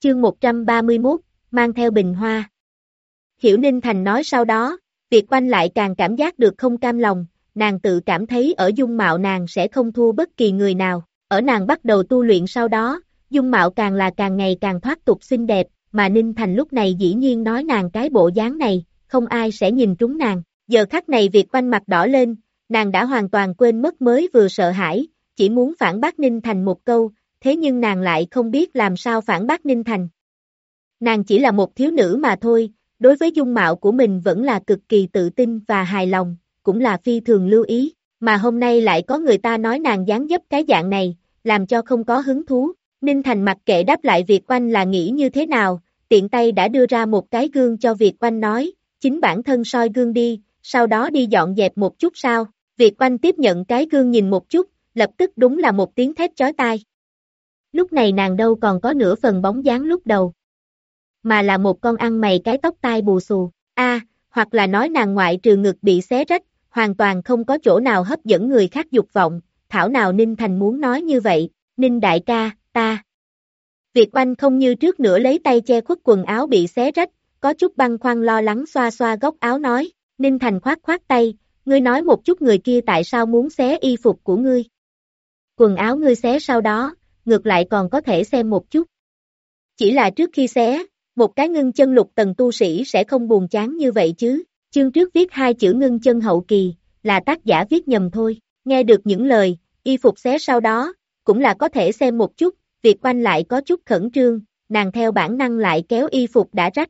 Chương 131, mang theo bình hoa. Hiểu Ninh Thành nói sau đó, Việt Oanh lại càng cảm giác được không cam lòng, nàng tự cảm thấy ở dung mạo nàng sẽ không thua bất kỳ người nào, ở nàng bắt đầu tu luyện sau đó, dung mạo càng ngày càng thoát tục xinh đẹp, mà Ninh Thành lúc này dĩ nhiên nói nàng cái bộ dáng này, không ai sẽ nhìn trúng nàng, giờ khắc này Việt Oanh mặt đỏ lên, nàng đã hoàn toàn quên mất mới vừa sợ hãi, chỉ muốn phản bác Ninh Thành một câu, thế nhưng nàng lại không biết làm sao phản bác Ninh Thành. Nàng chỉ là một thiếu nữ mà thôi, đối với dung mạo của mình vẫn là cực kỳ tự tin và hài lòng, cũng là phi thường lưu ý, mà hôm nay lại có người ta nói nàng dáng dấp cái dạng này, làm cho không có hứng thú. Ninh Thành mặc kệ đáp lại Việt Oanh là nghĩ như thế nào, tiện tay đã đưa ra một cái gương cho Việt Oanh nói, chính bản thân soi gương đi, sau đó đi dọn dẹp một chút sao. Việt Oanh tiếp nhận cái gương nhìn một chút, lập tức đúng là một tiếng thét chói tai. Lúc này nàng đâu còn có nửa phần bóng dáng lúc đầu, mà là một con ăn mày cái tóc tai bù xù, hoặc là nói nàng ngoại trừ ngực bị xé rách, hoàn toàn không có chỗ nào hấp dẫn người khác dục vọng, thảo nào Ninh Thành muốn nói như vậy, Ninh đại ca, ta. Việt Oanh không như trước nữa lấy tay che khuất quần áo bị xé rách, có chút băn khoăn lo lắng xoa xoa góc áo nói, Ninh Thành khoát khoát tay, ngươi nói một chút người kia tại sao muốn xé y phục của ngươi. Quần áo ngươi xé sau đó, ngược lại còn có thể xem một chút. Chỉ là trước khi xé, một cái ngưng chân lục tầng tu sĩ sẽ không buồn chán như vậy chứ, chương trước viết hai chữ ngưng chân hậu kỳ, là tác giả viết nhầm thôi, nghe được những lời, y phục xé sau đó, cũng là có thể xem một chút, Việt Oanh lại có chút khẩn trương, nàng theo bản năng lại kéo y phục đã rách.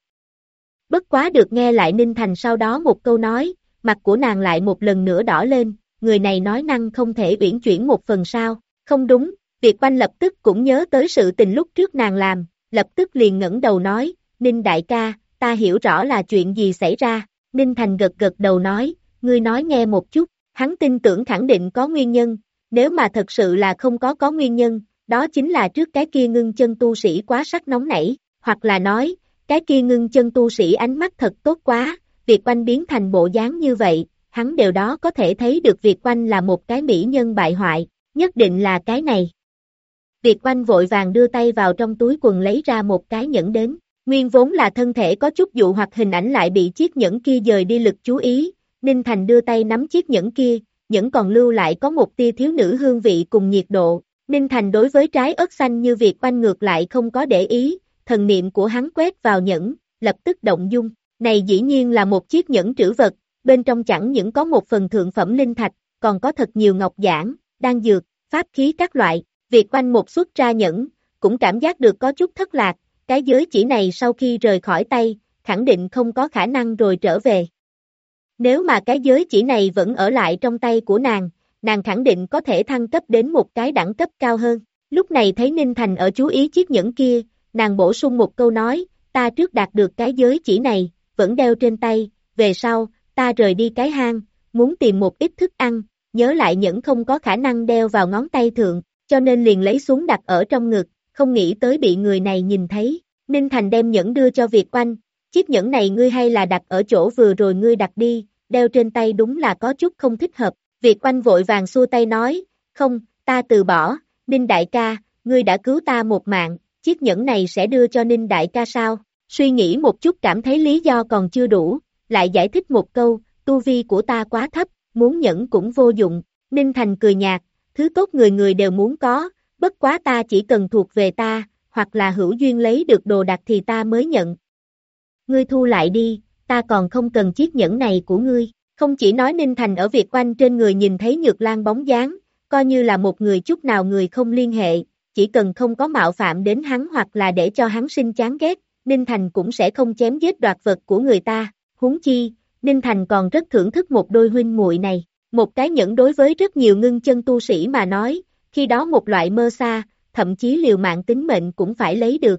Bất quá được nghe lại Ninh Thành sau đó một câu nói, mặt của nàng lại một lần nữa đỏ lên, người này nói năng không thể uyển chuyển một phần sao, không đúng, Việt Oanh lập tức cũng nhớ tới sự tình lúc trước nàng làm, lập tức liền ngẩng đầu nói, Ninh đại ca, ta hiểu rõ là chuyện gì xảy ra, Ninh Thành gật gật đầu nói, ngươi nói nghe một chút, hắn tin tưởng khẳng định có nguyên nhân, nếu mà thật sự là không có nguyên nhân, đó chính là trước cái kia ngưng chân tu sĩ quá sắc nóng nảy, hoặc là nói, cái kia ngưng chân tu sĩ ánh mắt thật tốt quá, Việt Oanh biến thành bộ dáng như vậy, hắn đều đó có thể thấy được Việt Oanh là một cái mỹ nhân bại hoại, nhất định là cái này. Việt Oanh vội vàng đưa tay vào trong túi quần lấy ra một cái nhẫn đến, nguyên vốn là thân thể có chút dụ hoặc hình ảnh lại bị chiếc nhẫn kia dời đi lực chú ý, Ninh Thành đưa tay nắm chiếc nhẫn kia, nhẫn còn lưu lại có một tia thiếu nữ hương vị cùng nhiệt độ, Ninh Thành đối với trái ớt xanh như Việt Oanh ngược lại không có để ý, thần niệm của hắn quét vào nhẫn, lập tức động dung, này dĩ nhiên là một chiếc nhẫn trữ vật, bên trong chẳng những có một phần thượng phẩm linh thạch, còn có thật nhiều ngọc giản, đan dược, pháp khí các loại. Việt Oanh một xuất ra nhẫn, cũng cảm giác được có chút thất lạc, cái giới chỉ này sau khi rời khỏi tay, khẳng định không có khả năng rồi trở về. Nếu mà cái giới chỉ này vẫn ở lại trong tay của nàng khẳng định có thể thăng cấp đến một cái đẳng cấp cao hơn. Lúc này thấy Ninh Thành ở chú ý chiếc nhẫn kia, nàng bổ sung một câu nói, ta trước đạt được cái giới chỉ này, vẫn đeo trên tay, về sau, ta rời đi cái hang, muốn tìm một ít thức ăn, nhớ lại nhẫn không có khả năng đeo vào ngón tay thượng, cho nên liền lấy xuống đặt ở trong ngực, không nghĩ tới bị người này nhìn thấy. Ninh Thành đem nhẫn đưa cho Việt Oanh, chiếc nhẫn này ngươi hay là đặt ở chỗ vừa rồi ngươi đặt đi, đeo trên tay đúng là có chút không thích hợp. Việt Oanh vội vàng xua tay nói, không, ta từ bỏ, Ninh đại ca, ngươi đã cứu ta một mạng, chiếc nhẫn này sẽ đưa cho Ninh đại ca sao? Suy nghĩ một chút cảm thấy lý do còn chưa đủ, lại giải thích một câu, tu vi của ta quá thấp, muốn nhẫn cũng vô dụng. Ninh Thành cười nhạt, thứ tốt người người đều muốn có, bất quá ta chỉ cần thuộc về ta, hoặc là hữu duyên lấy được đồ đạc thì ta mới nhận. Ngươi thu lại đi, ta còn không cần chiếc nhẫn này của ngươi. Không chỉ nói Ninh Thành ở Việt Oanh trên người nhìn thấy Nhược Lan bóng dáng, coi như là một người chút nào người không liên hệ, chỉ cần không có mạo phạm đến hắn hoặc là để cho hắn sinh chán ghét, Ninh Thành cũng sẽ không chém giết đoạt vật của người ta. Huống chi, Ninh Thành còn rất thưởng thức một đôi huynh muội này. Một cái nhẫn đối với rất nhiều ngưng chân tu sĩ mà nói, khi đó một loại mơ xa, thậm chí liều mạng tính mệnh cũng phải lấy được.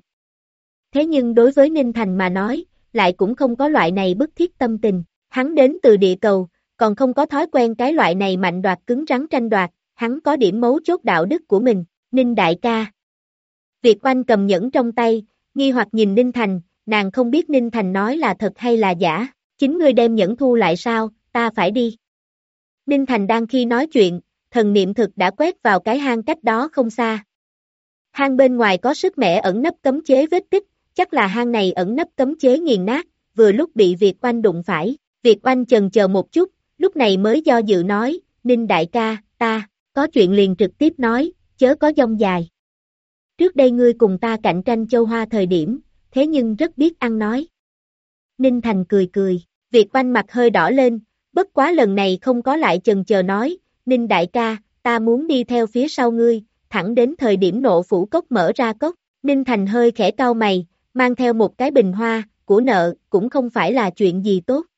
Thế nhưng đối với Ninh Thành mà nói, lại cũng không có loại này bức thiết tâm tình. Hắn đến từ địa cầu, còn không có thói quen cái loại này mạnh đoạt cứng rắn tranh đoạt, hắn có điểm mấu chốt đạo đức của mình, Ninh đại ca. Việt Oanh cầm nhẫn trong tay, nghi hoặc nhìn Ninh Thành, nàng không biết Ninh Thành nói là thật hay là giả, chính ngươi đem nhẫn thu lại sao, ta phải đi. Ninh Thành đang khi nói chuyện, thần niệm thực đã quét vào cái hang cách đó không xa. Hang bên ngoài có sức mẻ ẩn nấp cấm chế vết tích, chắc là hang này ẩn nấp cấm chế nghiền nát, vừa lúc bị Việt Oanh đụng phải. Việt Oanh chần chờ một chút, lúc này mới do dự nói, Ninh đại ca, ta, có chuyện liền trực tiếp nói, chớ có dông dài. Trước đây ngươi cùng ta cạnh tranh châu hoa thời điểm, thế nhưng rất biết ăn nói. Ninh Thành cười cười, Việt Oanh mặt hơi đỏ lên, bất quá lần này không có lại chần chờ nói, Ninh đại ca, ta muốn đi theo phía sau ngươi, thẳng đến thời điểm nộ phủ cốc mở ra cốc. Ninh Thành hơi khẽ cau mày, mang theo một cái bình hoa, của nợ, cũng không phải là chuyện gì tốt.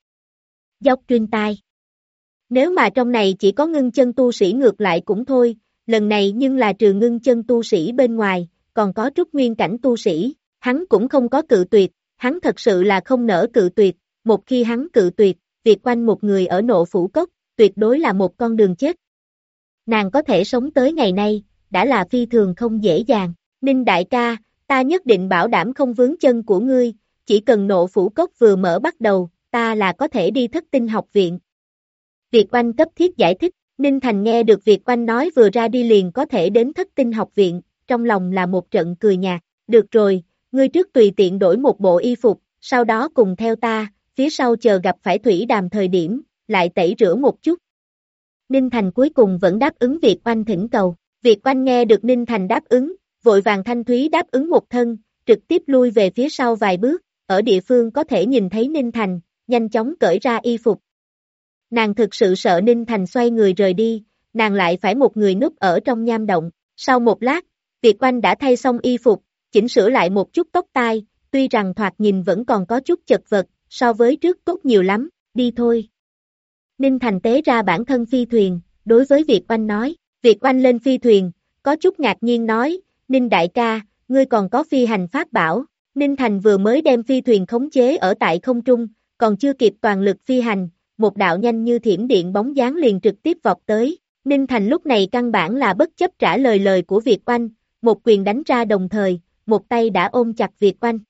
Dốc truyền tai. Nếu mà trong này chỉ có ngưng chân tu sĩ ngược lại cũng thôi, lần này nhưng là trừ ngưng chân tu sĩ bên ngoài, còn có trúc nguyên cảnh tu sĩ, hắn cũng không có cự tuyệt, hắn thật sự là không nỡ cự tuyệt, một khi hắn cự tuyệt, việc quanh một người ở nộ phủ cốc, tuyệt đối là một con đường chết. Nàng có thể sống tới ngày nay, đã là phi thường không dễ dàng, Ninh đại ca, ta nhất định bảo đảm không vướng chân của ngươi, chỉ cần nộ phủ cốc vừa mở bắt đầu, ta là có thể đi Thất Tinh học viện. Việt Oanh cấp thiết giải thích, Ninh Thành nghe được Việt Oanh nói vừa ra đi liền có thể đến Thất Tinh học viện, trong lòng là một trận cười nhạt, được rồi, ngươi trước tùy tiện đổi một bộ y phục, sau đó cùng theo ta, phía sau chờ gặp phải thủy đàm thời điểm, lại tẩy rửa một chút. Ninh Thành cuối cùng vẫn đáp ứng Việt Oanh thỉnh cầu, Việt Oanh nghe được Ninh Thành đáp ứng, vội vàng thanh thúy đáp ứng một thân, trực tiếp lui về phía sau vài bước, ở địa phương có thể nhìn thấy Ninh Thành, nhanh chóng cởi ra y phục. Nàng thực sự sợ Ninh Thành xoay người rời đi, nàng lại phải một người núp ở trong nham động. Sau một lát, Việt Oanh đã thay xong y phục, chỉnh sửa lại một chút tóc tai, tuy rằng thoạt nhìn vẫn còn có chút chật vật, so với trước tốt nhiều lắm, đi thôi. Ninh Thành tế ra bản thân phi thuyền, đối với Việt Oanh nói, Việt Oanh lên phi thuyền, có chút ngạc nhiên nói, Ninh đại ca, ngươi còn có phi hành pháp bảo. Ninh Thành vừa mới đem phi thuyền khống chế ở tại không trung, còn chưa kịp toàn lực phi hành, một đạo nhanh như thiểm điện bóng dáng liền trực tiếp vọt tới. Ninh Thành lúc này căn bản là bất chấp trả lời của Việt Oanh, một quyền đánh ra đồng thời, một tay đã ôm chặt Việt Oanh,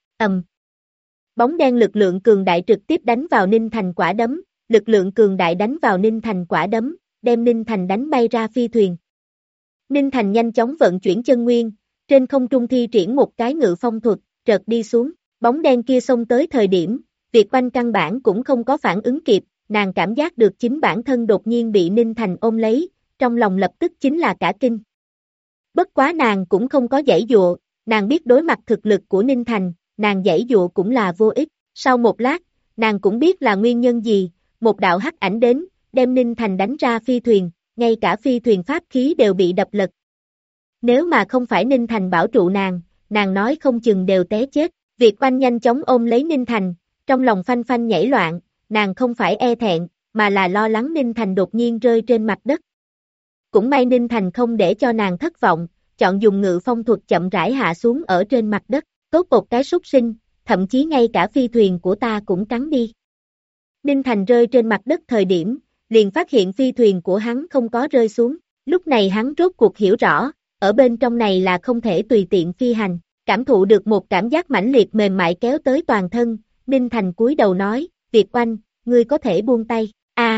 bóng đen lực lượng cường đại trực tiếp đánh vào Ninh Thành quả đấm, lực lượng cường đại đánh vào Ninh Thành quả đấm, đem Ninh Thành đánh bay ra phi thuyền. Ninh Thành nhanh chóng vận chuyển chân nguyên, trên không trung thi triển một cái ngự phong thuật, trượt đi xuống, bóng đen kia xông tới thời điểm, Việt Oanh căn bản cũng không có phản ứng kịp, nàng cảm giác được chính bản thân đột nhiên bị Ninh Thành ôm lấy, trong lòng lập tức chính là cả kinh. Bất quá nàng cũng không có giãy dụa, nàng biết đối mặt thực lực của Ninh Thành, nàng giãy dụa cũng là vô ích. Sau một lát, nàng cũng biết là nguyên nhân gì, một đạo hắc ảnh đến, đem Ninh Thành đánh ra phi thuyền, ngay cả phi thuyền pháp khí đều bị đập lật. Nếu mà không phải Ninh Thành bảo trụ nàng nói không chừng đều té chết. Việt Oanh nhanh chóng ôm lấy Ninh Thành, trong lòng phanh phanh nhảy loạn, nàng không phải e thẹn, mà là lo lắng Ninh Thành đột nhiên rơi trên mặt đất. Cũng may Ninh Thành không để cho nàng thất vọng, chọn dùng ngự phong thuật chậm rãi hạ xuống ở trên mặt đất, tốt một cái súc sinh, thậm chí ngay cả phi thuyền của ta cũng cắn đi. Ninh Thành rơi trên mặt đất thời điểm, liền phát hiện phi thuyền của hắn không có rơi xuống, lúc này hắn rốt cuộc hiểu rõ, ở bên trong này là không thể tùy tiện phi hành, cảm thụ được một cảm giác mãnh liệt mềm mại kéo tới toàn thân, Ninh Thành cúi đầu nói, Việt Oanh, ngươi có thể buông tay,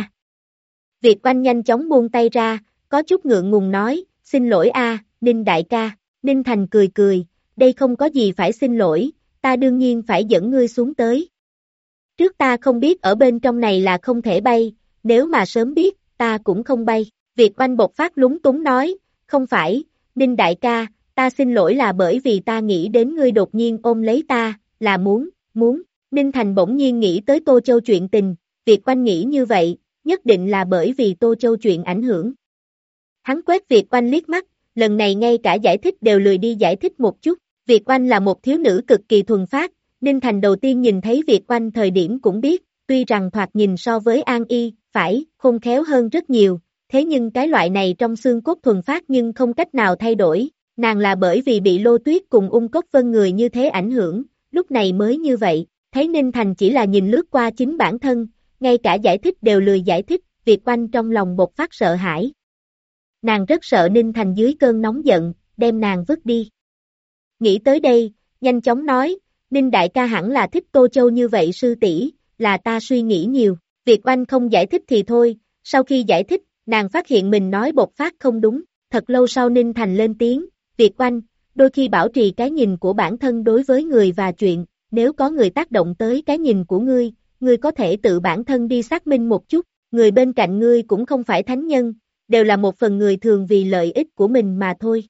Việt Oanh nhanh chóng buông tay ra, có chút ngượng ngùng nói, xin lỗi Ninh đại ca, Ninh Thành cười cười, đây không có gì phải xin lỗi, ta đương nhiên phải dẫn ngươi xuống tới. Trước ta không biết ở bên trong này là không thể bay, nếu mà sớm biết, ta cũng không bay. Việt Oanh bộc phát lúng túng nói, không phải, Ninh đại ca, ta xin lỗi là bởi vì ta nghĩ đến ngươi đột nhiên ôm lấy ta, là muốn. Ninh Thành bỗng nhiên nghĩ tới Tô Châu chuyện tình, Việt Oanh nghĩ như vậy, nhất định là bởi vì Tô Châu chuyện ảnh hưởng. Hắn quét Việt Oanh liếc mắt, lần này ngay cả giải thích đều lười đi giải thích một chút, Việt Oanh là một thiếu nữ cực kỳ thuần phát, Ninh Thành đầu tiên nhìn thấy Việt Oanh thời điểm cũng biết, tuy rằng thoạt nhìn so với An Y, phải, khôn khéo hơn rất nhiều, thế nhưng cái loại này trong xương cốt thuần phát nhưng không cách nào thay đổi, nàng là bởi vì bị Lô Tuyết cùng Ung Cốc Vân người như thế ảnh hưởng, lúc này mới như vậy, thấy Ninh Thành chỉ là nhìn lướt qua chính bản thân, ngay cả giải thích đều lười giải thích, Việt Oanh trong lòng bộc phát sợ hãi. Nàng rất sợ Ninh Thành dưới cơn nóng giận, đem nàng vứt đi. Nghĩ tới đây, nhanh chóng nói, Ninh đại ca hẳn là thích Tô Châu như vậy sư tỷ, là ta suy nghĩ nhiều. Việt Oanh không giải thích thì thôi, sau khi giải thích, nàng phát hiện mình nói bộc phát không đúng, thật lâu sau Ninh Thành lên tiếng, Việt Oanh, đôi khi bảo trì cái nhìn của bản thân đối với người và chuyện, nếu có người tác động tới cái nhìn của ngươi có thể tự bản thân đi xác minh một chút, người bên cạnh ngươi cũng không phải thánh nhân, đều là một phần người thường vì lợi ích của mình mà thôi.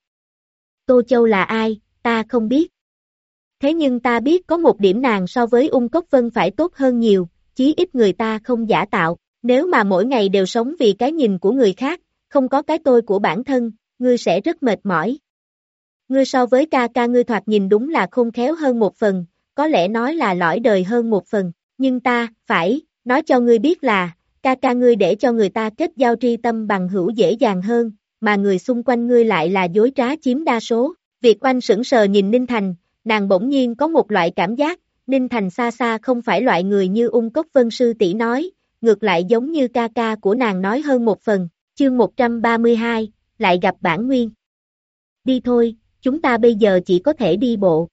Tô Châu là ai, ta không biết. Thế nhưng ta biết có một điểm nàng so với Ung Cốc Vân phải tốt hơn nhiều, chí ít người ta không giả tạo, nếu mà mỗi ngày đều sống vì cái nhìn của người khác, không có cái tôi của bản thân, ngươi sẽ rất mệt mỏi. Ngươi so với ca ca ngươi thoạt nhìn đúng là khôn khéo hơn một phần, có lẽ nói là lõi đời hơn một phần, nhưng ta, phải, nói cho ngươi biết là, ca ca ngươi để cho người ta kết giao tri tâm bằng hữu dễ dàng hơn, mà người xung quanh ngươi lại là dối trá chiếm đa số. Việt Oanh sững sờ nhìn Ninh Thành, nàng bỗng nhiên có một loại cảm giác, Ninh Thành xa xa không phải loại người như Ung Cốc Vân sư tỷ nói, ngược lại giống như ca ca của nàng nói hơn một phần. Chương 132, lại gặp Bản Nguyên. Đi thôi, chúng ta bây giờ chỉ có thể đi bộ.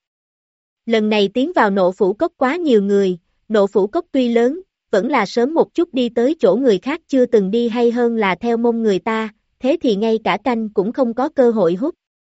Lần này tiến vào Nộ Phủ Cốc quá nhiều người, Nộ Phủ Cốc tuy lớn, vẫn là sớm một chút đi tới chỗ người khác chưa từng đi hay hơn là theo mông người ta, thế thì ngay cả canh cũng không có cơ hội hút.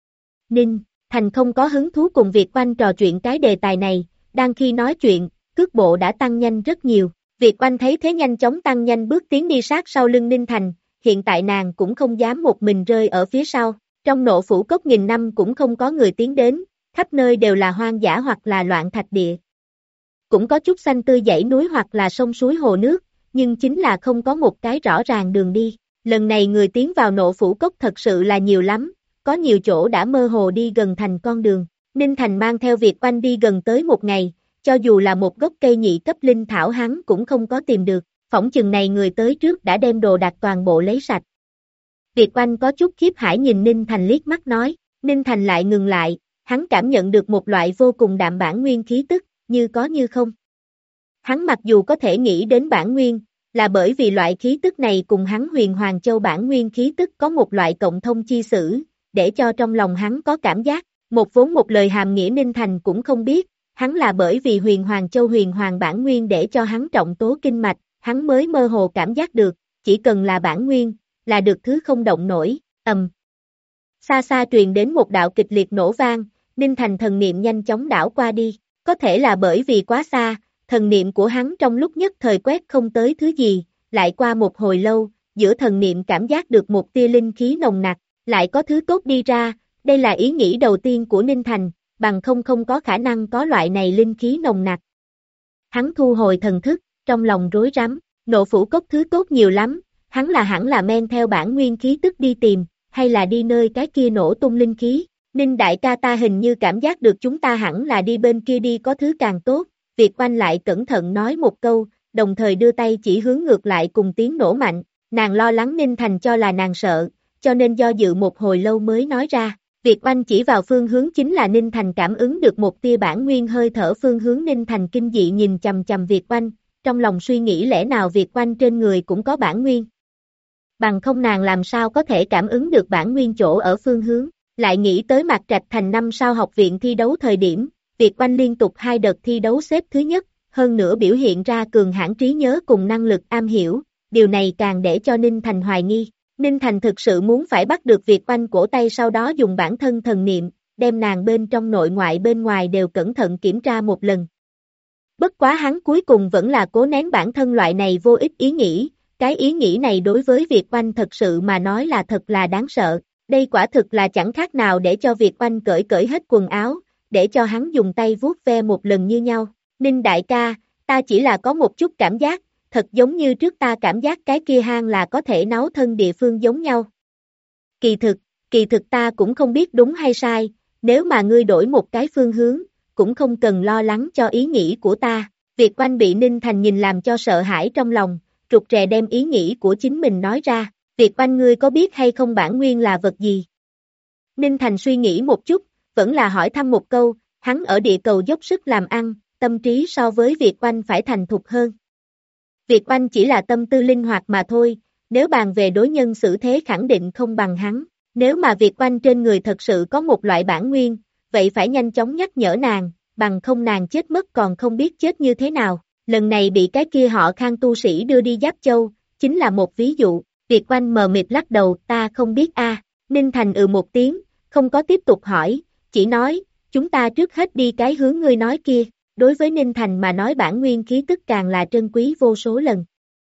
Ninh Thành không có hứng thú cùng Việt Oanh trò chuyện cái đề tài này, đang khi nói chuyện, cước bộ đã tăng nhanh rất nhiều. Việt Oanh thấy thế nhanh chóng tăng nhanh bước tiến đi sát sau lưng Ninh Thành, hiện tại nàng cũng không dám một mình rơi ở phía sau. Trong Nộ Phủ Cốc nghìn năm cũng không có người tiến đến, khắp nơi đều là hoang dã hoặc là loạn thạch địa. Cũng có chút xanh tươi dãy núi hoặc là sông suối hồ nước, nhưng chính là không có một cái rõ ràng đường đi. Lần này người tiến vào Nộ Phủ Cốc thật sự là nhiều lắm, có nhiều chỗ đã mơ hồ đi gần thành con đường. Ninh Thành mang theo Việt Oanh đi gần tới một ngày, cho dù là một gốc cây nhị cấp linh thảo hắn cũng không có tìm được, phỏng chừng này người tới trước đã đem đồ đạc toàn bộ lấy sạch. Việt Oanh có chút khiếp hải nhìn Ninh Thành liếc mắt nói, Ninh Thành lại ngừng lại, hắn cảm nhận được một loại vô cùng đạm bản nguyên khí tức, như có như không. Hắn mặc dù có thể nghĩ đến bản nguyên, là bởi vì loại khí tức này cùng hắn Huyền Hoàng Châu bản nguyên khí tức có một loại cộng thông chi sử, để cho trong lòng hắn có cảm giác, một vốn một lời hàm nghĩa Ninh Thành cũng không biết, hắn là bởi vì Huyền Hoàng Châu Huyền Hoàng bản nguyên để cho hắn trọng tố kinh mạch, hắn mới mơ hồ cảm giác được, chỉ cần là bản nguyên, là được thứ không động nổi, Xa xa truyền đến một đạo kịch liệt nổ vang, Ninh Thành thần niệm nhanh chóng đảo qua đi, có thể là bởi vì quá xa, thần niệm của hắn trong lúc nhất thời quét không tới thứ gì, lại qua một hồi lâu, giữa thần niệm cảm giác được một tia linh khí nồng nặc, lại có thứ tốt đi ra, đây là ý nghĩ đầu tiên của Ninh Thành, bằng không có khả năng có loại này linh khí nồng nặc. Hắn thu hồi thần thức, trong lòng rối rắm, Nộ Phủ Cốc thứ tốt nhiều lắm, hắn là hẳn là men theo bản nguyên khí tức đi tìm, hay là đi nơi cái kia nổ tung linh khí. Ninh đại ca ta hình như cảm giác được chúng ta hẳn là đi bên kia đi có thứ càng tốt, Việt Oanh lại cẩn thận nói một câu, đồng thời đưa tay chỉ hướng ngược lại cùng tiếng nổ mạnh, nàng lo lắng Ninh Thành cho là nàng sợ, cho nên do dự một hồi lâu mới nói ra, Việt Oanh chỉ vào phương hướng chính là Ninh Thành cảm ứng được một tia bản nguyên hơi thở phương hướng Ninh Thành kinh dị nhìn chằm chằm Việt Oanh, trong lòng suy nghĩ lẽ nào Việt Oanh trên người cũng có bản nguyên. Bằng không nàng làm sao có thể cảm ứng được bản nguyên chỗ ở phương hướng, lại nghĩ tới Mạc Trạch Thành năm sau học viện thi đấu thời điểm, Việt Oanh liên tục 2 đợt thi đấu xếp thứ nhất, hơn nữa biểu hiện ra cường hãn trí nhớ cùng năng lực am hiểu, điều này càng để cho Ninh Thành hoài nghi. Ninh Thành thực sự muốn phải bắt được Việt Oanh cổ tay sau đó dùng bản thân thần niệm, đem nàng bên trong nội ngoại bên ngoài đều cẩn thận kiểm tra một lần. Bất quá hắn cuối cùng vẫn là cố nén bản thân loại này vô ích ý nghĩ, cái ý nghĩ này đối với Việt Oanh thật sự mà nói là thật là đáng sợ, đây quả thực là chẳng khác nào để cho Việt Oanh cởi hết quần áo, để cho hắn dùng tay vuốt ve một lần như nhau. Ninh đại ca, ta chỉ là có một chút cảm giác, thật giống như trước ta cảm giác cái kia hang là có thể nấu thân địa phương giống nhau. Kỳ thực ta cũng không biết đúng hay sai, nếu mà ngươi đổi một cái phương hướng, cũng không cần lo lắng cho ý nghĩ của ta. Việt Oanh bị Ninh Thành nhìn làm cho sợ hãi trong lòng, rụt rè đem ý nghĩ của chính mình nói ra. Việt Oanh ngươi có biết hay không bản nguyên là vật gì? Ninh Thành suy nghĩ một chút, vẫn là hỏi thăm một câu, hắn ở địa cầu dốc sức làm ăn, tâm trí so với Việt Oanh phải thành thục hơn. Việt Oanh chỉ là tâm tư linh hoạt mà thôi, nếu bàn về đối nhân xử thế khẳng định không bằng hắn. Nếu mà Việt Oanh trên người thật sự có một loại bản nguyên, vậy phải nhanh chóng nhắc nhở nàng, bằng không nàng chết mất còn không biết chết như thế nào. Lần này bị cái kia họ Khang tu sĩ đưa đi Giáp Châu, chính là một ví dụ. Việt Oanh mờ mịt lắc đầu, ta không biết a. Ninh Thành một tiếng, không có tiếp tục hỏi, chỉ nói, chúng ta trước hết đi cái hướng ngươi nói kia, đối với Ninh Thành mà nói bản nguyên khí tức càng là trân quý vô số lần.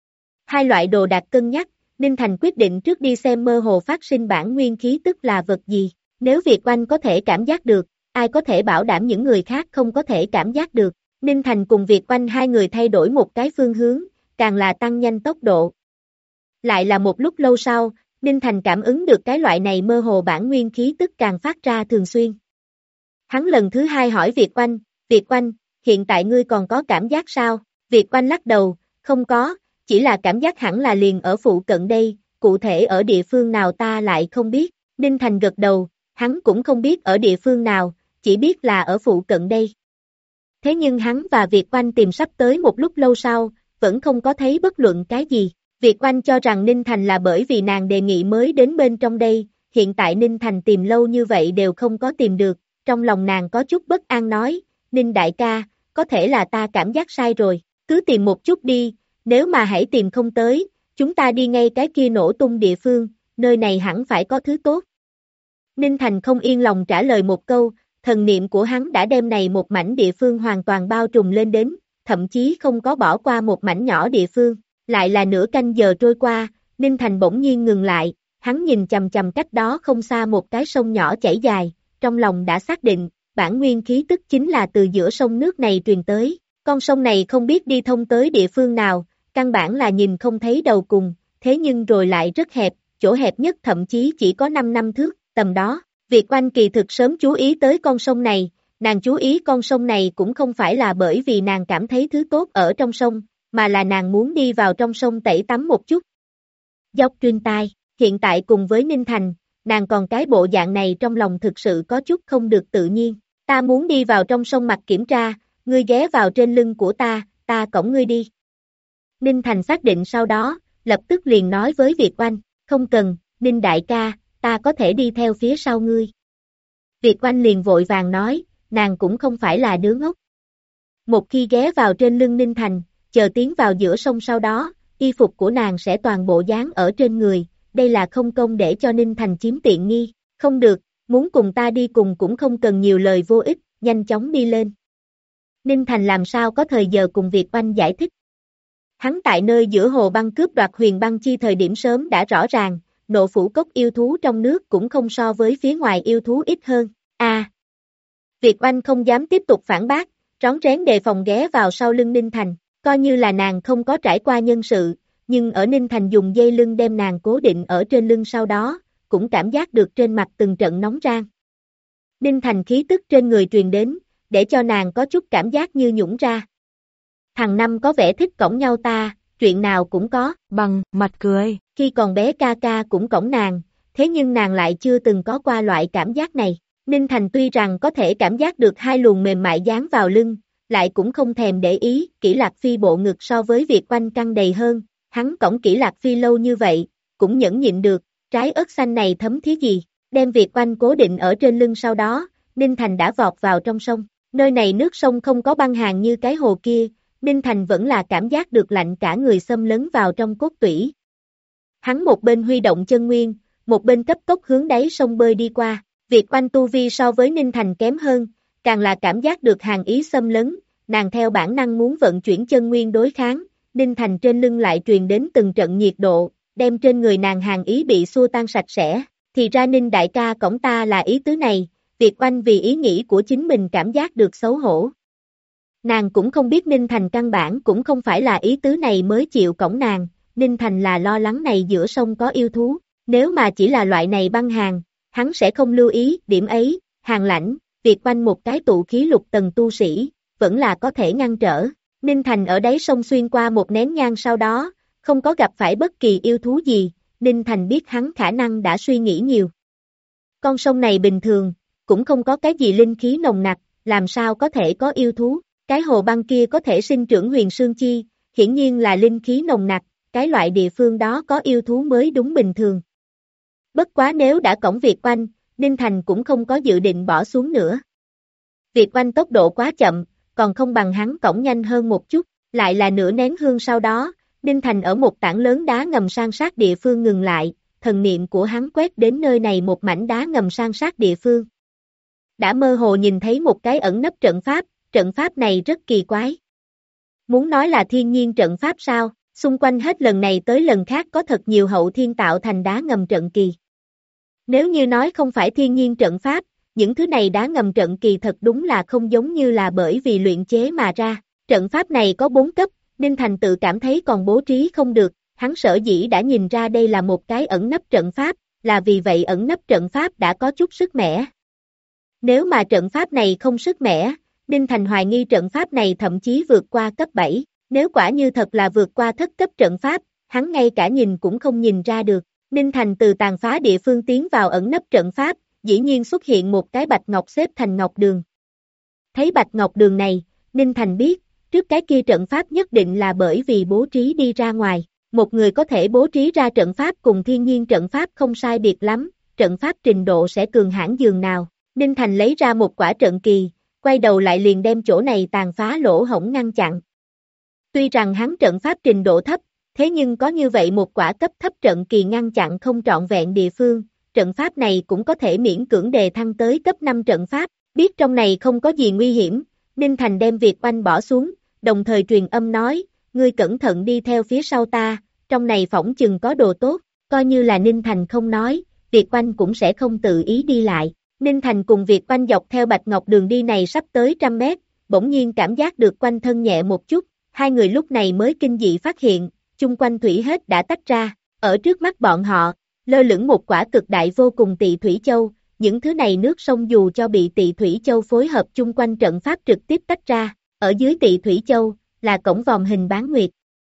Hai loại đồ đạc cân nhắc, Ninh Thành quyết định trước đi xem mơ hồ phát sinh bản nguyên khí tức là vật gì, nếu Việt Oanh có thể cảm giác được, ai có thể bảo đảm những người khác không có thể cảm giác được. Ninh Thành cùng Việt Oanh hai người thay đổi một cái phương hướng, càng là tăng nhanh tốc độ. Lại là một lúc lâu sau, Ninh Thành cảm ứng được cái loại này mơ hồ bản nguyên khí tức càng phát ra thường xuyên. Hắn lần thứ hai hỏi Việt Oanh, hiện tại ngươi còn có cảm giác sao? Việt Oanh lắc đầu, không có, chỉ là cảm giác hẳn là liền ở phụ cận đây, cụ thể ở địa phương nào ta lại không biết. Ninh Thành gật đầu, hắn cũng không biết ở địa phương nào, chỉ biết là ở phụ cận đây. Thế nhưng hắn và Việt Oanh tìm sắp tới một lúc lâu sau, vẫn không có thấy bất luận cái gì. Việt Oanh cho rằng Ninh Thành là bởi vì nàng đề nghị mới đến bên trong đây, hiện tại Ninh Thành tìm lâu như vậy đều không có tìm được, trong lòng nàng có chút bất an nói, Ninh đại ca, có thể là ta cảm giác sai rồi, cứ tìm một chút đi, nếu mà hãy tìm không tới, chúng ta đi ngay cái kia nổ tung địa phương, nơi này hẳn phải có thứ tốt. Ninh Thành không yên lòng trả lời một câu, thần niệm của hắn đã đem này một mảnh địa phương hoàn toàn bao trùm lên đến, thậm chí không có bỏ qua một mảnh nhỏ địa phương. Lại là nửa canh giờ trôi qua, Ninh Thành bỗng nhiên ngừng lại, hắn nhìn chằm chằm cách đó không xa một cái sông nhỏ chảy dài, trong lòng đã xác định, bản nguyên khí tức chính là từ giữa sông nước này truyền tới, con sông này không biết đi thông tới địa phương nào, căn bản là nhìn không thấy đầu cùng, thế nhưng rồi lại rất hẹp, chỗ hẹp nhất thậm chí chỉ có 5 năm thước, tầm đó. Việt Oanh kỳ thực sớm chú ý tới con sông này, nàng chú ý con sông này cũng không phải là bởi vì nàng cảm thấy thứ tốt ở trong sông, mà là nàng muốn đi vào trong sông tẩy tắm một chút. Dốc truyền tai, hiện tại cùng với Ninh Thành, nàng còn cái bộ dạng này trong lòng thực sự có chút không được tự nhiên. Ta muốn đi vào trong sông mặt kiểm tra, ngươi ghé vào trên lưng của ta cõng ngươi đi. Ninh Thành xác định sau đó, lập tức liền nói với Việt Oanh, không cần, Ninh đại ca, ta có thể đi theo phía sau ngươi. Việt Oanh liền vội vàng nói, nàng cũng không phải là đứa ngốc. Một khi ghé vào trên lưng Ninh Thành, chờ tiến vào giữa sông sau đó, y phục của nàng sẽ toàn bộ dán ở trên người, đây là không công để cho Ninh Thành chiếm tiện nghi, không được, muốn cùng ta đi cùng cũng không cần nhiều lời vô ích, nhanh chóng đi lên. Ninh Thành làm sao có thời giờ cùng Việt Oanh giải thích. Hắn tại nơi giữa hồ băng cướp đoạt huyền băng chi thời điểm sớm đã rõ ràng, nộ phủ cốc yêu thú trong nước cũng không so với phía ngoài yêu thú ít hơn, Việt Oanh không dám tiếp tục phản bác, rón rén đề phòng ghé vào sau lưng Ninh Thành. Coi như là nàng không có trải qua nhân sự, nhưng ở Ninh Thành dùng dây lưng đem nàng cố định ở trên lưng sau đó, cũng cảm giác được trên mặt từng trận nóng rang. Ninh Thành khí tức trên người truyền đến, để cho nàng có chút cảm giác như nhũng ra. Thằng Năm có vẻ thích cõng nhau ta, chuyện nào cũng có, bằng mặt cười. Khi còn bé ca ca cũng cõng nàng, thế nhưng nàng lại chưa từng có qua loại cảm giác này. Ninh Thành tuy rằng có thể cảm giác được hai luồng mềm mại dán vào lưng, lại cũng không thèm để ý, Kỷ Lạc Phi bộ ngực so với Việt Oanh căng đầy hơn, hắn cõng Kỷ Lạc Phi lâu như vậy, cũng nhẫn nhịn được, trái ớt xanh này thấm thía gì, đem Việt Oanh cố định ở trên lưng sau đó, Ninh Thành đã vọt vào trong sông, nơi này nước sông không có băng hàng như cái hồ kia, Ninh Thành vẫn là cảm giác được lạnh cả người xâm lấn vào trong cốt tủy. Hắn một bên huy động chân nguyên, một bên cấp tốc hướng đáy sông bơi đi qua, Việt Oanh tu vi so với Ninh Thành kém hơn, càng là cảm giác được hàn ý xâm lấn, nàng theo bản năng muốn vận chuyển chân nguyên đối kháng, Ninh Thành trên lưng lại truyền đến từng trận nhiệt độ, đem trên người nàng hàn ý bị xua tan sạch sẽ, thì ra Ninh đại ca cõng ta là ý tứ này, Việt Oanh vì ý nghĩ của chính mình cảm giác được xấu hổ. Nàng cũng không biết Ninh Thành căn bản cũng không phải là ý tứ này mới chịu cõng nàng, Ninh Thành là lo lắng này giữa sông có yêu thú, nếu mà chỉ là loại này băng hàng, hắn sẽ không lưu ý, điểm ấy, Hàn Lãnh, Việt Oanh một cái tụ khí lục tầng tu sĩ, vẫn là có thể ngăn trở. Ninh Thành ở đáy sông xuyên qua một nén nhang sau đó, không có gặp phải bất kỳ yêu thú gì, Ninh Thành biết hắn khả năng đã suy nghĩ nhiều. Con sông này bình thường, cũng không có cái gì linh khí nồng nặc, làm sao có thể có yêu thú, cái hồ băng kia có thể sinh trưởng huyền sương chi, hiển nhiên là linh khí nồng nặc, cái loại địa phương đó có yêu thú mới đúng bình thường. Bất quá nếu đã cõng Việt Oanh, Ninh Thành cũng không có dự định bỏ xuống nữa. Việt Oanh tốc độ quá chậm, còn không bằng hắn cõng nhanh hơn một chút, lại là nửa nén hương sau đó, Ninh Thành ở một tảng lớn đá ngầm san sát địa phương ngừng lại, thần niệm của hắn quét đến nơi này một mảnh đá ngầm san sát địa phương. đã mơ hồ nhìn thấy một cái ẩn nấp trận pháp này rất kỳ quái. Muốn nói là thiên nhiên trận pháp sao, xung quanh hết lần này tới lần khác có thật nhiều hậu thiên tạo thành đá ngầm trận kỳ. Nếu như nói không phải thiên nhiên trận pháp, những thứ này đá ngầm trận kỳ thật đúng là không giống như là bởi vì luyện chế mà ra. Trận pháp này có 4 cấp, Ninh Thành tự cảm thấy còn bố trí không được, hắn sở dĩ đã nhìn ra đây là một cái ẩn nấp trận pháp, là vì vậy ẩn nấp trận pháp đã có chút sức mẻ. Nếu mà trận pháp này không sức mẻ, Ninh Thành hoài nghi trận pháp này thậm chí vượt qua cấp 7, nếu quả như thật là vượt qua thất cấp trận pháp, hắn ngay cả nhìn cũng không nhìn ra được. Ninh Thành từ tàn phá địa phương tiến vào ẩn nấp trận pháp, dĩ nhiên xuất hiện một cái bạch ngọc xếp thành ngọc đường. Thấy bạch ngọc đường này, Ninh Thành biết, trước cái kia trận pháp nhất định là bởi vì bố trí đi ra ngoài. Một người có thể bố trí ra trận pháp cùng thiên nhiên trận pháp không sai biệt lắm, trận pháp trình độ sẽ cường hãn dường nào. Ninh Thành lấy ra một quả trận kỳ, quay đầu lại liền đem chỗ này tàn phá lỗ hổng ngăn chặn. Tuy rằng hắn trận pháp trình độ thấp, thế nhưng có như vậy một quả cấp thấp trận kỳ ngăn chặn không trọn vẹn địa phương, trận pháp này cũng có thể miễn cưỡng đề thăng tới cấp 5 trận pháp, biết trong này không có gì nguy hiểm, Ninh Thành đem Việt Oanh bỏ xuống, đồng thời truyền âm nói, ngươi cẩn thận đi theo phía sau ta, trong này phỏng chừng có đồ tốt, coi như là Ninh Thành không nói, Việt Oanh cũng sẽ không tự ý đi lại. Ninh Thành cùng Việt Oanh dọc theo Bạch Ngọc đường đi này sắp tới 100 mét, bỗng nhiên cảm giác được quanh thân nhẹ một chút, hai người lúc này mới kinh dị phát hiện, chung quanh thủy hết đã tách ra, ở trước mắt bọn họ, lơ lửng một quả cực đại vô cùng Tị Thủy Châu, những thứ này nước sông dù cho bị Tị Thủy Châu phối hợp chung quanh trận pháp trực tiếp tách ra, ở dưới Tị Thủy Châu, là cổng vòm hình bán nguyệt.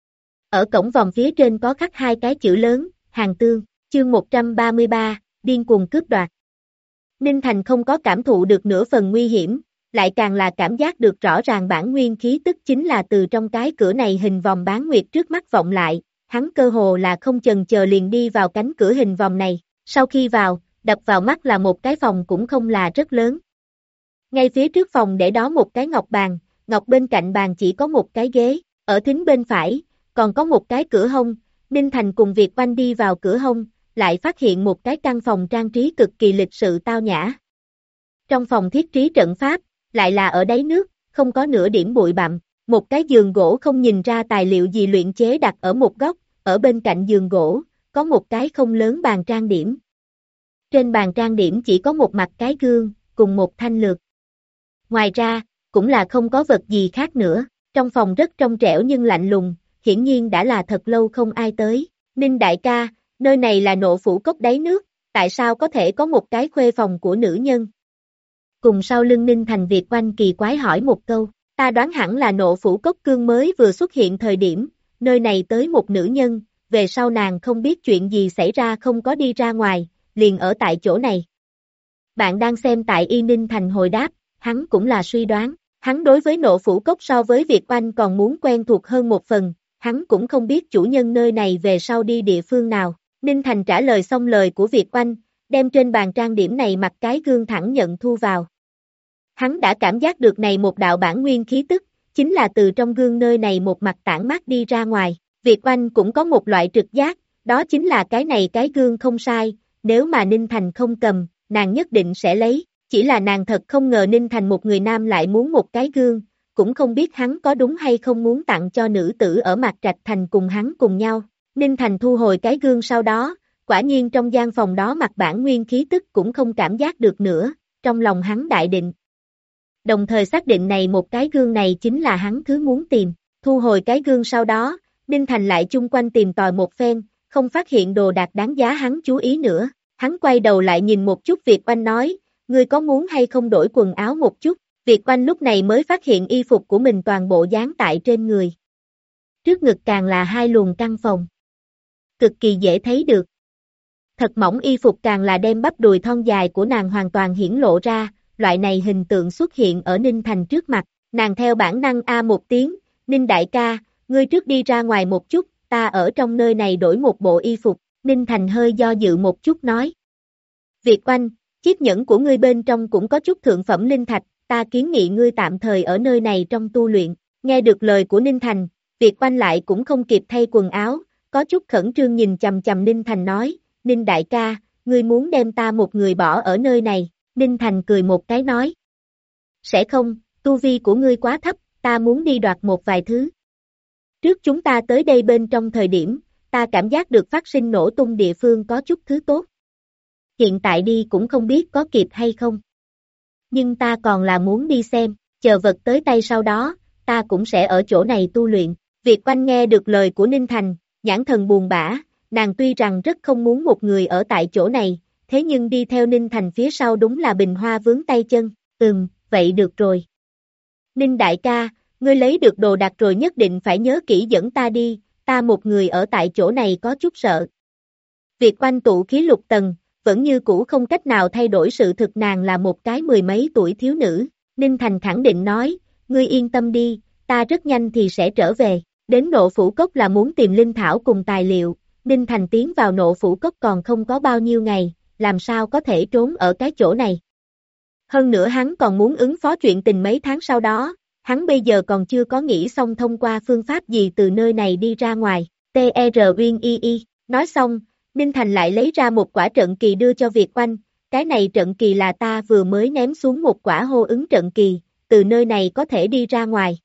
Ở cổng vòm phía trên có khắc hai cái chữ lớn, Hàng Tương, chương 133, điên cuồng cướp đoạt. Ninh Thành không có cảm thụ được nửa phần nguy hiểm, lại càng là cảm giác được rõ ràng bản nguyên khí tức chính là từ trong cái cửa này hình vòm bán nguyệt trước mắt vọng lại, hắn cơ hồ là không chần chờ liền đi vào cánh cửa hình vòm này, sau khi vào, đập vào mắt là một cái phòng cũng không là rất lớn. Ngay phía trước phòng để đó một cái ngọc bàn, ngọc bên cạnh bàn chỉ có một cái ghế, ở thính bên phải, còn có một cái cửa hông, Ninh Thành cùng Việt Oanh đi vào cửa hông, lại phát hiện một cái căn phòng trang trí cực kỳ lịch sự tao nhã. Trong phòng thiết trí trận pháp, lại là ở đáy nước, không có nửa điểm bụi bặm, một cái giường gỗ không nhìn ra tài liệu gì luyện chế đặt ở một góc, ở bên cạnh giường gỗ, có một cái không lớn bàn trang điểm. Trên bàn trang điểm chỉ có một mặt cái gương, cùng một thanh lược. Ngoài ra, cũng là không có vật gì khác nữa, trong phòng rất trong trẻo nhưng lạnh lùng, hiển nhiên đã là thật lâu không ai tới. Ninh đại ca, nơi này là Nộ Phủ Cốc đáy nước, tại sao có thể có một cái khuê phòng của nữ nhân? Cùng sau lưng Ninh Thành Việt Oanh kỳ quái hỏi một câu, ta đoán hẳn là Nộ Phủ Cốc Cương mới vừa xuất hiện thời điểm, nơi này tới một nữ nhân, về sau nàng không biết chuyện gì xảy ra không có đi ra ngoài, liền ở tại chỗ này. Bạn đang xem tại Y Ninh Thành hồi đáp, hắn cũng là suy đoán, hắn đối với Nộ Phủ Cốc so với Việt Oanh còn muốn quen thuộc hơn một phần, hắn cũng không biết chủ nhân nơi này về sau đi địa phương nào. Ninh Thành trả lời xong lời của Việt Oanh, đem trên bàn trang điểm này mặt cái gương thẳng nhận thu vào. Hắn đã cảm giác được này một đạo bản nguyên khí tức, chính là từ trong gương nơi này một mặt tản mát đi ra ngoài. Việt Oanh cũng có một loại trực giác, đó chính là cái này cái gương không sai, nếu mà Ninh Thành không cầm, nàng nhất định sẽ lấy, chỉ là nàng thật không ngờ Ninh Thành một người nam lại muốn một cái gương, cũng không biết hắn có đúng hay không muốn tặng cho nữ tử ở Mạc Trạch Thành cùng hắn cùng nhau. Ninh Thành thu hồi cái gương sau đó, quả nhiên trong gian phòng đó mặt bản nguyên khí tức cũng không cảm giác được nữa, trong lòng hắn đại định. Đồng thời xác định này một cái gương này chính là hắn thứ muốn tìm, thu hồi cái gương sau đó, Ninh Thành lại chung quanh tìm tòi một phen, không phát hiện đồ đạc đáng giá hắn chú ý nữa, hắn quay đầu lại nhìn một chút Việt Oanh nói, ngươi có muốn hay không đổi quần áo một chút, Việt Oanh lúc này mới phát hiện y phục của mình toàn bộ dán tại trên người. Trước ngực càng là hai luồng căng phòng. Cực kỳ dễ thấy được. Thật mỏng y phục càng là đem bắp đùi thon dài của nàng hoàn toàn hiển lộ ra, loại này hình tượng xuất hiện ở Ninh Thành trước mặt, nàng theo bản năng a một tiếng, Ninh đại ca, ngươi trước đi ra ngoài một chút, ta ở trong nơi này đổi một bộ y phục, Ninh Thành hơi do dự một chút nói. Việt Oanh, chiếc nhẫn của ngươi bên trong cũng có chút thượng phẩm linh thạch, ta kiến nghị ngươi tạm thời ở nơi này trong tu luyện, nghe được lời của Ninh Thành, Việt Oanh lại cũng không kịp thay quần áo, có chút khẩn trương nhìn chằm chằm Ninh Thành nói, Ninh đại ca, ngươi muốn đem ta một người bỏ ở nơi này, Ninh Thành cười một cái nói. Sẽ không, tu vi của ngươi quá thấp, ta muốn đi đoạt một vài thứ. Trước chúng ta tới đây bên trong thời điểm, ta cảm giác được phát sinh nổ tung địa phương có chút thứ tốt. Hiện tại đi cũng không biết có kịp hay không. Nhưng ta còn là muốn đi xem, chờ vật tới tay sau đó, ta cũng sẽ ở chỗ này tu luyện. Việt Oanh nghe được lời của Ninh Thành, nhãn thần buồn bã, nàng tuy rằng rất không muốn một người ở tại chỗ này, thế nhưng đi theo Ninh Thành phía sau đúng là Bình Hoa vướng tay chân, vậy được rồi. Ninh đại ca, ngươi lấy được đồ đạc rồi nhất định phải nhớ kỹ dẫn ta đi, ta một người ở tại chỗ này có chút sợ. Việt Oanh tụ khí lục tầng, vẫn như cũ không cách nào thay đổi sự thực nàng là một cái mười mấy tuổi thiếu nữ. Ninh Thành khẳng định nói, ngươi yên tâm đi, ta rất nhanh thì sẽ trở về. Đến Nộ Phủ Cốc là muốn tìm linh thảo cùng tài liệu, Ninh Thành tiến vào Nộ Phủ Cốc còn không có bao nhiêu ngày, làm sao có thể trốn ở cái chỗ này. Hơn nữa hắn còn muốn ứng phó chuyện tình mấy tháng sau đó, hắn bây giờ còn chưa có nghĩ xong thông qua phương pháp gì từ nơi này đi ra ngoài. T-R-U-N-I-I, nói xong, Ninh Thành lại lấy ra một quả trận kỳ đưa cho Việt Oanh, cái này trận kỳ là ta vừa mới ném xuống một quả hô ứng trận kỳ, từ nơi này có thể đi ra ngoài.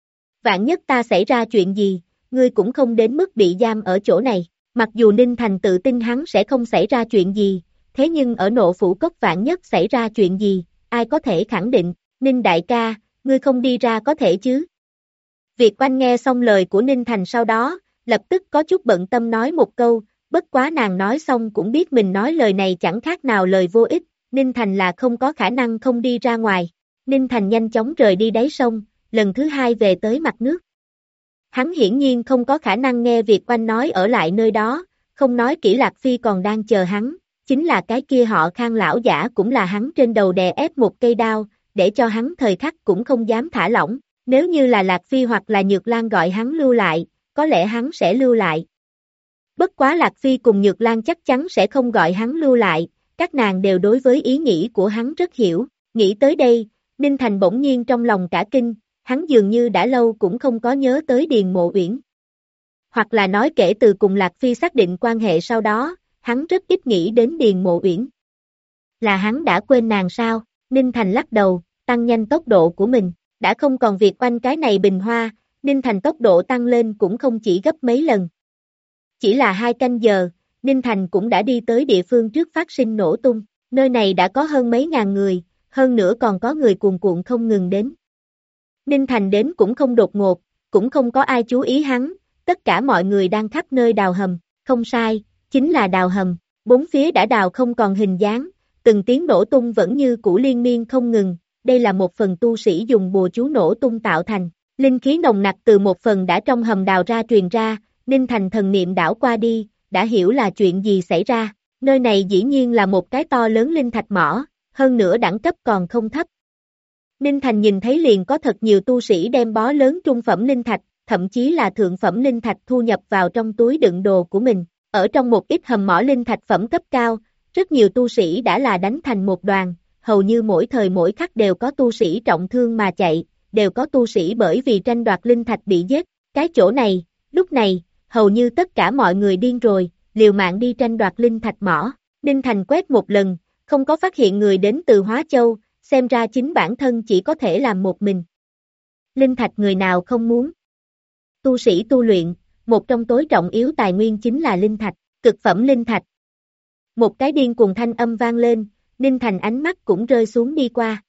Vạn nhất ta xảy ra chuyện gì, ngươi cũng không đến mức bị giam ở chỗ này. Mặc dù Ninh Thành tự tin hắn sẽ không xảy ra chuyện gì, thế nhưng ở Nộ Phủ Cốc vạn nhất xảy ra chuyện gì, ai có thể khẳng định, Ninh đại ca, ngươi không đi ra có thể chứ. Việt Oanh nghe xong lời của Ninh Thành sau đó, lập tức có chút bận tâm nói một câu, bất quá nàng nói xong cũng biết mình nói lời này chẳng khác nào lời vô ích, Ninh Thành là không có khả năng không đi ra ngoài. Ninh Thành nhanh chóng rời đi đáy sông, lần thứ hai về tới mặt nước. Hắn hiển nhiên không có khả năng nghe Việt Oanh nói ở lại nơi đó, không nói kỹ Lạc Phi còn đang chờ hắn, chính là cái kia họ Khang lão giả cũng là hắn trên đầu đè ép một cây đao, để cho hắn thời khắc cũng không dám thả lỏng, nếu như là Lạc Phi hoặc là Nhược Lan gọi hắn lưu lại, có lẽ hắn sẽ lưu lại. Bất quá Lạc Phi cùng Nhược Lan chắc chắn sẽ không gọi hắn lưu lại, các nàng đều đối với ý nghĩ của hắn rất hiểu, nghĩ tới đây, Ninh Thành bỗng nhiên trong lòng cả kinh, hắn dường như đã lâu cũng không có nhớ tới Điền Mộ Uyển. Hoặc là nói kể từ cùng Lạc Phi xác định quan hệ sau đó, hắn rất ít nghĩ đến Điền Mộ Uyển. Là hắn đã quên nàng sao? Ninh Thành lắc đầu, tăng nhanh tốc độ của mình, đã không còn Việt Oanh cái này Bình Hoa, Ninh Thành tốc độ tăng lên cũng không chỉ gấp mấy lần. Chỉ là 2 canh giờ, Ninh Thành cũng đã đi tới địa phương trước phát sinh nổ tung, nơi này đã có hơn mấy ngàn người, hơn nữa còn có người cuồn cuộn không ngừng đến. Ninh Thành đến cũng không đột ngột, cũng không có ai chú ý hắn, tất cả mọi người đang khắp nơi đào hầm, không sai, chính là đào hầm, bốn phía đã đào không còn hình dáng, từng tiếng nổ tung vẫn như cũ liên miên không ngừng, đây là một phần tu sĩ dùng bùa chú nổ tung tạo thành, linh khí nồng nặc từ một phần đã trong hầm đào ra truyền ra, Ninh Thành thần niệm đảo qua đi, đã hiểu là chuyện gì xảy ra, nơi này dĩ nhiên là một cái to lớn linh thạch mỏ, hơn nữa đẳng cấp còn không thấp. Ninh Thành nhìn thấy liền có thật nhiều tu sĩ đem bó lớn trung phẩm linh thạch, thậm chí là thượng phẩm linh thạch thu nhập vào trong túi đựng đồ của mình. Ở trong một ít hầm mỏ linh thạch phẩm cấp cao, rất nhiều tu sĩ đã là đánh thành một đoàn, hầu như mỗi thời mỗi khắc đều có tu sĩ trọng thương mà chạy, đều có tu sĩ bởi vì tranh đoạt linh thạch bị giết. Cái chỗ này, lúc này, hầu như tất cả mọi người điên rồi, liều mạng đi tranh đoạt linh thạch mỏ. Ninh Thành quét một lần, không có phát hiện người đến từ Hóa Châu, xem ra chính bản thân chỉ có thể làm một mình. Linh thạch người nào không muốn? Tu sĩ tu luyện, một trong tối trọng yếu tài nguyên chính là linh thạch, cực phẩm linh thạch. Một cái điên cuồng thanh âm vang lên, Ninh Thành ánh mắt cũng rơi xuống đi qua.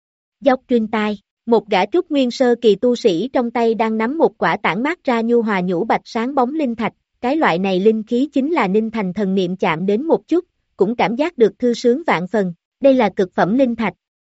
Dốc truyền tai, một gã trúc nguyên sơ kỳ tu sĩ trong tay đang nắm một quả tản mát ra nhu hòa nhũ bạch sáng bóng linh thạch, cái loại này linh khí chính là Ninh Thành thần niệm chạm đến một chút, cũng cảm giác được thư sướng vạn phần, đây là cực phẩm linh thạch.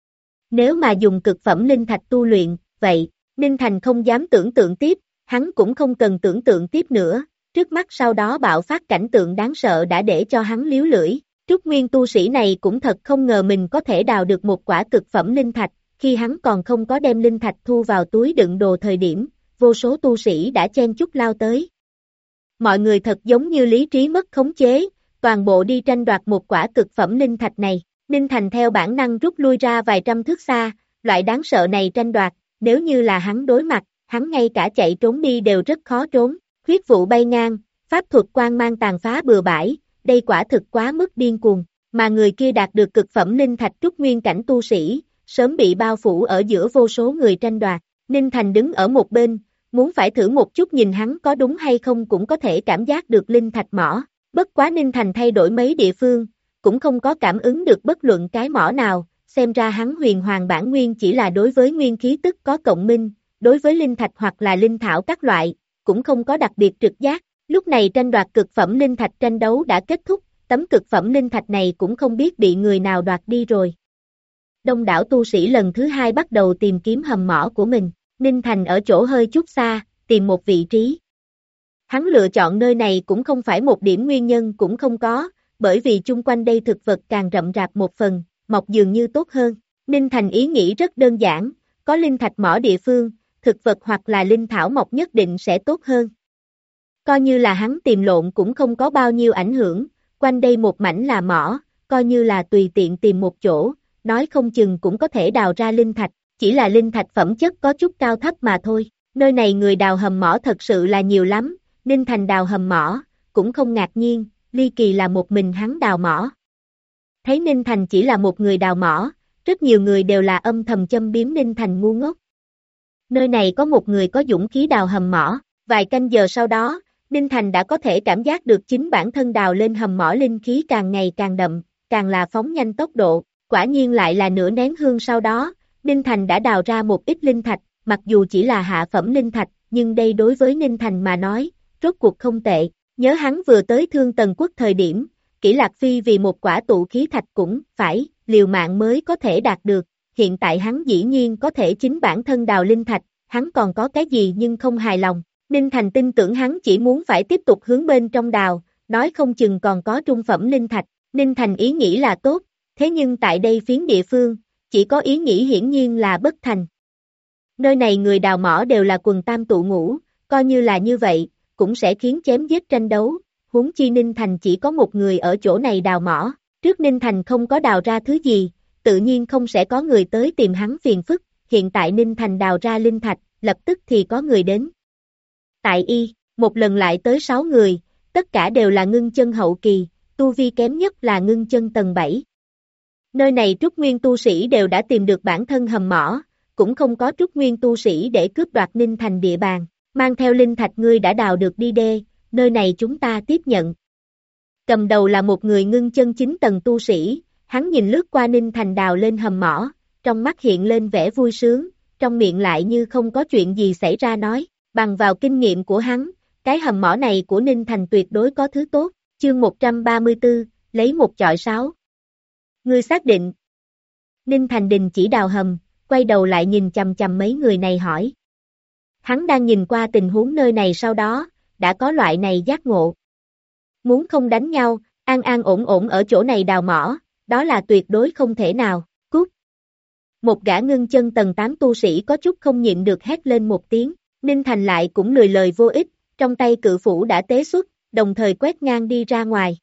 Nếu mà dùng cực phẩm linh thạch tu luyện, vậy, Ninh Thành không dám tưởng tượng tiếp, hắn cũng không cần tưởng tượng tiếp nữa, trước mắt sau đó bạo phát cảnh tượng đáng sợ đã để cho hắn liếu lưỡi, trúc nguyên tu sĩ này cũng thật không ngờ mình có thể đào được một quả cực phẩm linh thạch, khi hắn còn không có đem linh thạch thu vào túi đựng đồ thời điểm, vô số tu sĩ đã chen chúc lao tới. Mọi người thật giống như lý trí mất khống chế, toàn bộ đi tranh đoạt một quả cực phẩm linh thạch này. Ninh Thành theo bản năng rút lui ra vài trăm thước xa, loại đáng sợ này tranh đoạt, nếu như là hắn đối mặt, hắn ngay cả chạy trốn đi đều rất khó trốn, huyết vụ bay ngang, pháp thuật quang mang tàn phá bừa bãi, đây quả thực quá mức điên cuồng, Mà người kia đạt được cực phẩm linh thạch trúc nguyên cảnh tu sĩ, sớm bị bao phủ ở giữa vô số người tranh đoạt. Ninh Thành đứng ở một bên, muốn phải thử một chút nhìn hắn có đúng hay không cũng có thể cảm giác được linh thạch mỏ. Bất quá Ninh Thành thay đổi mấy địa phương, cũng không có cảm ứng được bất luận cái mỏ nào, xem ra hắn huyền hoàng bản nguyên chỉ là đối với nguyên khí tức có cộng minh, đối với linh thạch hoặc là linh thảo các loại, cũng không có đặc biệt trực giác. Lúc này tranh đoạt cực phẩm linh thạch tranh đấu đã kết thúc, tấm cực phẩm linh thạch này cũng không biết bị người nào đoạt đi rồi. Đông đảo tu sĩ lần thứ hai bắt đầu tìm kiếm hầm mỏ của mình, Ninh Thành ở chỗ hơi chút xa, tìm một vị trí. Hắn lựa chọn nơi này cũng không phải một điểm nguyên nhân cũng không có, bởi vì chung quanh đây thực vật càng rậm rạp một phần, mọc dường như tốt hơn. Ninh Thành ý nghĩ rất đơn giản, có linh thạch mỏ địa phương, thực vật hoặc là linh thảo mọc nhất định sẽ tốt hơn. Coi như là hắn tìm lộn cũng không có bao nhiêu ảnh hưởng, quanh đây một mảnh là mỏ, coi như là tùy tiện tìm một chỗ, nói không chừng cũng có thể đào ra linh thạch, chỉ là linh thạch phẩm chất có chút cao thấp mà thôi. Nơi này người đào hầm mỏ thật sự là nhiều lắm, Ninh Thành đào hầm mỏ, cũng không ngạc nhiên, ly kỳ là một mình hắn đào mỏ. Thấy Ninh Thành chỉ là một người đào mỏ, rất nhiều người đều là âm thầm châm biếm Ninh Thành ngu ngốc. Nơi này có một người có dũng khí đào hầm mỏ, vài canh giờ sau đó, Ninh Thành đã có thể cảm giác được chính bản thân đào lên hầm mỏ linh khí càng ngày càng đậm, càng là phóng nhanh tốc độ, quả nhiên lại là nửa nén hương sau đó, Ninh Thành đã đào ra một ít linh thạch, mặc dù chỉ là hạ phẩm linh thạch, nhưng đây đối với Ninh Thành mà nói, rốt cuộc không tệ, nhớ hắn vừa tới Thương Tần Quốc thời điểm, Kỷ Lạc Phi vì một quả tụ khí thạch cũng phải liều mạng mới có thể đạt được, hiện tại hắn dĩ nhiên có thể chính bản thân đào linh thạch, hắn còn có cái gì nhưng không hài lòng. Ninh Thành tin tưởng hắn chỉ muốn phải tiếp tục hướng bên trong đào, nói không chừng còn có trung phẩm linh thạch. Ninh Thành ý nghĩ là tốt, thế nhưng tại đây phiến địa phương, chỉ có ý nghĩ hiển nhiên là bất thành. Nơi này người đào mỏ đều là quần tam tụ ngũ, coi như là như vậy, cũng sẽ khiến chém giết tranh đấu, huống chi Ninh Thành chỉ có một người ở chỗ này đào mỏ, trước Ninh Thành không có đào ra thứ gì, tự nhiên không sẽ có người tới tìm hắn phiền phức, hiện tại Ninh Thành đào ra linh thạch, lập tức thì có người đến. Tại một lần lại tới 6 người, tất cả đều là ngưng chân hậu kỳ, tu vi kém nhất là ngưng chân tầng 7. Nơi này trúc nguyên tu sĩ đều đã tìm được bản thân hầm mỏ, cũng không có trúc nguyên tu sĩ để cướp đoạt Ninh Thành địa bàn, mang theo linh thạch ngươi đã đào được đi đê, nơi này chúng ta tiếp nhận. Cầm đầu là một người ngưng chân 9 tầng tu sĩ, hắn nhìn lướt qua Ninh Thành đào lên hầm mỏ, trong mắt hiện lên vẻ vui sướng, trong miệng lại như không có chuyện gì xảy ra nói. Bằng vào kinh nghiệm của hắn, cái hầm mỏ này của Ninh Thành tuyệt đối có thứ tốt, chương 134, lấy một chọi 6. Ngươi xác định. Ninh Thành đình chỉ đào hầm, quay đầu lại nhìn chằm chằm mấy người này hỏi. Hắn đang nhìn qua tình huống nơi này sau đó, đã có loại này giác ngộ. Muốn không đánh nhau, an an ổn ổn ở chỗ này đào mỏ, đó là tuyệt đối không thể nào, cút. Một gã ngưng chân tầng 8 tu sĩ có chút không nhịn được hét lên một tiếng. Ninh Thành lại cũng lười lời vô ích, trong tay cự phủ đã tế xuất, đồng thời quét ngang đi ra ngoài.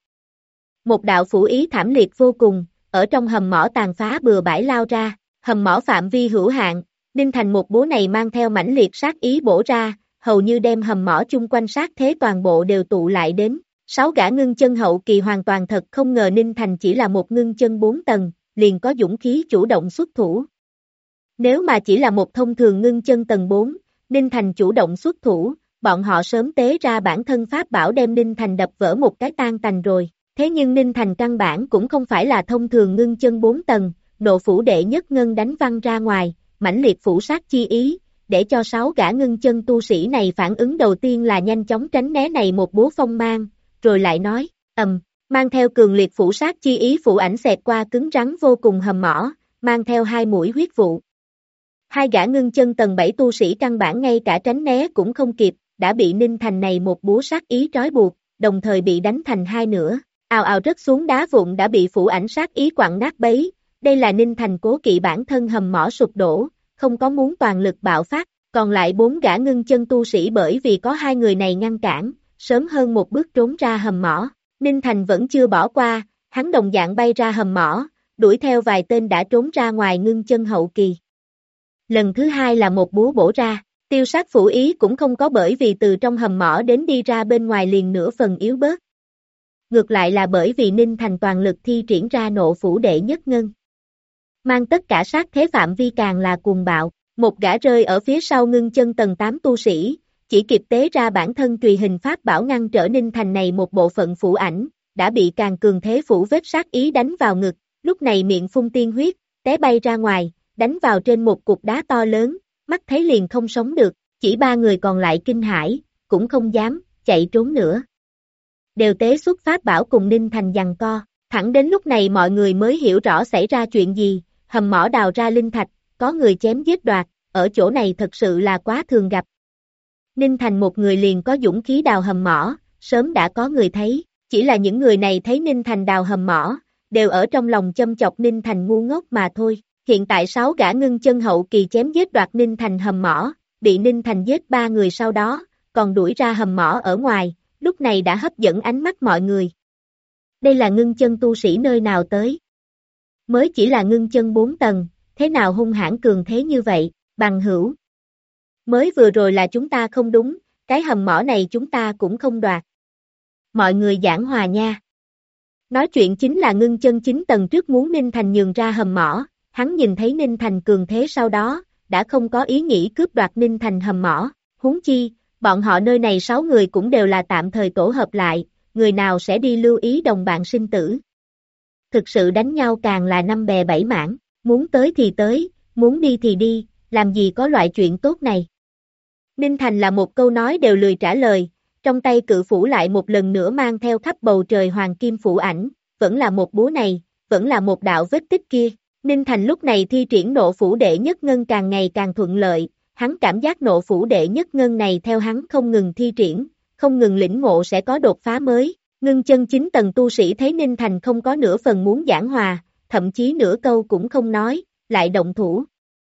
Một đạo phủ ý thảm liệt vô cùng, ở trong hầm mỏ tàn phá bừa bãi lao ra, hầm mỏ phạm vi hữu hạn, Ninh Thành một búa này mang theo mãnh liệt sát ý bổ ra, hầu như đem hầm mỏ chung quanh sát thế toàn bộ đều tụ lại đến. 6 gã ngưng chân hậu kỳ hoàn toàn thật không ngờ Ninh Thành chỉ là một ngưng chân 4 tầng, liền có dũng khí chủ động xuất thủ. Nếu mà chỉ là một thông thường ngưng chân tầng 4, Ninh Thành chủ động xuất thủ, bọn họ sớm tế ra bản thân pháp bảo đem Ninh Thành đập vỡ một cái tan tành rồi. Thế nhưng Ninh Thành căn bản cũng không phải là thông thường ngưng chân 4 tầng, nộ phủ đệ nhất ngân đánh văng ra ngoài, mãnh liệt phủ sát chi ý, để cho 6 gã ngưng chân tu sĩ này phản ứng đầu tiên là nhanh chóng tránh né này một búa phong mang, rồi lại nói, mang theo cường liệt phủ sát chi ý phủ ảnh xẹt qua cứng rắn vô cùng hầm mỏ, mang theo 2 mũi huyết vụ. 2 gã ngưng chân tầng 7 tu sĩ căn bản ngay cả tránh né cũng không kịp, đã bị Ninh Thành này một búa sát ý trói buộc, đồng thời bị đánh thành hai nửa, ào ào rớt xuống đá vụn đã bị phủ ảnh sát ý quặn nát bấy, đây là Ninh Thành cố kỵ bản thân hầm mỏ sụp đổ, không có muốn toàn lực bạo phát, còn lại 4 gã ngưng chân tu sĩ bởi vì có 2 người này ngăn cản, sớm hơn một bước trốn ra hầm mỏ, Ninh Thành vẫn chưa bỏ qua, hắn đồng dạng bay ra hầm mỏ, đuổi theo vài tên đã trốn ra ngoài ngưng chân hậu kỳ. Lần thứ hai là một búa bổ ra, tiêu sát phủ ý cũng không có bởi vì từ trong hầm mỏ đến đi ra bên ngoài liền nửa phần yếu bớt. ngược lại là bởi vì Ninh Thành toàn lực thi triển ra nộ phủ đệ nhất ngân. Mang tất cả sát thế phạm vi càng là cuồng bạo, một gã rơi ở phía sau ngưng chân tầng 8 tu sĩ, chỉ kịp tế ra bản thân tùy hình pháp bảo ngăn trở Ninh Thành này một bộ phận phủ ảnh, đã bị càng cường thế phủ vết sát ý đánh vào ngực, lúc này miệng phun tiên huyết, té bay ra ngoài, đánh vào trên một cục đá to lớn, mắt thấy liền không sống được, chỉ ba người còn lại kinh hãi, cũng không dám chạy trốn nữa. Đều tế xuất pháp bảo cùng Ninh Thành giằng co, thẳng đến lúc này mọi người mới hiểu rõ xảy ra chuyện gì, hầm mỏ đào ra linh thạch, có người chém giết đoạt, ở chỗ này thật sự là quá thường gặp. Ninh Thành một người liền có dũng khí đào hầm mỏ, sớm đã có người thấy, chỉ là những người này thấy Ninh Thành đào hầm mỏ, đều ở trong lòng châm chọc Ninh Thành ngu ngốc mà thôi. Hiện tại 6 gã ngưng chân hậu kỳ chém giết đoạt Ninh Thành hầm mỏ, bị Ninh Thành giết 3 người sau đó, còn đuổi ra hầm mỏ ở ngoài, lúc này đã hấp dẫn ánh mắt mọi người. Đây là ngưng chân tu sĩ nơi nào tới? Mới chỉ là ngưng chân 4 tầng, thế nào hung hãn cường thế như vậy, bằng hữu. Mới vừa rồi là chúng ta không đúng, cái hầm mỏ này chúng ta cũng không đoạt. Mọi người giảng hòa nha. Nói chuyện chính là ngưng chân 9 tầng trước muốn Ninh Thành nhường ra hầm mỏ, hắn nhìn thấy Ninh Thành cường thế sau đó, đã không có ý nghĩ cướp đoạt Ninh Thành hầm mỏ, huống chi, bọn họ nơi này 6 người cũng đều là tạm thời tổ hợp lại, người nào sẽ đi lưu ý đồng bạn sinh tử. Thực sự đánh nhau càng là năm bè bảy mảng, muốn tới thì tới, muốn đi thì đi, làm gì có loại chuyện tốt này. Ninh Thành là một câu nói đều lười trả lời, trong tay cự phủ lại một lần nữa mang theo khắp bầu trời hoàng kim phủ ảnh, vẫn là một búa này, vẫn là một đạo vết tích kia. Ninh Thành lúc này thi triển nộ phủ đệ nhất ngân càng ngày càng thuận lợi, hắn cảm giác nộ phủ đệ nhất ngân này theo hắn không ngừng thi triển, không ngừng lĩnh ngộ sẽ có đột phá mới. Ngưng chân 9 tầng tu sĩ thấy Ninh Thành không có nửa phần muốn giảng hòa, thậm chí nửa câu cũng không nói, lại động thủ.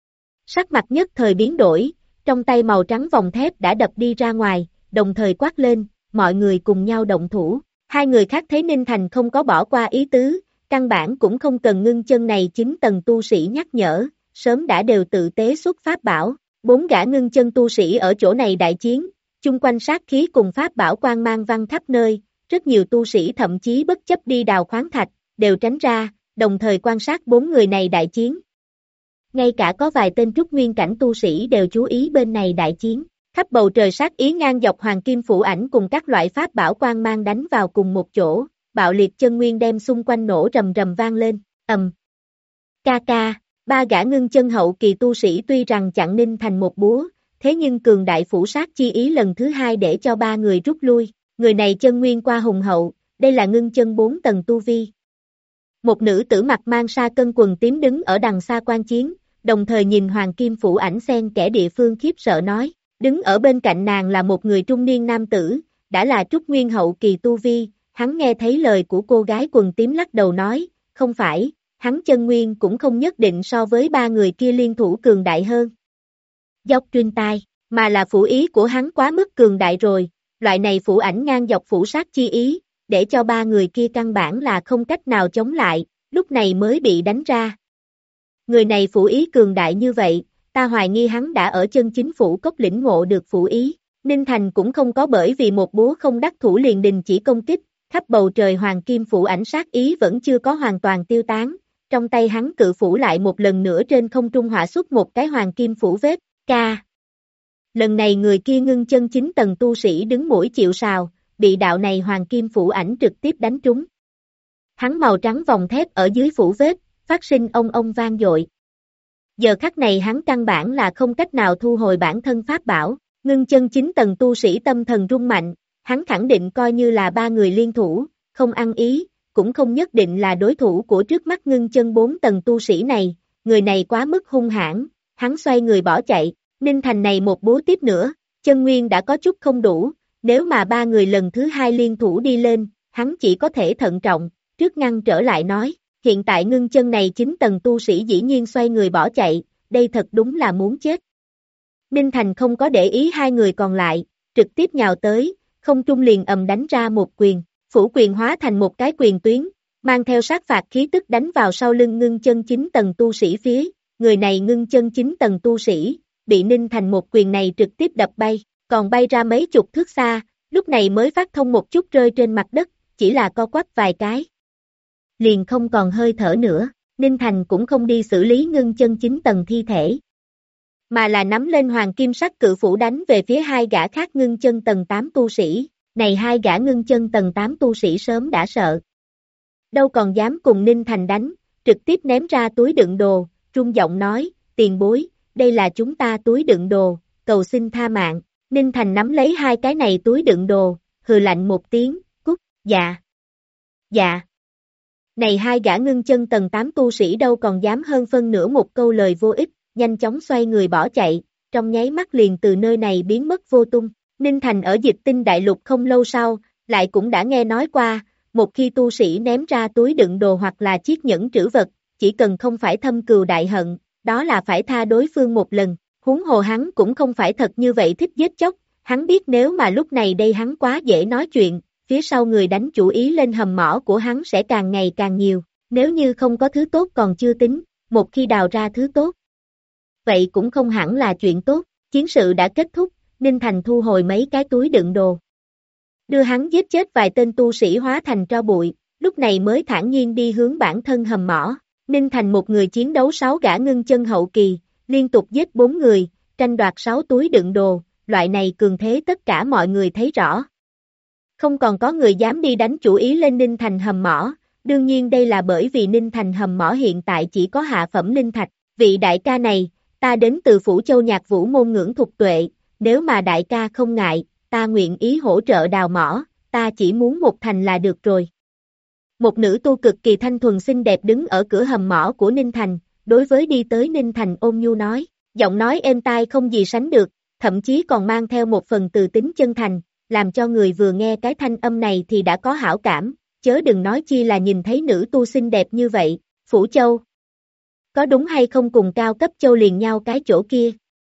Sắc mặt nhất thời biến đổi, trong tay màu trắng vòng thép đã đập đi ra ngoài, đồng thời quát lên, mọi người cùng nhau động thủ. Hai người khác thấy Ninh Thành không có bỏ qua ý tứ, căn bản cũng không cần ngưng chân này 9 tầng tu sĩ nhắc nhở, sớm đã đều tự tế xuất pháp bảo. 4 gã ngưng chân tu sĩ ở chỗ này đại chiến, chung quanh sát khí cùng pháp bảo quang mang văng khắp nơi, rất nhiều tu sĩ thậm chí bất chấp đi đào khoáng thạch, đều tránh ra, đồng thời quan sát 4 người này đại chiến. Ngay cả có vài tên trúc nguyên cảnh tu sĩ đều chú ý bên này đại chiến, khắp bầu trời sát ý ngang dọc hoàng kim phủ ảnh cùng các loại pháp bảo quang mang đánh vào cùng một chỗ, bạo liệt chân nguyên đem xung quanh nổ rầm rầm vang lên, ca ca. 3 gã ngưng chân hậu kỳ tu sĩ tuy rằng chặn Ninh Thành một búa, thế nhưng cường đại phủ sát chi ý lần thứ 2 để cho 3 người rút lui, người này chân nguyên qua hùng hậu, đây là ngưng chân 4 tầng tu vi. Một nữ tử mặt mang sa cân quần tím đứng ở đằng xa quan chiến, đồng thời nhìn hoàng kim phủ ảnh xen kẽ địa phương khiếp sợ nói, đứng ở bên cạnh nàng là một người trung niên nam tử, đã là trúc nguyên hậu kỳ tu vi, hắn nghe thấy lời của cô gái quần tím lắc đầu nói, không phải. Hắn chân nguyên cũng không nhất định so với 3 người kia liên thủ cường đại hơn. Dốc truyền tai, mà là phủ ý của hắn quá mức cường đại rồi, loại này phủ ảnh ngang dọc phủ sát chi ý, để cho 3 người kia căn bản là không cách nào chống lại, lúc này mới bị đánh ra. Người này phủ ý cường đại như vậy, ta hoài nghi hắn đã ở chân chính phủ cốc lĩnh ngộ được phủ ý. Ninh Thành cũng không có bởi vì một búa không đắc thủ liền đình chỉ công kích, khắp bầu trời hoàng kim phủ ảnh sát ý vẫn chưa có hoàn toàn tiêu tán. Trong tay hắn cự phủ lại một lần nữa trên không trung hỏa xuất một cái hoàng kim phủ vết, ca. Lần này người kia ngưng chân 9 tầng tu sĩ đứng mũi chịu sào, bị đạo này hoàng kim phủ ảnh trực tiếp đánh trúng. Hắn màu trắng vòng thép ở dưới phủ vết, phát sinh ông vang dội. Giờ khắc này hắn căn bản là không cách nào thu hồi bản thân pháp bảo, ngưng chân 9 tầng tu sĩ tâm thần rung mạnh, hắn khẳng định coi như là 3 người liên thủ, không ăn ý. Cũng không nhất định là đối thủ của trước mắt ngưng chân 4 tầng tu sĩ này, người này quá mức hung hãn, hắn xoay người bỏ chạy, Ninh Thành này một búa tiếp nữa, chân nguyên đã có chút không đủ, nếu mà 3 người lần thứ 2 liên thủ đi lên, hắn chỉ có thể thận trọng, trước ngăn trở lại nói, hiện tại ngưng chân này 9 tầng tu sĩ dĩ nhiên xoay người bỏ chạy, đây thật đúng là muốn chết. Ninh Thành không có để ý 2 người còn lại, trực tiếp nhào tới, không trung liền đánh ra một quyền. Phủ quyền hóa thành một cái quyền tuyến, mang theo sát phạt khí tức đánh vào sau lưng ngưng chân 9 tầng tu sĩ phía, người này ngưng chân 9 tầng tu sĩ, bị Ninh Thành một quyền này trực tiếp đập bay, còn bay ra mấy chục thước xa, lúc này mới phát thông một chút rơi trên mặt đất, chỉ là co quắp vài cái. Liền không còn hơi thở nữa, Ninh Thành cũng không đi xử lý ngưng chân 9 tầng thi thể. Mà là nắm lên hoàng kim sắc cự phủ đánh về phía hai gã khác ngưng chân tầng 8 tu sĩ, này hai gã ngưng chân tầng 8 tu sĩ sớm đã sợ. Đâu còn dám cùng Ninh Thành đánh, trực tiếp ném ra túi đựng đồ, trung giọng nói, tiền bối, đây là chúng ta túi đựng đồ, cầu xin tha mạng. Ninh Thành nắm lấy hai cái này túi đựng đồ, hừ lạnh một tiếng, cút, dạ. Dạ. Này hai gã ngưng chân tầng 8 tu sĩ đâu còn dám hơn phân nửa một câu lời vô ích, nhanh chóng xoay người bỏ chạy, trong nháy mắt liền từ nơi này biến mất vô tung. Ninh Thành ở Dịch Tinh Đại Lục không lâu sau, lại cũng đã nghe nói qua, một khi tu sĩ ném ra túi đựng đồ hoặc là chiếc nhẫn trữ vật, chỉ cần không phải thâm cừu đại hận, đó là phải tha đối phương một lần. Huống hồ hắn cũng không phải thật như vậy thích giết chóc, hắn biết nếu mà lúc này đây hắn quá dễ nói chuyện, phía sau người đánh chủ ý lên hầm mỏ của hắn sẽ càng ngày càng nhiều, nếu như không có thứ tốt còn chưa tính, một khi đào ra thứ tốt, vậy cũng không hẳn là chuyện tốt. Chiến sự đã kết thúc, Ninh Thành thu hồi mấy cái túi đựng đồ. Đưa hắn giết chết vài tên tu sĩ hóa thành tro bụi, lúc này mới thản nhiên đi hướng bản thân hầm mỏ. Ninh Thành một người chiến đấu 6 gã ngưng chân hậu kỳ, liên tục giết 4 người, tranh đoạt 6 túi đựng đồ, loại này cường thế tất cả mọi người thấy rõ. Không còn có người dám đi đánh chủ ý lên Ninh Thành hầm mỏ, đương nhiên đây là bởi vì Ninh Thành hầm mỏ hiện tại chỉ có hạ phẩm linh thạch. Vị đại ca này, ta đến từ Phủ Châu Nhạc Vũ môn Ngưỡng Thục Tuệ, nếu mà đại ca không ngại, ta nguyện ý hỗ trợ đào mỏ, ta chỉ muốn một thành là được rồi. Một nữ tu cực kỳ thanh thuần xinh đẹp đứng ở cửa hầm mỏ của Ninh Thành, đối với đi tới Ninh Thành ôn nhu nói, giọng nói êm tai không gì sánh được, thậm chí còn mang theo một phần từ tính chân thành, làm cho người vừa nghe cái thanh âm này thì đã có hảo cảm, chớ đừng nói chi là nhìn thấy nữ tu xinh đẹp như vậy. Phủ Châu, có đúng hay không cùng cao cấp châu liền nhau cái chỗ kia?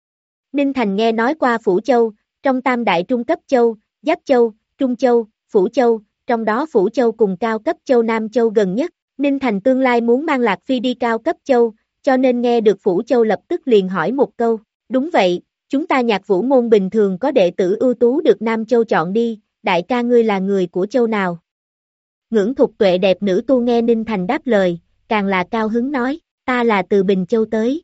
Ninh Thành nghe nói qua Phủ Châu, trong tam đại trung cấp châu, Giáp Châu, Trung Châu, Phủ Châu, trong đó Phủ Châu cùng cao cấp châu Nam Châu gần nhất. Ninh Thành tương lai muốn mang Lạc Phi đi cao cấp châu, cho nên nghe được Phủ Châu lập tức liền hỏi một câu, đúng vậy, chúng ta Nhạc Vũ môn bình thường có đệ tử ưu tú được Nam Châu chọn đi, đại ca ngươi là người của châu nào? Ngưỡng Thục Tuệ đẹp nữ tu nghe Ninh Thành đáp lời, càng là cao hứng nói, ta là từ Bình Châu tới.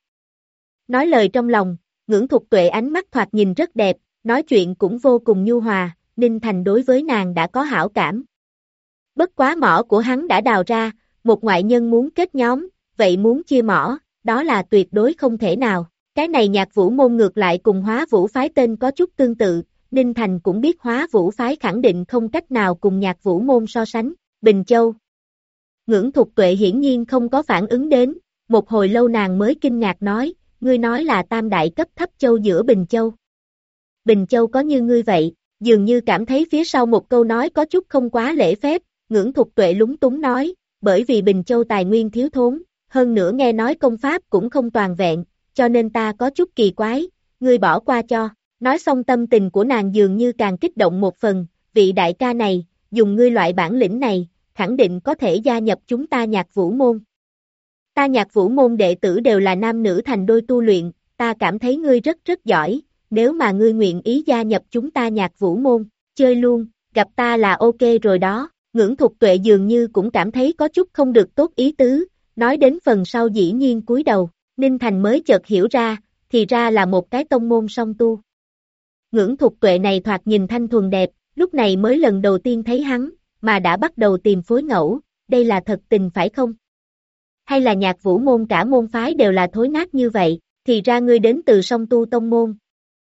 Nói lời trong lòng, Ngưỡng Thục Tuệ ánh mắt thoạt nhìn rất đẹp, nói chuyện cũng vô cùng nhu hòa, Ninh Thành đối với nàng đã có hảo cảm. Bất quá mỏ của hắn đã đào ra, một ngoại nhân muốn kết nhóm, vậy muốn chia mỏ, đó là tuyệt đối không thể nào. Cái này Nhạc Vũ môn ngược lại cùng Hóa Vũ phái tên có chút tương tự, Ninh Thành cũng biết Hóa Vũ phái khẳng định không cách nào cùng Nhạc Vũ môn so sánh. Bình Châu. Ngưỡng Thục Tuệ hiển nhiên không có phản ứng đến, một hồi lâu nàng mới kinh ngạc nói, ngươi nói là tam đại cấp thấp châu giữa Bình Châu. Bình Châu có như ngươi vậy, dường như cảm thấy phía sau một câu nói có chút không quá lễ phép, Ngưỡng Thục Tuệ lúng túng nói, bởi vì Bình Châu tài nguyên thiếu thốn, hơn nữa nghe nói công pháp cũng không toàn vẹn, cho nên ta có chút kỳ quái, ngươi bỏ qua cho. Nói xong tâm tình của nàng dường như càng kích động một phần, vị đại ca này, dùng ngươi loại bản lĩnh này, khẳng định có thể gia nhập chúng ta Nhạc Vũ môn. Ta Nhạc Vũ môn đệ tử đều là nam nữ thành đôi tu luyện, ta cảm thấy ngươi rất rất giỏi, nếu mà ngươi nguyện ý gia nhập chúng ta Nhạc Vũ môn, chơi luôn, gặp ta là ok rồi đó. Ngưỡng Thục Tuệ dường như cũng cảm thấy có chút không được tốt ý tứ, nói đến phần sau dĩ nhiên cúi đầu, Ninh Thành mới chợt hiểu ra, thì ra là một cái tông môn song tu. Ngưỡng Thục Tuệ này thoạt nhìn thanh thuần đẹp, lúc này mới lần đầu tiên thấy hắn, mà đã bắt đầu tìm phối ngẫu, đây là thật tình phải không? Hay là Nhạc Vũ môn cả môn phái đều là thối nát như vậy, thì ra ngươi đến từ song tu tông môn.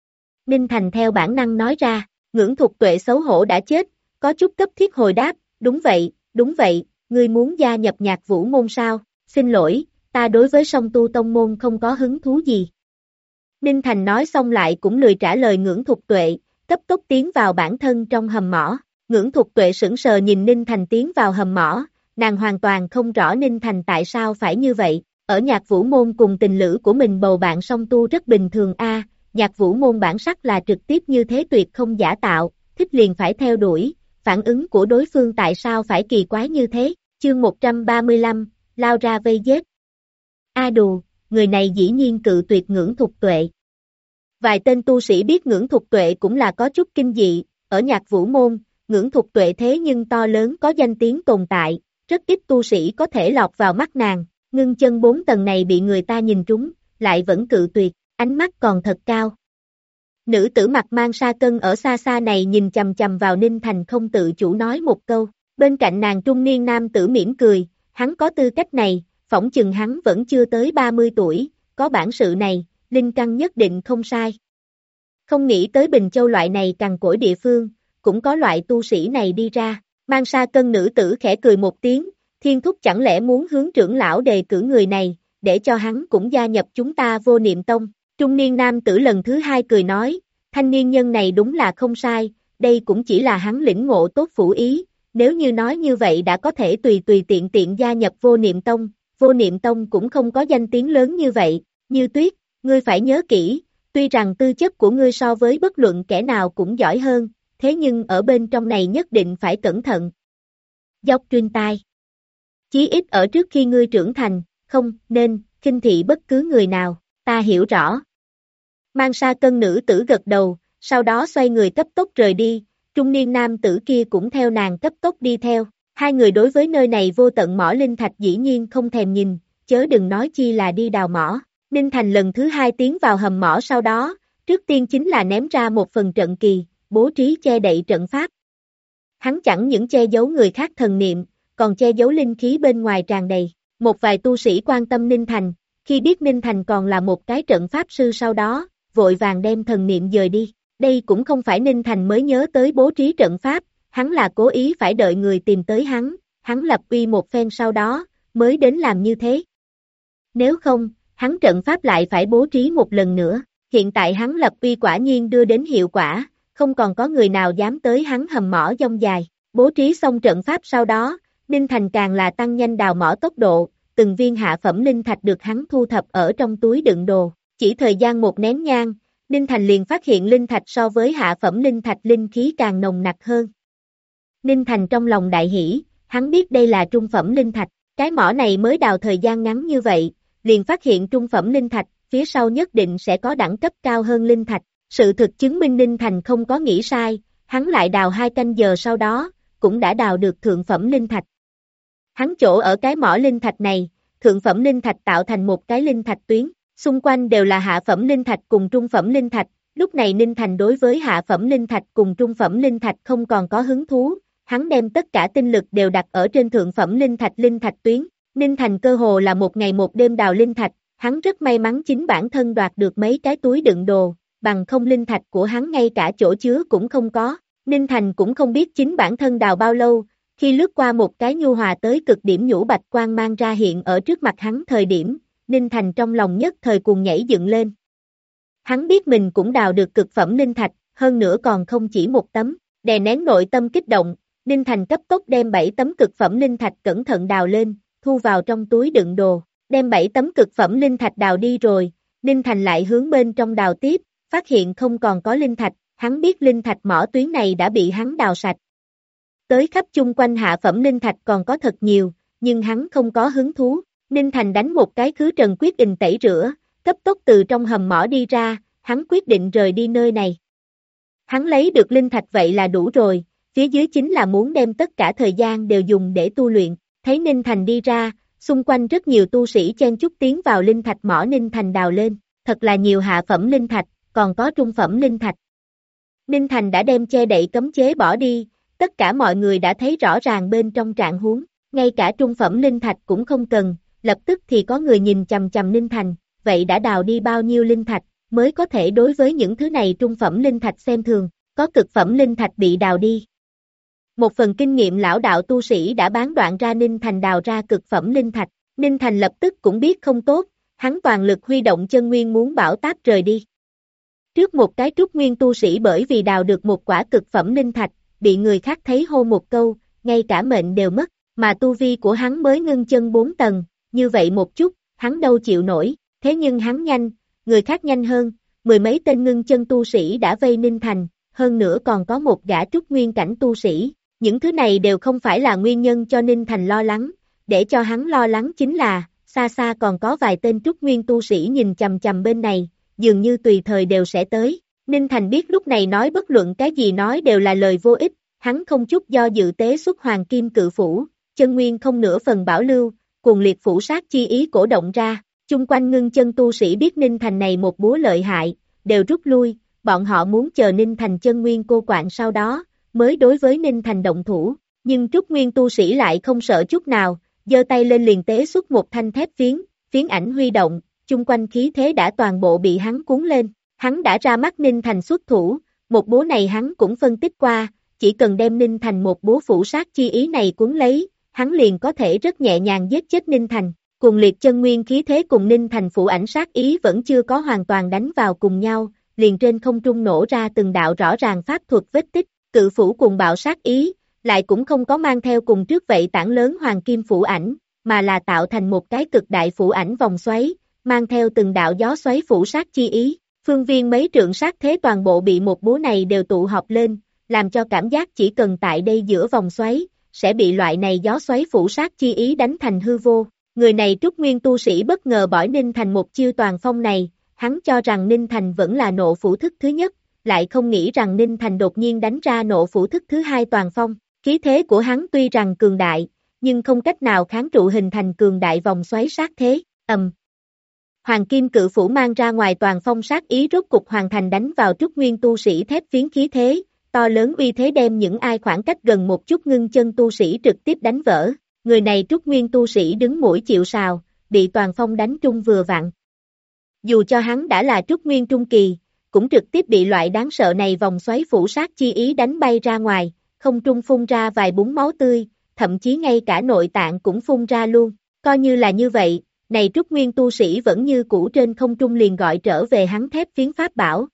Ninh Thành theo bản năng nói ra, Ngưỡng Thục Tuệ xấu hổ đã chết, có chút cấp thiết hồi đáp, đúng vậy, ngươi muốn gia nhập Nhạc Vũ môn sao? Xin lỗi, ta đối với song tu tông môn không có hứng thú gì. Ninh Thành nói xong lại cũng lười trả lời Ngưỡng Thục Tuệ, cấp tốc tiến vào bản thân trong hầm mỏ. Ngưỡng Thục Tuệ sững sờ nhìn Ninh Thành tiến vào hầm mỏ, nàng hoàn toàn không rõ Ninh Thành tại sao phải như vậy. Ở Nhạc Vũ môn cùng tình lữ của mình bầu bạn song tu rất bình thường a, Nhạc Vũ môn bản sắc là trực tiếp như thế tuyệt không giả tạo, thích liền phải theo đuổi, phản ứng của đối phương tại sao phải kỳ quái như thế. Chương 135, lao ra vây giết. A đù, người này dĩ nhiên cự tuyệt Ngưỡng Thục Tuệ. Vài tên tu sĩ biết Ngưỡng Thục Tuệ cũng là có chút kinh dị, ở Nhạc Vũ môn, ngưỡng thục tuệ thế nhưng to lớn có danh tiếng tồn tại, rất ít tu sĩ có thể lọt vào mắt nàng, ngưng chân 4 tầng này bị người ta nhìn trúng, lại vẫn cự tuyệt, ánh mắt còn thật cao. Nữ tử mặt mang sa cân ở xa xa này nhìn chầm chầm vào Ninh Thành không tự chủ nói một câu, bên cạnh nàng trung niên nam tử mỉm cười, hắn có tư cách này, phỏng chừng hắn vẫn chưa tới 30 tuổi, có bản sự này, linh căn nhất định không sai. Không nghĩ tới Bình Châu loại này cằn cỗi địa phương, cũng có loại tu sĩ này đi ra, mang sa cân nữ tử khẽ cười một tiếng, Thiên Thúc chẳng lẽ muốn hướng trưởng lão đề cử người này, để cho hắn cũng gia nhập chúng ta Vô Niệm Tông. Trung niên nam tử lần thứ hai cười nói, thanh niên nhân này đúng là không sai, đây cũng chỉ là hắn lĩnh ngộ tốt phủ ý, nếu như nói như vậy đã có thể tùy tùy tiện tiện gia nhập Vô Niệm Tông, Vô Niệm Tông cũng không có danh tiếng lớn như vậy, Như Tuyết, ngươi phải nhớ kỹ, tuy rằng tư chất của ngươi so với bất luận kẻ nào cũng giỏi hơn, thế nhưng ở bên trong này nhất định phải cẩn thận. Dốc truyền tai. Chí ít ở trước khi ngươi trưởng thành, không nên khinh thị bất cứ người nào, ta hiểu rõ. Mang sa cân nữ tử gật đầu, sau đó xoay người cấp tốc rời đi, trung niên nam tử kia cũng theo nàng cấp tốc đi theo. Hai người đối với nơi này vô tận mỏ linh thạch dĩ nhiên không thèm nhìn, chớ đừng nói chi là đi đào mỏ. Ninh Thành lần thứ hai tiến vào hầm mỏ sau đó, trước tiên chính là ném ra một phần trận kỳ, bố trí che đậy trận pháp. Hắn chẳng những che giấu người khác thần niệm, còn che giấu linh khí bên ngoài tràn đầy. Một vài tu sĩ quan tâm Ninh Thành, khi biết Ninh Thành còn là một cái trận pháp sư sau đó, vội vàng đem thần niệm dời đi. Đây cũng không phải Ninh Thành mới nhớ tới bố trí trận pháp, hắn là cố ý phải đợi người tìm tới hắn lập uy một phen sau đó, mới đến làm như thế. Nếu không, hắn trận pháp lại phải bố trí một lần nữa, hiện tại hắn lập uy quả nhiên đưa đến hiệu quả, không còn có người nào dám tới hắn hầm mỏ dông dài, bố trí xong trận pháp sau đó, Ninh Thành càng là tăng nhanh đào mỏ tốc độ, từng viên hạ phẩm linh thạch được hắn thu thập ở trong túi đựng đồ, chỉ thời gian một nén nhang, Ninh Thành liền phát hiện linh thạch so với hạ phẩm linh thạch linh khí càng nồng nặc hơn. Ninh Thành trong lòng đại hỉ, hắn biết đây là trung phẩm linh thạch, cái mỏ này mới đào thời gian ngắn như vậy, liền phát hiện trung phẩm linh thạch, phía sau nhất định sẽ có đẳng cấp cao hơn linh thạch. Sự thực chứng minh Ninh Thành không có nghĩ sai, hắn lại đào 2 canh giờ sau đó, cũng đã đào được thượng phẩm linh thạch. Hắn chỗ ở cái mỏ linh thạch này, thượng phẩm linh thạch tạo thành một cái linh thạch tuyến, xung quanh đều là hạ phẩm linh thạch cùng trung phẩm linh thạch, lúc này Ninh Thành đối với hạ phẩm linh thạch cùng trung phẩm linh thạch không còn có hứng thú, hắn đem tất cả tinh lực đều đặt ở trên thượng phẩm linh thạch tuyến. Ninh Thành cơ hồ là một ngày một đêm đào linh thạch, hắn rất may mắn chính bản thân đoạt được mấy cái túi đựng đồ, bằng không linh thạch của hắn ngay cả chỗ chứa cũng không có. Ninh Thành cũng không biết chính bản thân đào bao lâu, khi lướt qua một cái nhu hòa tới cực điểm nhũ bạch quang mang ra hiện ở trước mặt hắn thời điểm, Ninh Thành trong lòng nhất thời cuồng nhảy dựng lên. Hắn biết mình cũng đào được cực phẩm linh thạch, hơn nữa còn không chỉ một tấm, đè nén nội tâm kích động, Ninh Thành cấp tốc đem 7 tấm cực phẩm linh thạch cẩn thận đào lên, thu vào trong túi đựng đồ, đem 7 tấm cực phẩm linh thạch đào đi rồi, Ninh Thành lại hướng bên trong đào tiếp, phát hiện không còn có linh thạch, hắn biết linh thạch mỏ tuyến này đã bị hắn đào sạch. Tới khắp chung quanh hạ phẩm linh thạch còn có thật nhiều, nhưng hắn không có hứng thú, Ninh Thành đánh một cái khứ trần quyết định tẩy rửa, cấp tốc từ trong hầm mỏ đi ra, hắn quyết định rời đi nơi này. Hắn lấy được linh thạch vậy là đủ rồi, phía dưới chính là muốn đem tất cả thời gian đều dùng để tu luyện, thấy Ninh Thành đi ra, xung quanh rất nhiều tu sĩ chen chúc tiến vào linh thạch mỏ Ninh Thành đào lên, thật là nhiều hạ phẩm linh thạch, còn có trung phẩm linh thạch. Ninh Thành đã đem che đậy cấm chế bỏ đi, tất cả mọi người đã thấy rõ ràng bên trong trạng huống, ngay cả trung phẩm linh thạch cũng không cần, lập tức thì có người nhìn chằm chằm Ninh Thành, vậy đã đào đi bao nhiêu linh thạch, mới có thể đối với những thứ này trung phẩm linh thạch xem thường, có cực phẩm linh thạch bị đào đi. Một phần kinh nghiệm lão đạo tu sĩ đã bán đoạn ra Ninh Thành đào ra cực phẩm linh thạch, Ninh Thành lập tức cũng biết không tốt, hắn toàn lực huy động chân nguyên muốn bảo táp rời đi. Trước một cái trúc nguyên tu sĩ bởi vì đào được một quả cực phẩm linh thạch, bị người khác thấy hô một câu, ngay cả mệnh đều mất, mà tu vi của hắn mới ngưng chân 4 tầng, như vậy một chút, hắn đâu chịu nổi, thế nhưng hắn nhanh, người khác nhanh hơn, 10 mấy tên ngưng chân tu sĩ đã vây Ninh Thành, hơn nữa còn có một gã trúc nguyên cảnh tu sĩ, những thứ này đều không phải là nguyên nhân cho Ninh Thành lo lắng, để cho hắn lo lắng chính là, xa xa còn có vài tên trúc nguyên tu sĩ nhìn chằm chằm bên này, dường như tùy thời đều sẽ tới. Ninh Thành biết lúc này nói bất luận cái gì nói đều là lời vô ích, hắn không chút do dự tế xuất hoàng kim cự phủ, chân nguyên không nửa phần bảo lưu, cuồng liệt phủ sát chi ý cổ động ra, chung quanh ngưng chân tu sĩ biết Ninh Thành này một búa lợi hại, đều rút lui, bọn họ muốn chờ Ninh Thành chân nguyên cô quạng sau đó, mới đối với Ninh Thành động thủ, nhưng Trúc Nguyên tu sĩ lại không sợ chút nào, giơ tay lên liền tế xuất một thanh thép phiến ảnh huy động, chung quanh khí thế đã toàn bộ bị hắn cuốn lên, hắn đã ra mắt Ninh Thành xuất thủ, một búa này hắn cũng phân tích qua, chỉ cần đem Ninh Thành một búa phủ sát chi ý này cuốn lấy, hắn liền có thể rất nhẹ nhàng giết chết Ninh Thành. Cuồng liệt chân nguyên khí thế cùng Ninh Thành phủ ảnh sát ý vẫn chưa có hoàn toàn đánh vào cùng nhau, liền trên không trung nổ ra từng đạo rõ ràng pháp thuật vết tích, cự phủ cùng bạo sát ý, lại cũng không có mang theo cùng trước vậy tảng lớn hoàng kim phủ ảnh, mà là tạo thành một cái cực đại phủ ảnh vòng xoáy, mang theo từng đạo gió xoáy phủ sát chi ý, phương viên mấy trượng sát thế toàn bộ bị một búa này đều tụ họp lên, làm cho cảm giác chỉ cần tại đây giữa vòng xoáy, sẽ bị loại này gió xoáy phủ sát chi ý đánh thành hư vô. Người này Trúc Nguyên tu sĩ bất ngờ bỏi Ninh Thành một chiêu toàn phong này, hắn cho rằng Ninh Thành vẫn là nộ phủ thức thứ nhất, lại không nghĩ rằng Ninh Thành đột nhiên đánh ra nộ phủ thức thứ hai toàn phong, khí thế của hắn tuy rằng cường đại, nhưng không cách nào kháng trụ hình thành cường đại vòng xoáy sát thế, Hoàng kim cự phủ mang ra ngoài toàn phong sát ý rốt cục hoàn thành đánh vào Trúc Nguyên tu sĩ thép phiến khí thế, to lớn uy thế đem những ai khoảng cách gần một chút ngưng chân tu sĩ trực tiếp đánh vỡ. Người này Trúc Nguyên tu sĩ đứng mũi chịu sào, bị toàn phong đánh trung vừa vặn. Dù cho hắn đã là Trúc Nguyên trung kỳ, cũng trực tiếp bị loại đáng sợ này vòng xoáy phủ sát chi ý đánh bay ra ngoài, không trung phun ra vài búng máu tươi, thậm chí ngay cả nội tạng cũng phun ra luôn. Coi như là như vậy, này Trúc Nguyên tu sĩ vẫn như cũ trên không trung liền gọi trở về hắn thép phiến pháp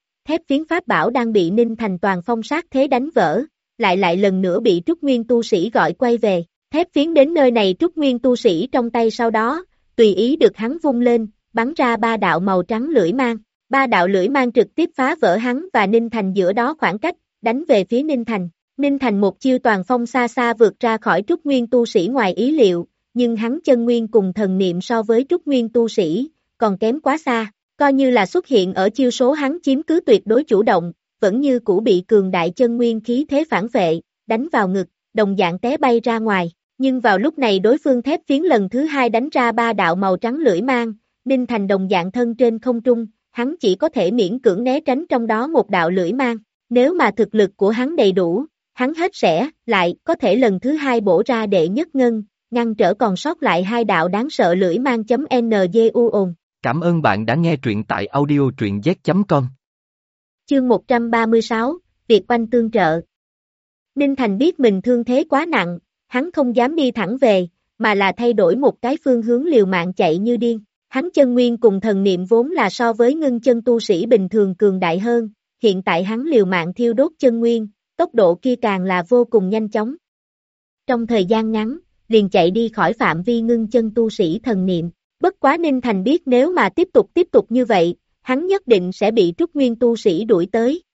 bảo đang bị Ninh Thành toàn phong sát thế đánh vỡ, lại lần nữa bị Trúc Nguyên tu sĩ gọi quay về. Thép phiến đến nơi này Trúc Nguyên tu sĩ trong tay sau đó, tùy ý được hắn vung lên, bắn ra ba đạo màu trắng lưỡi mang. Ba đạo lưỡi mang trực tiếp phá vỡ hắn và Ninh Thành giữa đó khoảng cách, đánh về phía Ninh Thành. Ninh Thành một chiêu toàn phong xa xa vượt ra khỏi Trúc Nguyên tu sĩ ngoài ý liệu, nhưng hắn chân nguyên cùng thần niệm so với Trúc Nguyên tu sĩ, còn kém quá xa. Coi như là xuất hiện ở chiêu số hắn chiếm cứ tuyệt đối chủ động, vẫn như cũ bị cường đại chân nguyên khí thế phản vệ, đánh vào ngực, đồng dạng té bay ra ngoài. Nhưng vào lúc này đối phương thép phiến lần thứ hai đánh ra ba đạo màu trắng lưỡi mang, Ninh Thành đồng dạng thân trên không trung, hắn chỉ có thể miễn cưỡng né tránh trong đó một đạo lưỡi mang. Nếu mà thực lực của hắn đầy đủ, hắn hết sẽ, lại có thể lần thứ hai bổ ra đệ nhất ngân, ngăn trở còn sót lại hai đạo đáng sợ lưỡi mang.ngu ồn. Cảm ơn bạn đã nghe truyện tại audio truyện z.com. Chương 136, Việt Oanh tương trợ. Ninh Thành biết mình thương thế quá nặng, hắn không dám đi thẳng về, mà là thay đổi một cái phương hướng liều mạng chạy như điên. Hắn chân nguyên cùng thần niệm vốn là so với ngưng chân tu sĩ bình thường cường đại hơn, hiện tại hắn liều mạng thiêu đốt chân nguyên, tốc độ kia càng là vô cùng nhanh chóng. Trong thời gian ngắn, liền chạy đi khỏi phạm vi ngưng chân tu sĩ thần niệm. Bất quá Ninh Thành biết nếu mà tiếp tục như vậy, hắn nhất định sẽ bị Trúc Nguyên tu sĩ đuổi tới.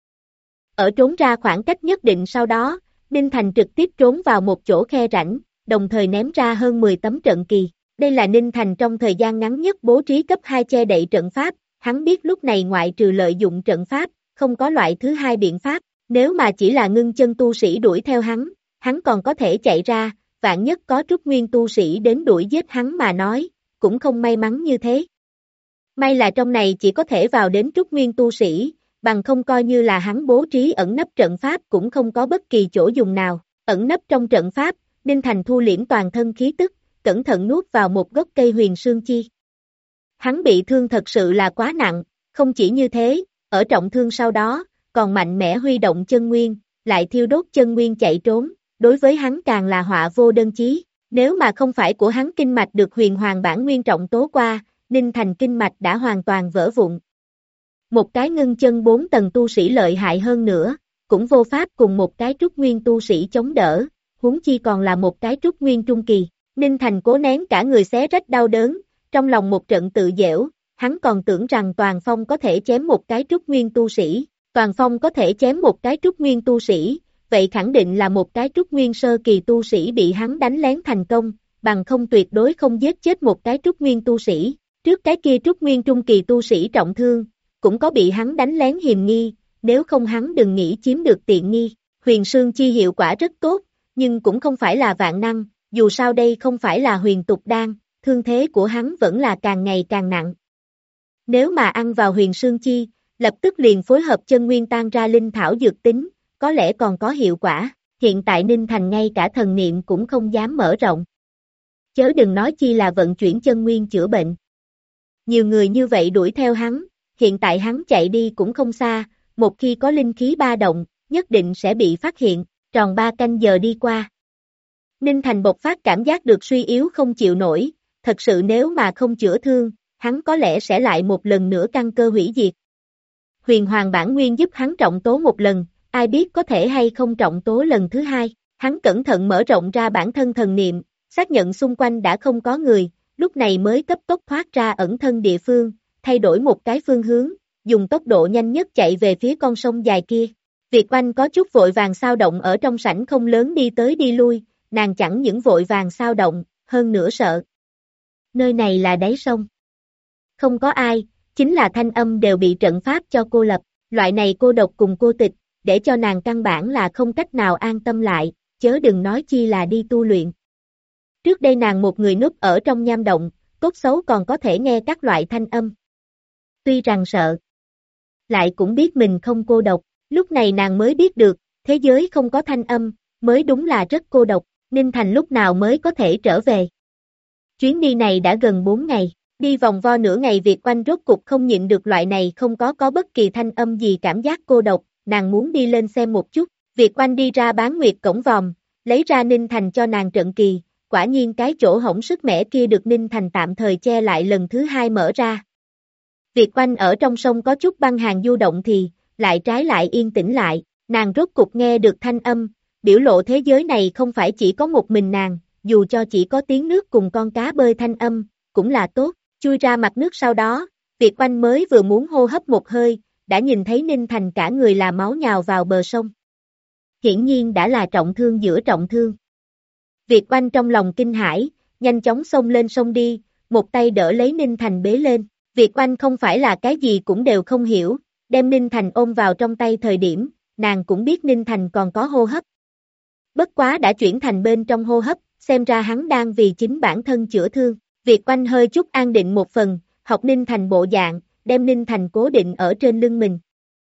Ở trốn ra khoảng cách nhất định sau đó, Ninh Thành trực tiếp trốn vào một chỗ khe rãnh, đồng thời ném ra hơn 10 tấm trận kỳ. Đây là Ninh Thành trong thời gian ngắn nhất bố trí cấp 2 che đậy trận pháp, hắn biết lúc này ngoại trừ lợi dụng trận pháp, không có loại thứ hai biện pháp, nếu mà chỉ là ngưng chân tu sĩ đuổi theo hắn còn có thể chạy ra, vạn nhất có Trúc Nguyên tu sĩ đến đuổi giết hắn mà nói, cũng không may mắn như thế. May là trong này chỉ có thể vào đến Trúc Nguyên tu sĩ, bằng không coi như là hắn bố trí ẩn nấp trận pháp cũng không có bất kỳ chỗ dùng nào. Ẩn nấp trong trận pháp, Ninh Thành thu liễm toàn thân khí tức, cẩn thận nuốt vào một gốc cây huyền sương chi. Hắn bị thương thật sự là quá nặng, không chỉ như thế, ở trọng thương sau đó, còn mạnh mẽ huy động chân nguyên, lại thiêu đốt chân nguyên chạy trốn, đối với hắn càng là họa vô đơn chí. Nếu mà không phải của hắn kinh mạch được huyền hoàng bản nguyên trọng tố qua, Ninh Thành kinh mạch đã hoàn toàn vỡ vụn. Một cái ngưng chân 4 tầng tu sĩ lợi hại hơn nữa, cũng vô pháp cùng một cái trúc nguyên tu sĩ chống đỡ, huống chi còn là một cái trúc nguyên trung kỳ. Ninh Thành cố nén cả người xé rách đau đớn, trong lòng một trận tự dễu, hắn còn tưởng rằng Toàn Phong có thể chém một cái trúc nguyên tu sĩ. Toàn Phong có thể chém một cái trúc nguyên tu sĩ, vậy khẳng định là một cái trúc nguyên sơ kỳ tu sĩ bị hắn đánh lén thành công, bằng không tuyệt đối không giết chết một cái trúc nguyên tu sĩ. Trước cái kia trúc nguyên trung kỳ tu sĩ trọng thương, cũng có bị hắn đánh lén hiềm nghi, nếu không hắn đừng nghĩ chiếm được tiện nghi. Huyền Sương Chi hiệu quả rất tốt, nhưng cũng không phải là vạn năng, dù sao đây không phải là huyền tục đan, thương thế của hắn vẫn là càng ngày càng nặng. Nếu mà ăn vào huyền Sương Chi, lập tức liền phối hợp chân nguyên tan ra linh thảo dược tính, có lẽ còn có hiệu quả. Hiện tại Ninh Thành ngay cả thần niệm cũng không dám mở rộng. Chớ đừng nói chi là vận chuyển chân nguyên chữa bệnh. Nhiều người như vậy đuổi theo hắn, hiện tại hắn chạy đi cũng không xa, một khi có linh khí ba động, nhất định sẽ bị phát hiện, tròn 3 canh giờ đi qua. Ninh Thành bộc phát cảm giác được suy yếu không chịu nổi, thật sự nếu mà không chữa thương, hắn có lẽ sẽ lại một lần nữa căn cơ hủy diệt. Huyền Hoàng bản nguyên giúp hắn trọng tố một lần, ai biết có thể hay không trọng tố lần thứ hai, hắn cẩn thận mở rộng ra bản thân thần niệm, xác nhận xung quanh đã không có người, lúc này mới cấp tốc thoát ra ẩn thân địa phương, thay đổi một cái phương hướng, dùng tốc độ nhanh nhất chạy về phía con sông dài kia. Việt Oanh có chút vội vàng xao động ở trong sảnh không lớn đi tới đi lui, nàng chẳng những vội vàng xao động, hơn nữa sợ. Nơi này là đáy sông. Không có ai, chính là thanh âm đều bị trận pháp cho cô lập, loại này cô độc cùng cô tịch, để cho nàng căn bản là không cách nào an tâm lại, chớ đừng nói chi là đi tu luyện. Trước đây nàng một người núp ở trong nham động, tốt xấu còn có thể nghe các loại thanh âm. Tuy rằng sợ, lại cũng biết mình không cô độc, lúc này nàng mới biết được, thế giới không có thanh âm, mới đúng là rất cô độc, Ninh Thành lúc nào mới có thể trở về. Chuyến đi này đã gần 4 ngày, đi vòng vo nửa ngày Việt Oanh rốt cục không nhịn được loại này không có bất kỳ thanh âm gì cảm giác cô độc, nàng muốn đi lên xem một chút, Việt Oanh đi ra bán nguyệt cổng vòm, lấy ra Ninh Thành cho nàng trận kỳ, quả nhiên cái chỗ hổng sức mẻ kia được Ninh Thành tạm thời che lại lần thứ hai mở ra. Việt Oanh ở trong sông có chút băng hàng du động thì, lại trái lại yên tĩnh lại, nàng rốt cục nghe được thanh âm, biểu lộ thế giới này không phải chỉ có một mình nàng, dù cho chỉ có tiếng nước cùng con cá bơi thanh âm, cũng là tốt, chui ra mặt nước sau đó, Việt Oanh mới vừa muốn hô hấp một hơi, đã nhìn thấy Ninh Thành cả người là máu nhào vào bờ sông. Hiển nhiên đã là trọng thương giữa trọng thương. Việt Oanh trong lòng kinh hãi, nhanh chóng xông lên sông đi, một tay đỡ lấy Ninh Thành bế lên. Việt Oanh không phải là cái gì cũng đều không hiểu, đem Ninh Thành ôm vào trong tay thời điểm, nàng cũng biết Ninh Thành còn có hô hấp. Bất quá đã chuyển thành bên trong hô hấp, xem ra hắn đang vì chính bản thân chữa thương. Việt Oanh hơi chút an định một phần, học Ninh Thành bộ dạng, đem Ninh Thành cố định ở trên lưng mình.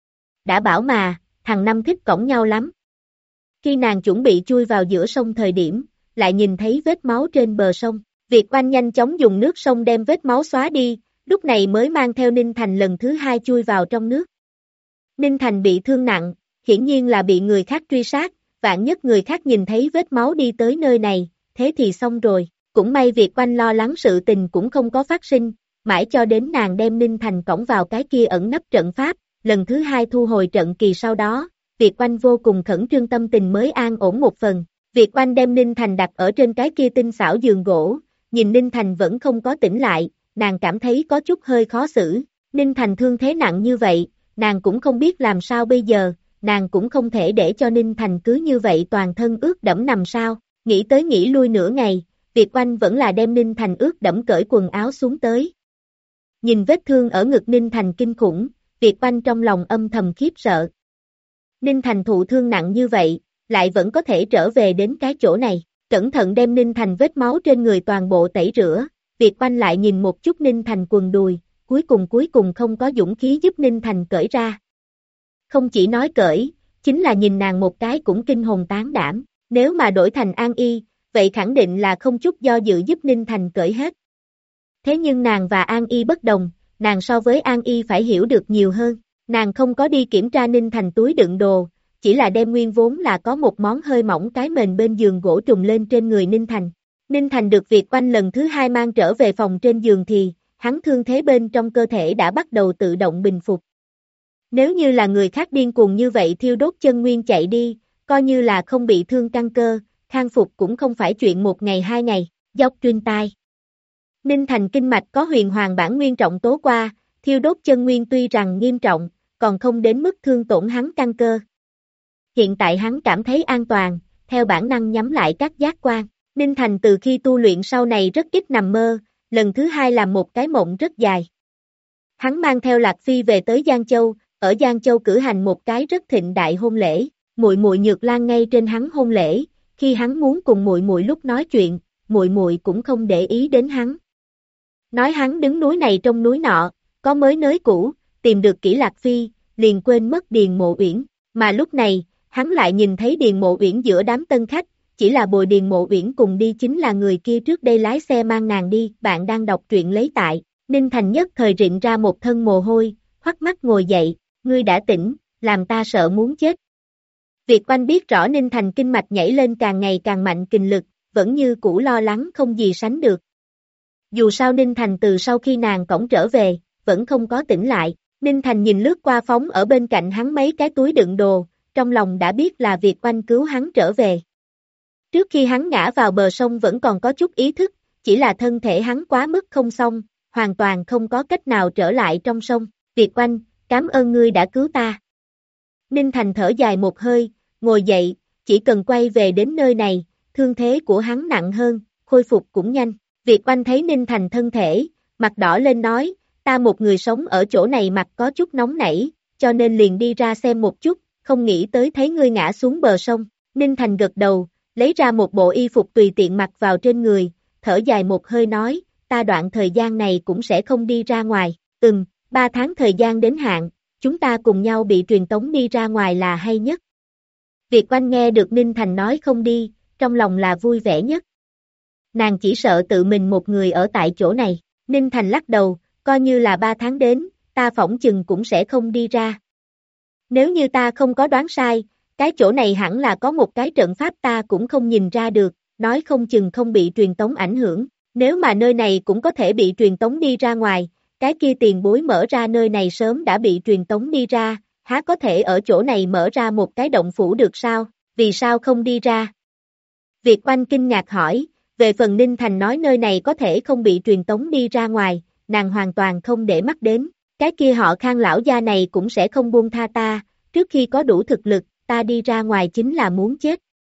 Đã bảo mà, thằng Năm thích cõng nhau lắm. Khi nàng chuẩn bị chui vào giữa sông thời điểm, lại nhìn thấy vết máu trên bờ sông. Việt Oanh nhanh chóng dùng nước sông đem vết máu xóa đi, lúc này mới mang theo Ninh Thành lần thứ hai chui vào trong nước. Ninh Thành bị thương nặng, hiển nhiên là bị người khác truy sát, vạn nhất người khác nhìn thấy vết máu đi tới nơi này, thế thì xong rồi. Cũng may Việt Oanh lo lắng sự tình cũng không có phát sinh, mãi cho đến nàng đem Ninh Thành cõng vào cái kia ẩn nấp trận pháp, lần thứ hai thu hồi trận kỳ sau đó, Việt Oanh vô cùng khẩn trương tâm tình mới an ổn một phần. Việt Oanh đem Ninh Thành đặt ở trên cái kia tinh xảo giường gỗ, nhìn Ninh Thành vẫn không có tỉnh lại, nàng cảm thấy có chút hơi khó xử. Ninh Thành thương thế nặng như vậy, nàng cũng không biết làm sao bây giờ, nàng cũng không thể để cho Ninh Thành cứ như vậy toàn thân ướt đẫm nằm sao, nghĩ tới nghĩ lui nửa ngày, Việt Oanh vẫn là đem Ninh Thành ướt đẫm cởi quần áo xuống tới. Nhìn vết thương ở ngực Ninh Thành kinh khủng, Việt Oanh trong lòng âm thầm khiếp sợ. Ninh Thành thụ thương nặng như vậy, lại vẫn có thể trở về đến cái chỗ này, cẩn thận đem Ninh Thành vết máu trên người toàn bộ tẩy rửa, Việt Oanh lại nhìn một chút Ninh Thành quần đùi, cuối cùng không có dũng khí giúp Ninh Thành cởi ra. Không chỉ nói cởi, chính là nhìn nàng một cái cũng kinh hồn tán đảm, nếu mà đổi thành An Y, vậy khẳng định là không chút do dự giúp Ninh Thành cởi hết. Thế nhưng nàng và An Y bất đồng, nàng so với An Y phải hiểu được nhiều hơn, nàng không có đi kiểm tra Ninh Thành túi đựng đồ, chỉ là đem nguyên vốn là có một món hơi mỏng cái mền bên giường gỗ trùm lên trên người Ninh Thành. Ninh Thành được Việt Oanh lần thứ hai mang trở về phòng trên giường thì, hắn thương thế bên trong cơ thể đã bắt đầu tự động bình phục. Nếu như là người khác điên cuồng như vậy thiêu đốt chân nguyên chạy đi, coi như là không bị thương căn cơ, khang phục cũng không phải chuyện một ngày hai ngày, dốc truyền tai. Ninh Thành kinh mạch có huyền hoàng bản nguyên trọng tố qua, thiêu đốt chân nguyên tuy rằng nghiêm trọng, còn không đến mức thương tổn hắn căn cơ. Hiện tại hắn cảm thấy an toàn, theo bản năng nhắm lại các giác quan. Ninh Thành từ khi tu luyện sau này rất ít nằm mơ, lần thứ hai làm một cái mộng rất dài. Hắn mang theo Lạc Phi về tới Giang Châu, ở Giang Châu cử hành một cái rất thịnh đại hôn lễ. muội muội Nhược Lan ngay trên hắn hôn lễ, khi hắn muốn cùng muội muội lúc nói chuyện, muội muội cũng không để ý đến hắn. Nói hắn đứng núi này trông núi nọ, có mới nới cũ, tìm được Kỷ Lạc Phi, liền quên mất Điền Mộ Uyển, mà lúc này, hắn lại nhìn thấy Điền Mộ Uyển giữa đám tân khách, chỉ là bồi Điền Mộ Uyển cùng đi chính là người kia trước đây lái xe mang nàng đi. Bạn đang đọc truyện lấy tại, Ninh Thành nhất thời rịn ra một thân mồ hôi, hoắt mắt ngồi dậy, ngươi đã tỉnh, làm ta sợ muốn chết. Việt Oanh biết rõ Ninh Thành kinh mạch nhảy lên càng ngày càng mạnh kình lực, vẫn như cũ lo lắng không gì sánh được. Dù sao Ninh Thành từ sau khi nàng cõng trở về, vẫn không có tỉnh lại. Ninh Thành nhìn lướt qua phóng ở bên cạnh hắn mấy cái túi đựng đồ, trong lòng đã biết là Việt Oanh cứu hắn trở về. Trước khi hắn ngã vào bờ sông vẫn còn có chút ý thức, chỉ là thân thể hắn quá mức không xong, hoàn toàn không có cách nào trở lại trong sông. Việt Oanh, cảm ơn ngươi đã cứu ta. Ninh Thành thở dài một hơi, ngồi dậy, chỉ cần quay về đến nơi này, thương thế của hắn nặng hơn, khôi phục cũng nhanh. Việt Oanh thấy Ninh Thành thân thể, mặt đỏ lên nói, ta một người sống ở chỗ này mặt có chút nóng nảy, cho nên liền đi ra xem một chút, không nghĩ tới thấy ngươi ngã xuống bờ sông. Ninh Thành gật đầu, lấy ra một bộ y phục tùy tiện mặc vào trên người, thở dài một hơi nói, ta đoạn thời gian này cũng sẽ không đi ra ngoài. 3 tháng thời gian đến hạn, chúng ta cùng nhau bị truyền tống đi ra ngoài là hay nhất. Việt Oanh nghe được Ninh Thành nói không đi, trong lòng là vui vẻ nhất. Nàng chỉ sợ tự mình một người ở tại chỗ này. Ninh Thành lắc đầu, coi như là 3 tháng đến, ta phỏng chừng cũng sẽ không đi ra. Nếu như ta không có đoán sai, cái chỗ này hẳn là có một cái trận pháp ta cũng không nhìn ra được, nói không chừng không bị truyền tống ảnh hưởng. Nếu mà nơi này cũng có thể bị truyền tống đi ra ngoài, cái kia tiền bối mở ra nơi này sớm đã bị truyền tống đi ra, há có thể ở chỗ này mở ra một cái động phủ được sao, vì sao không đi ra? Việt Oanh kinh ngạc hỏi, về phần Ninh Thành nói nơi này có thể không bị truyền tống đi ra ngoài, nàng hoàn toàn không để mắt đến, cái kia họ Khang lão gia này cũng sẽ không buông tha ta, trước khi có đủ thực lực, ta đi ra ngoài chính là muốn chết.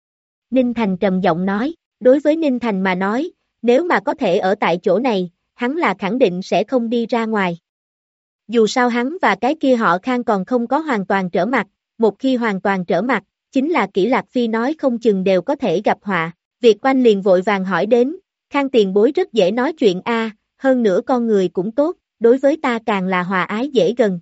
Ninh Thành trầm giọng nói, đối với Ninh Thành mà nói, nếu mà có thể ở tại chỗ này, hắn là khẳng định sẽ không đi ra ngoài. Dù sao hắn và cái kia họ Khang còn không có hoàn toàn trở mặt, một khi hoàn toàn trở mặt, chính là Kỷ Lạc Phi nói không chừng đều có thể gặp họa. Việt Oanh liền vội vàng hỏi đến, Khang tiền bối rất dễ nói chuyện hơn nữa con người cũng tốt, đối với ta càng là hòa ái dễ gần.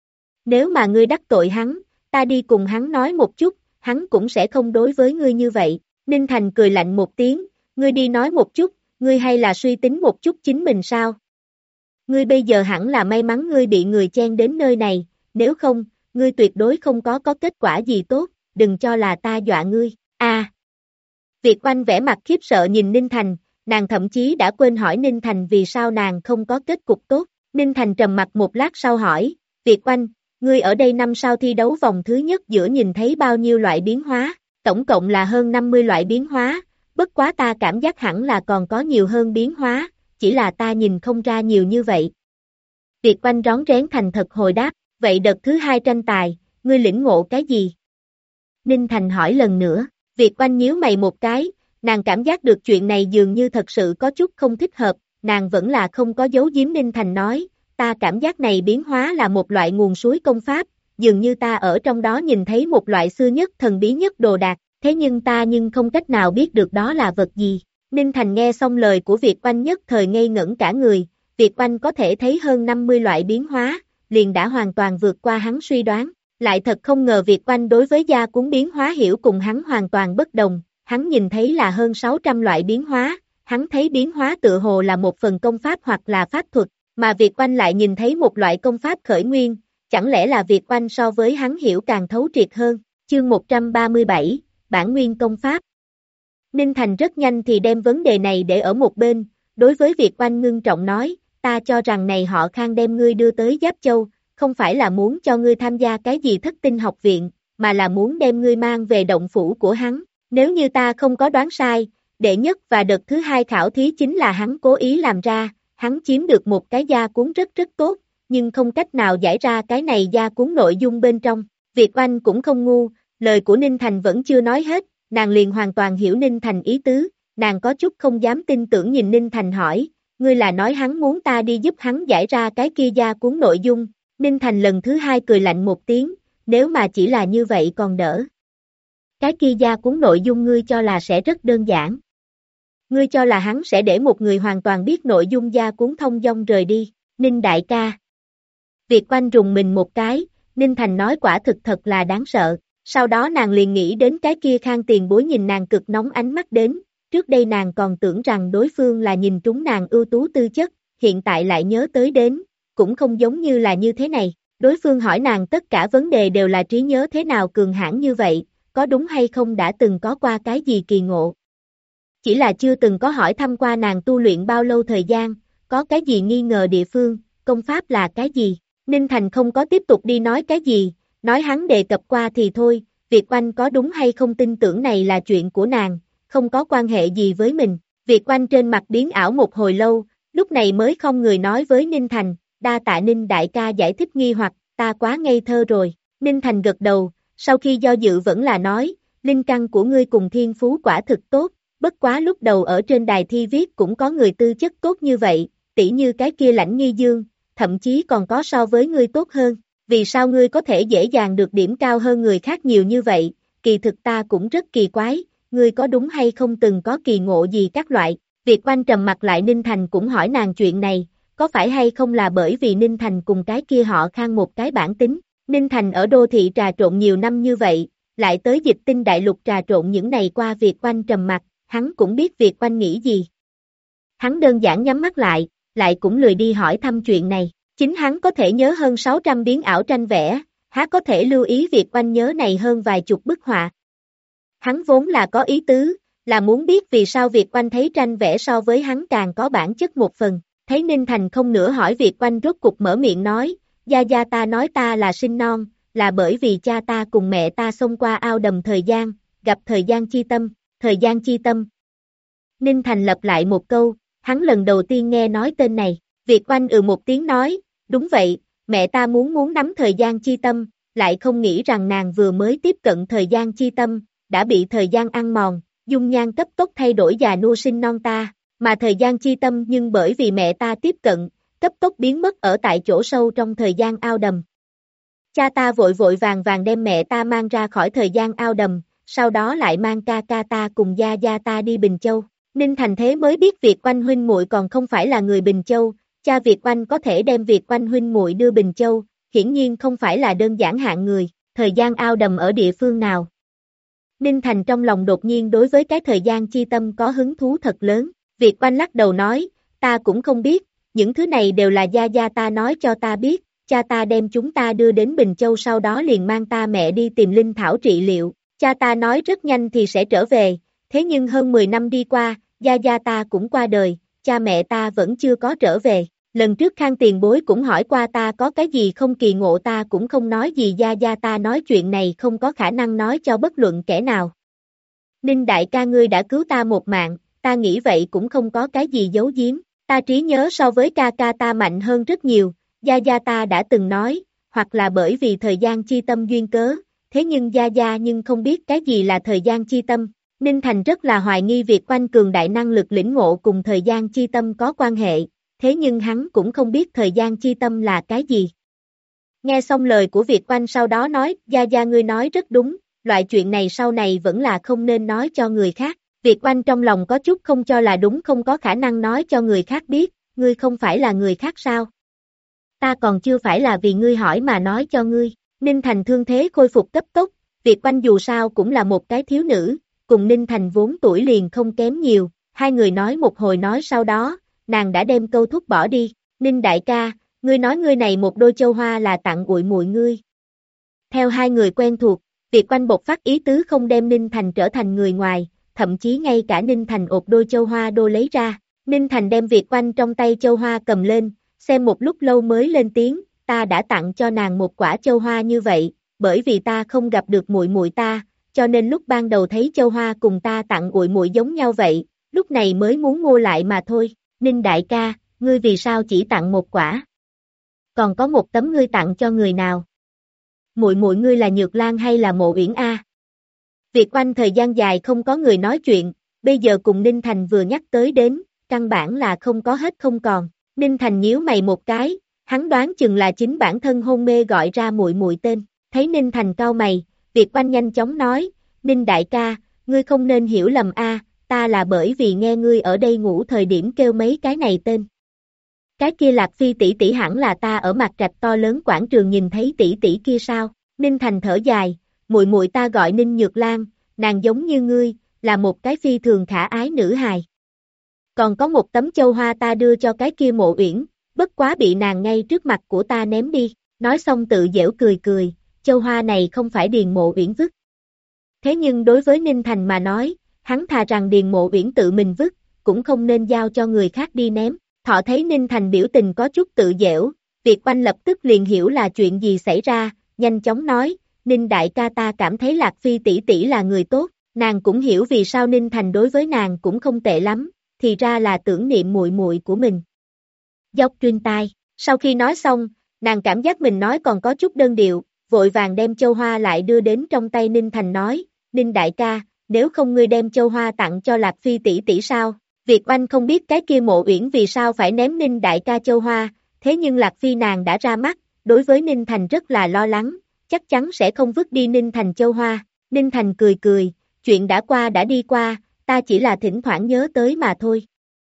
Nếu mà ngươi đắc tội hắn, ta đi cùng hắn nói một chút, hắn cũng sẽ không đối với ngươi như vậy. Ninh Thành cười lạnh một tiếng, ngươi đi nói một chút, ngươi hay là suy tính một chút chính mình sao? Ngươi bây giờ hẳn là may mắn ngươi bị người chen đến nơi này, nếu không, ngươi tuyệt đối không có kết quả gì tốt, đừng cho là ta dọa ngươi. Việt Oanh vẻ mặt khiếp sợ nhìn Ninh Thành, nàng thậm chí đã quên hỏi Ninh Thành vì sao nàng không có kết cục tốt. Ninh Thành trầm mặt một lát sau hỏi, Việt Oanh, ngươi ở đây năm sau thi đấu vòng thứ nhất giữa nhìn thấy bao nhiêu loại biến hóa, tổng cộng là hơn 50 loại biến hóa, bất quá ta cảm giác hẳn là còn có nhiều hơn biến hóa, chỉ là ta nhìn không ra nhiều như vậy. Việt Oanh rón rén thành thật hồi đáp, vậy đợt thứ 2 tranh tài, ngươi lĩnh ngộ cái gì? Ninh Thành hỏi lần nữa, Việt Oanh nhíu mày một cái, nàng cảm giác được chuyện này dường như thật sự có chút không thích hợp, nàng vẫn là không có giấu giếm. Ninh Thành nói, ta cảm giác này biến hóa là một loại nguồn suối công pháp, dường như ta ở trong đó nhìn thấy một loại xưa nhất thần bí nhất đồ đạc, thế nhưng ta không cách nào biết được đó là vật gì. Ninh Thành nghe xong lời của Việt Oanh nhất thời ngây ngẩn cả người, Việt Oanh có thể thấy hơn 50 loại biến hóa, liền đã hoàn toàn vượt qua hắn suy đoán, lại thật không ngờ Việt Oanh đối với gia cuốn biến hóa hiểu cùng hắn hoàn toàn bất đồng, hắn nhìn thấy là hơn 600 loại biến hóa, hắn thấy biến hóa tựa hồ là một phần công pháp hoặc là pháp thuật, mà Việt Oanh lại nhìn thấy một loại công pháp khởi nguyên, chẳng lẽ là Việt Oanh so với hắn hiểu càng thấu triệt hơn. Chương 137, Bản nguyên công pháp. Ninh Thành rất nhanh thì đem vấn đề này để ở một bên, đối với Việt Oanh ngưng trọng nói, ta cho rằng này họ Khang đem ngươi đưa tới Giáp Châu, không phải là muốn cho ngươi tham gia cái gì thất tinh học viện, mà là muốn đem ngươi mang về động phủ của hắn. Nếu như ta không có đoán sai, đệ nhất và đợt thứ 2 khảo thí chính là hắn cố ý làm ra, hắn chiếm được một cái gia cuốn rất tốt, nhưng không cách nào giải ra cái này gia cuốn nội dung bên trong. Việt Oanh cũng không ngu, lời của Ninh Thành vẫn chưa nói hết, nàng liền hoàn toàn hiểu Ninh Thành ý tứ, nàng có chút không dám tin tưởng nhìn Ninh Thành hỏi, ngươi là nói hắn muốn ta đi giúp hắn giải ra cái kia gia cuốn nội dung. Ninh Thành lần thứ 2 cười lạnh một tiếng, nếu mà chỉ là như vậy còn đỡ. Cái kia gia cuốn nội dung ngươi cho là sẽ rất đơn giản. Ngươi cho là hắn sẽ để một người hoàn toàn biết nội dung gia cuốn thông dong rời đi, Ninh đại ca. Việt Oanh rùng mình một cái, Ninh Thành nói quả thực thật là đáng sợ, sau đó nàng liền nghĩ đến cái kia Khang tiền bối nhìn nàng cực nóng ánh mắt đến, trước đây nàng còn tưởng rằng đối phương là nhìn trúng nàng ưu tú tư chất, hiện tại lại nhớ tới đến, cũng không giống như là như thế này, đối phương hỏi nàng tất cả vấn đề đều là trí nhớ thế nào cường hãn như vậy, có đúng hay không đã từng có qua cái gì kỳ ngộ. Chỉ là chưa từng có hỏi thăm qua nàng tu luyện bao lâu thời gian, có cái gì nghi ngờ địa phương, công pháp là cái gì. Ninh Thành không có tiếp tục đi nói cái gì, nói hắn đề cập qua thì thôi, Việt Oanh có đúng hay không tin tưởng này là chuyện của nàng, không có quan hệ gì với mình. Việt Oanh trên mặt biến ảo một hồi lâu, lúc này mới không người nói với Ninh Thành, đa tạ Ninh đại ca giải thích nghi hoặc, ta quá ngây thơ rồi. Ninh Thành gật đầu, sau khi do dự vẫn là nói, linh căn của ngươi cùng thiên phú quả thực tốt, bất quá lúc đầu ở trên đài thi viết cũng có người tư chất tốt như vậy, tỉ như cái kia Lãnh Nghi Dương, thậm chí còn có so với ngươi tốt hơn, vì sao ngươi có thể dễ dàng được điểm cao hơn người khác nhiều như vậy, kỳ thực ta cũng rất kỳ quái, ngươi có đúng hay không từng có kỳ ngộ gì các loại. Việt Oanh trầm mặt lại, Ninh Thành cũng hỏi nàng chuyện này, có phải hay không là bởi vì Ninh Thành cùng cái kia họ Khang một cái bản tính. Ninh Thành ở đô thị trà trộn nhiều năm như vậy, lại tới Dịch Tinh đại lục trà trộn những ngày qua. Việt Oanh trầm mặt, hắn cũng biết Việt Oanh nghĩ gì. Hắn đơn giản nhắm mắt lại cũng lười đi hỏi thăm chuyện này, chính hắn có thể nhớ hơn 600 biến ảo tranh vẽ, há có thể lưu ý Việt Oanh nhớ này hơn vài chục bức họa. Hắn vốn là có ý tứ, là muốn biết vì sao Việt Oanh thấy tranh vẽ so với hắn càng có bản chất một phần, thấy Ninh Thành không nữa hỏi, Việt Oanh rốt cục mở miệng nói, gia gia ta nói ta là sinh non, là bởi vì cha ta cùng mẹ ta xông qua ao đầm thời gian, gặp thời gian chi tâm, thời gian chi tâm. Ninh Thành lặp lại một câu, hắn lần đầu tiên nghe nói tên này, Việt Oanh một tiếng nói, đúng vậy, mẹ ta muốn nắm thời gian chi tâm, lại không nghĩ rằng nàng vừa mới tiếp cận thời gian chi tâm, đã bị thời gian ăn mòn, dung nhan cấp tốc thay đổi già nua sinh non ta, mà thời gian chi tâm nhưng bởi vì mẹ ta tiếp cận, cấp tốc biến mất ở tại chỗ sâu trong thời gian ao đầm. Cha ta vội vàng đem mẹ ta mang ra khỏi thời gian ao đầm, sau đó lại mang ca ca ta cùng gia gia ta đi Bình Châu. Ninh Thành thế mới biết Việt Oanh huynh muội còn không phải là người Bình Châu, cha Việt Oanh có thể đem Việt Oanh huynh muội đưa Bình Châu, hiển nhiên không phải là đơn giản hạng người, thời gian ao đầm ở địa phương nào. Ninh Thành trong lòng đột nhiên đối với cái thời gian chi tâm có hứng thú thật lớn, Việt Oanh lắc đầu nói, ta cũng không biết, những thứ này đều là gia gia ta nói cho ta biết, cha ta đem chúng ta đưa đến Bình Châu sau đó liền mang ta mẹ đi tìm linh thảo trị liệu, cha ta nói rất nhanh thì sẽ trở về, thế nhưng hơn 10 năm đi qua, gia gia ta cũng qua đời, cha mẹ ta vẫn chưa có trở về, lần trước Khang tiền bối cũng hỏi qua ta có cái gì không kỳ ngộ, ta cũng không nói gì, gia gia ta nói chuyện này không có khả năng nói cho bất luận kẻ nào. Ninh đại ca ngươi đã cứu ta một mạng, ta nghĩ vậy cũng không có cái gì giấu giếm, ta trí nhớ so với ca ca ta mạnh hơn rất nhiều, gia gia ta đã từng nói, hoặc là bởi vì thời gian chi tâm duyên cớ, thế nhưng gia gia nhưng không biết cái gì là thời gian chi tâm. Ninh Thành rất là hoài nghi Việt Oanh cường đại năng lực lĩnh ngộ cùng thời gian chi tâm có quan hệ, thế nhưng hắn cũng không biết thời gian chi tâm là cái gì. Nghe xong lời của Việt Oanh sau đó nói, gia gia ngươi nói rất đúng, loại chuyện này sau này vẫn là không nên nói cho người khác. Việt Oanh trong lòng có chút không cho là đúng, không có khả năng nói cho người khác biết, ngươi không phải là người khác sao? Ta còn chưa phải là vì ngươi hỏi mà nói cho ngươi. Ninh Thành thương thế khôi phục cấp tốc, Việt Oanh dù sao cũng là một cái thiếu nữ, cùng Ninh Thành vốn tuổi liền không kém nhiều, hai người nói một hồi nói sau đó, nàng đã đem câu thúc bỏ đi, Ninh đại ca, ngươi nói ngươi này một đôi châu hoa là tặng muội muội ngươi. Theo hai người quen thuộc, Việt Oanh bộc phát ý tứ không đem Ninh Thành trở thành người ngoài, thậm chí ngay cả Ninh Thành đôi châu hoa đô lấy ra, Ninh Thành đem Việt Oanh trong tay châu hoa cầm lên, xem một lúc lâu mới lên tiếng, ta đã tặng cho nàng một quả châu hoa như vậy, bởi vì ta không gặp được muội muội ta, cho nên lúc ban đầu thấy châu hoa cùng ta tặng muội muội giống nhau vậy, lúc này mới muốn mua lại mà thôi. Ninh đại ca, ngươi vì sao chỉ tặng một quả? Còn có một tấm ngươi tặng cho người nào? Muội muội ngươi là Nhược Lan hay là Mộ Uyển A? Việt Oanh thời gian dài không có người nói chuyện, bây giờ cùng Ninh Thành vừa nhắc tới đến, căn bản là không có hết không còn. Ninh Thành nhíu mày một cái, hắn đoán chừng là chính bản thân hôn mê gọi ra muội muội tên. Thấy Ninh Thành cau mày, Việt Oanh nhanh chóng nói, Ninh đại ca, ngươi không nên hiểu lầm a, ta là bởi vì nghe ngươi ở đây ngủ thời điểm kêu mấy cái này tên. Cái kia Lạc Phi tỷ tỷ hẳn là ta ở mặt trạch to lớn quảng trường nhìn thấy tỷ tỷ kia sao? Ninh Thành thở dài, muội muội ta gọi Ninh Nhược Lan, nàng giống như ngươi, là một cái phi thường khả ái nữ hài. Còn có một tấm châu hoa ta đưa cho cái kia Mộ Uyển, bất quá bị nàng ngay trước mặt của ta ném đi. Nói xong tự giễu cười cười, châu hoa này không phải Điền Mộ Uyển vứt. Thế nhưng đối với Ninh Thành mà nói, hắn thà rằng Điền Mộ Uyển tự mình vứt, cũng không nên giao cho người khác đi ném. Thọ thấy Ninh Thành biểu tình có chút tự giễu, Việt Oanh lập tức liền hiểu là chuyện gì xảy ra, nhanh chóng nói, Ninh đại ca ta cảm thấy Lạc Phi tỷ tỷ là người tốt, nàng cũng hiểu vì sao Ninh Thành đối với nàng cũng không tệ lắm, thì ra là tưởng niệm muội muội của mình. Dốc truyền tai, sau khi nói xong, nàng cảm giác mình nói còn có chút đơn điệu, vội vàng đem châu hoa lại đưa đến trong tay Ninh Thành nói, Ninh đại ca, nếu không ngươi đem châu hoa tặng cho Lạc Phi tỷ tỷ sao? Việt Oanh không biết cái kia Mộ Uyển vì sao phải ném Ninh đại ca châu hoa, thế nhưng Lạc Phi nàng đã ra mắt, đối với Ninh Thành rất là lo lắng, chắc chắn sẽ không vứt đi Ninh Thành châu hoa. Ninh Thành cười cười, chuyện đã qua đã đi qua, ta chỉ là thỉnh thoảng nhớ tới mà thôi.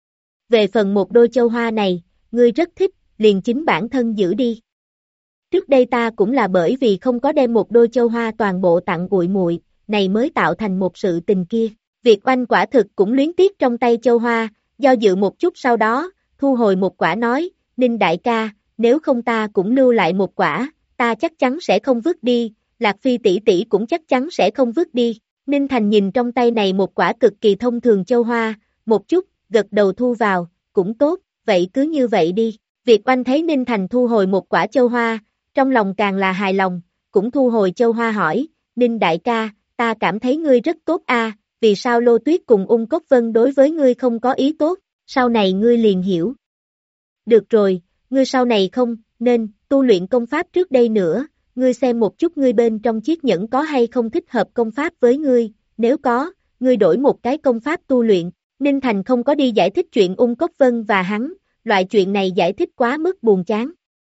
Về phần một đôi châu hoa này, ngươi rất thích, liền chính bản thân giữ đi. Trước đây ta cũng là bởi vì không có đem một đôi châu hoa toàn bộ tặng muội muội, này mới tạo thành một sự tình kia. Việt Oanh quả thực cũng luyến tiếc trong tay châu hoa, do dự một chút sau đó, thu hồi một quả nói, Ninh đại ca, nếu không ta cũng lưu lại một quả, ta chắc chắn sẽ không vứt đi, Lạc Phi tỷ tỷ cũng chắc chắn sẽ không vứt đi. Ninh Thành nhìn trong tay này một quả cực kỳ thông thường châu hoa, một chút, gật đầu thu vào, cũng tốt, vậy cứ như vậy đi. Việt Oanh thấy Ninh Thành thu hồi một quả châu hoa, trong lòng càng là hài lòng, cũng thu hồi châu hoa hỏi, Ninh đại ca, ta cảm thấy ngươi rất tốt a, vì sao Lô Tuyết cùng Ung Cốc Vân đối với ngươi không có ý tốt, sau này ngươi liền hiểu. Được rồi, ngươi sau này không nên tu luyện công pháp trước đây nữa, ngươi xem một chút ngươi bên trong chiếc nhẫn có hay không thích hợp công pháp với ngươi, nếu có, ngươi đổi một cái công pháp tu luyện. Ninh Thành không có đi giải thích chuyện Ung Cốc Vân và hắn, loại chuyện này giải thích quá mức buồn chán.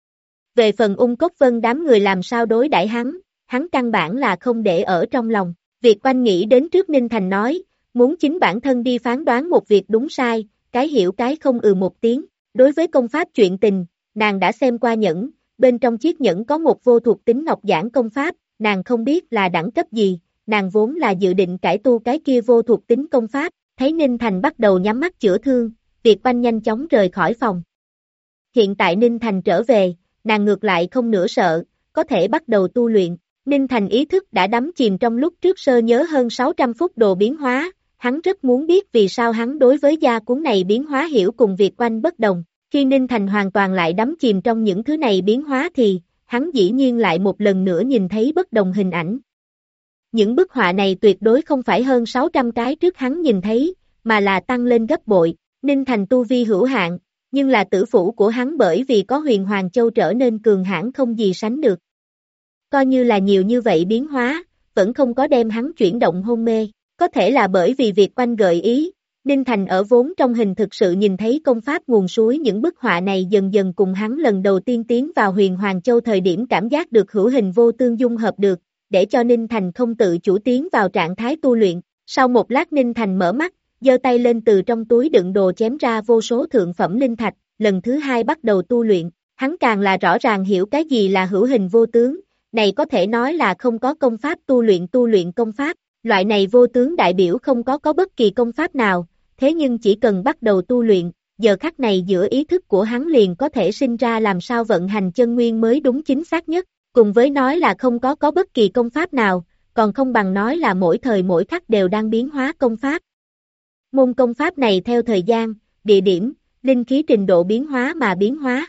Về phần Ung Cốc Vân đám người làm sao đối đãi hắn căn bản là không để ở trong lòng. Việt Oanh nghĩ đến trước Ninh Thành nói, muốn chính bản thân đi phán đoán một việc đúng sai, cái hiểu cái không một tiếng. Đối với công pháp chuyện tình, nàng đã xem qua nhẫn, bên trong chiếc nhẫn có một vô thuộc tính ngọc giản công pháp, nàng không biết là đẳng cấp gì, nàng vốn là dự định cải tu cái kia vô thuộc tính công pháp, thấy Ninh Thành bắt đầu nhắm mắt chữa thương, Việt Oanh nhanh chóng rời khỏi phòng. Hiện tại Ninh Thành trở về, nàng ngược lại không nửa sợ, có thể bắt đầu tu luyện. Ninh Thành ý thức đã đắm chìm trong lúc trước sơ nhớ hơn 600 phút đồ biến hóa, hắn rất muốn biết vì sao hắn đối với gia cuốn này biến hóa hiểu cùng Việt Oanh bất đồng. Khi Ninh Thành hoàn toàn lại đắm chìm trong những thứ này biến hóa thì, hắn dĩ nhiên lại một lần nữa nhìn thấy bất đồng hình ảnh. Những bức họa này tuyệt đối không phải hơn 600 cái trước hắn nhìn thấy, mà là tăng lên gấp bội. Ninh Thành tu vi hữu hạn, nhưng là tử phủ của hắn bởi vì có Huyền Hoàng Châu trở nên cường hãn không gì sánh được. Coi như là nhiều như vậy biến hóa, vẫn không có đem hắn chuyển động hôn mê, có thể là bởi vì Việt Oanh gợi ý, Ninh Thành ở vốn trong hình thực sự nhìn thấy công pháp nguồn suối những bức họa này dần dần cùng hắn lần đầu tiên tiến vào Huyền Hoàng Châu thời điểm cảm giác được hữu hình vô tương dung hợp được, để cho Ninh Thành không tự chủ tiến vào trạng thái tu luyện. Sau một lát Ninh Thành mở mắt, giơ tay lên từ trong túi đựng đồ chém ra vô số thượng phẩm linh thạch, lần thứ hai bắt đầu tu luyện, hắn càng là rõ ràng hiểu cái gì là hữu hình vô tướng, này có thể nói là không có công pháp tu luyện công pháp, loại này vô tướng đại biểu không có bất kỳ công pháp nào, thế nhưng chỉ cần bắt đầu tu luyện, giờ khắc này giữa ý thức của hắn liền có thể sinh ra làm sao vận hành chân nguyên mới đúng chính xác nhất, cùng với nói là không có bất kỳ công pháp nào, còn không bằng nói là mỗi thời mỗi khắc đều đang biến hóa công pháp. Môn công pháp này theo thời gian, địa điểm, linh khí trình độ biến hóa mà biến hóa.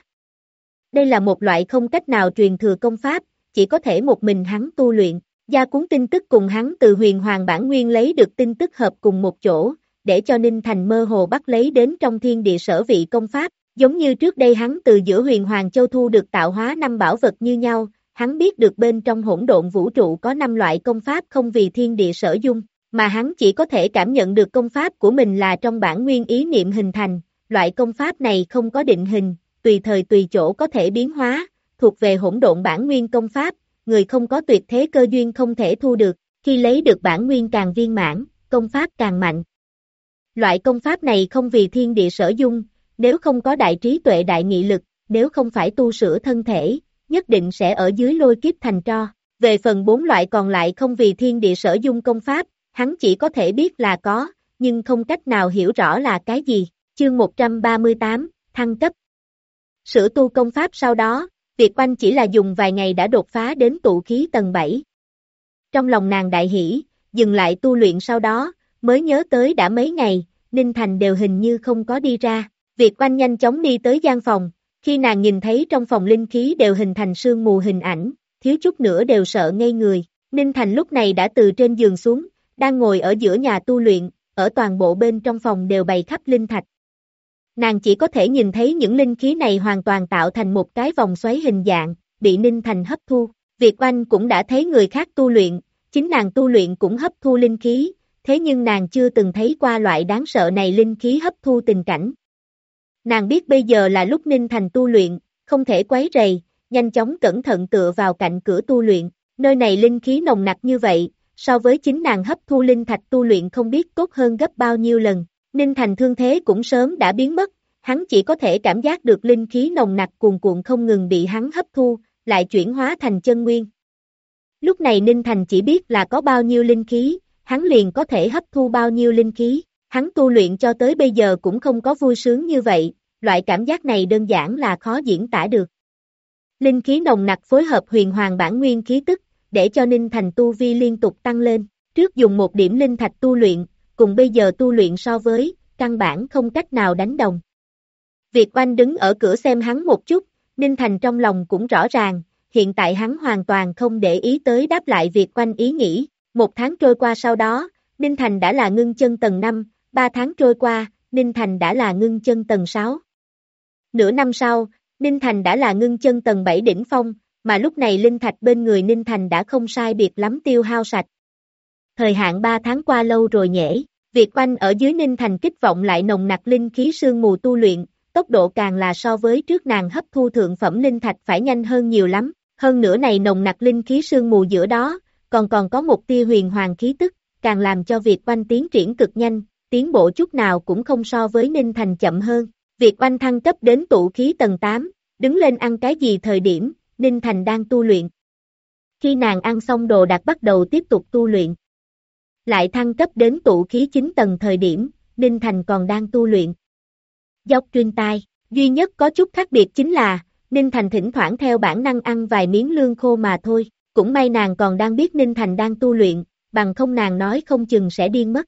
Đây là một loại không cách nào truyền thừa công pháp, chỉ có thể một mình hắn tu luyện. Gia cuốn tin tức cùng hắn từ Huyền Hoàng bản nguyên lấy được tin tức hợp cùng một chỗ, để cho Ninh Thành mơ hồ bắt lấy đến trong thiên địa sở vị công pháp, giống như trước đây hắn từ giữa Huyền Hoàng Châu thu được tạo hóa 5 bảo vật như nhau, hắn biết được bên trong hỗn độn vũ trụ có 5 loại công pháp không vì thiên địa sở dung, mà hắn chỉ có thể cảm nhận được công pháp của mình là trong bản nguyên ý niệm hình thành, loại công pháp này không có định hình, tùy thời tùy chỗ có thể biến hóa, thuộc về hỗn độn bản nguyên công pháp, người không có tuyệt thế cơ duyên không thể thu được. Khi lấy được bản nguyên càng viên mãn, công pháp càng mạnh. Loại công pháp này không vì thiên địa sở dung, nếu không có đại trí tuệ đại nghị lực, nếu không phải tu sửa thân thể, nhất định sẽ ở dưới lôi kiếp thành tro. Về phần 4 loại còn lại không vì thiên địa sở dung công pháp, hắn chỉ có thể biết là có, nhưng không cách nào hiểu rõ là cái gì. Chương 138, thăng cấp. Sửa tu công pháp sau đó, Việt Oanh chỉ là dùng vài ngày đã đột phá đến tụ khí tầng 7. Trong lòng nàng đại hỷ, dừng lại tu luyện sau đó, mới nhớ tới đã mấy ngày, Ninh Thành đều hình như không có đi ra. Việt Oanh nhanh chóng đi tới gian phòng, khi nàng nhìn thấy trong phòng linh khí đều hình thành sương mù hình ảnh, thiếu chút nữa đều sợ ngây người. Ninh Thành lúc này đã từ trên giường xuống, đang ngồi ở giữa nhà tu luyện, ở toàn bộ bên trong phòng đều bày khắp linh thạch. Nàng chỉ có thể nhìn thấy những linh khí này hoàn toàn tạo thành một cái vòng xoáy hình dạng, bị Ninh Thành hấp thu. Việt Oanh cũng đã thấy người khác tu luyện, chính nàng tu luyện cũng hấp thu linh khí, thế nhưng nàng chưa từng thấy qua loại đáng sợ này linh khí hấp thu tình cảnh. Nàng biết bây giờ là lúc Ninh Thành tu luyện, không thể quấy rầy, nhanh chóng cẩn thận tựa vào cạnh cửa tu luyện, nơi này linh khí nồng nặc như vậy, so với chính nàng hấp thu linh thạch tu luyện không biết tốt hơn gấp bao nhiêu lần. Ninh Thành thương thế cũng sớm đã biến mất, hắn chỉ có thể cảm giác được linh khí nồng nặc cuồn cuộn không ngừng bị hắn hấp thu, lại chuyển hóa thành chân nguyên. Lúc này Ninh Thành chỉ biết là có bao nhiêu linh khí, hắn liền có thể hấp thu bao nhiêu linh khí, hắn tu luyện cho tới bây giờ cũng không có vui sướng như vậy, loại cảm giác này đơn giản là khó diễn tả được. Linh khí nồng nặc phối hợp huyền hoàng bản nguyên khí tức, để cho Ninh Thành tu vi liên tục tăng lên, trước dùng một điểm linh thạch tu luyện, cùng bây giờ tu luyện so với, căn bản không cách nào đánh đồng. Việt Oanh đứng ở cửa xem hắn một chút, Ninh Thành trong lòng cũng rõ ràng, hiện tại hắn hoàn toàn không để ý tới đáp lại Việt Oanh ý nghĩ. 1 tháng trôi qua sau đó, Ninh Thành đã là ngưng chân tầng 5, 3 tháng trôi qua, Ninh Thành đã là ngưng chân tầng 6. Nửa năm sau, Ninh Thành đã là ngưng chân tầng 7 đỉnh phong, mà lúc này linh thạch bên người Ninh Thành đã không sai biệt lắm tiêu hao sạch. Thời hạn 3 tháng qua lâu rồi nhễ, Việt Oanh ở dưới Ninh Thành kích vọng lại nồng nặc linh khí sương mù tu luyện, tốc độ càng là so với trước nàng hấp thu thượng phẩm linh thạch phải nhanh hơn nhiều lắm, hơn nữa này nồng nặc linh khí sương mù giữa đó, còn có một tia huyền hoàng khí tức, càng làm cho Việt Oanh tiến triển cực nhanh, tiến bộ chút nào cũng không so với Ninh Thành chậm hơn. Việt Oanh thăng cấp đến tụ khí tầng 8, đứng lên ăn cái gì thời điểm, Ninh Thành đang tu luyện. Khi nàng ăn xong đồ đạc bắt đầu tiếp tục tu luyện. Lại thăng cấp đến tụ khí 9 tầng thời điểm, Ninh Thành còn đang tu luyện. Dốc truyền tai, duy nhất có chút khác biệt chính là, Ninh Thành thỉnh thoảng theo bản năng ăn vài miếng lương khô mà thôi, cũng may nàng còn đang biết Ninh Thành đang tu luyện, bằng không nàng nói không chừng sẽ điên mất.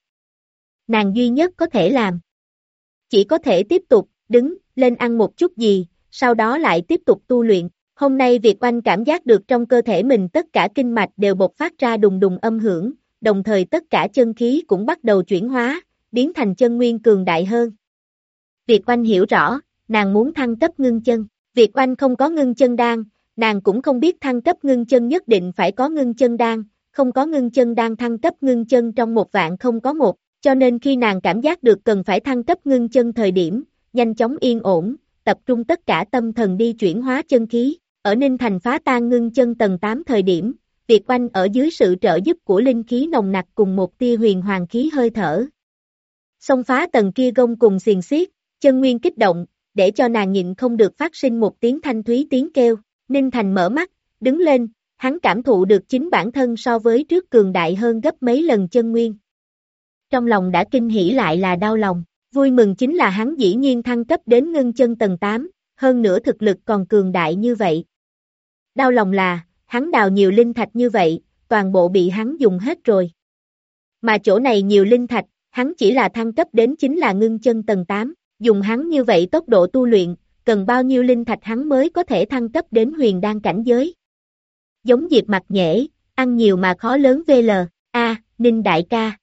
Nàng duy nhất có thể làm, chỉ có thể tiếp tục, đứng, lên ăn một chút gì, sau đó lại tiếp tục tu luyện. Hôm nay Việt Oanh cảm giác được trong cơ thể mình tất cả kinh mạch đều bộc phát ra đùng đùng âm hưởng, đồng thời tất cả chân khí cũng bắt đầu chuyển hóa, biến thành chân nguyên cường đại hơn. Việt Oanh hiểu rõ, nàng muốn thăng cấp ngưng chân. Việt Oanh không có ngưng chân đan, nàng cũng không biết thăng cấp ngưng chân nhất định phải có ngưng chân đan, không có ngưng chân đan thăng cấp ngưng chân trong 1 vạn không có 1, cho nên khi nàng cảm giác được cần phải thăng cấp ngưng chân thời điểm, nhanh chóng yên ổn, tập trung tất cả tâm thần đi chuyển hóa chân khí. Ở Ninh Thành phá tan ngưng chân tầng 8 thời điểm, Việt Oanh ở dưới sự trợ giúp của linh khí nồng nặc cùng một tia huyền hoàng khí hơi thở. Xông phá tầng kia gông cùng xiềng xiết, chân nguyên kích động, để cho nàng nhịn không được phát sinh một tiếng thanh thúy tiếng kêu. Ninh Thành mở mắt, đứng lên, hắn cảm thụ được chính bản thân so với trước cường đại hơn gấp mấy lần chân nguyên. Trong lòng đã kinh hỉ lại là đau lòng, vui mừng chính là hắn dĩ nhiên thăng cấp đến ngưng chân tầng 8, hơn nữa thực lực còn cường đại như vậy. Đau lòng là, hắn đào nhiều linh thạch như vậy, toàn bộ bị hắn dùng hết rồi. Mà chỗ này nhiều linh thạch, hắn chỉ là thăng cấp đến chính là ngưng chân tầng 8, dùng hắn như vậy tốc độ tu luyện, cần bao nhiêu linh thạch hắn mới có thể thăng cấp đến huyền đan cảnh giới. Giống Diệp Mặc Nhễ, ăn nhiều mà khó lớn VL, Ninh đại ca.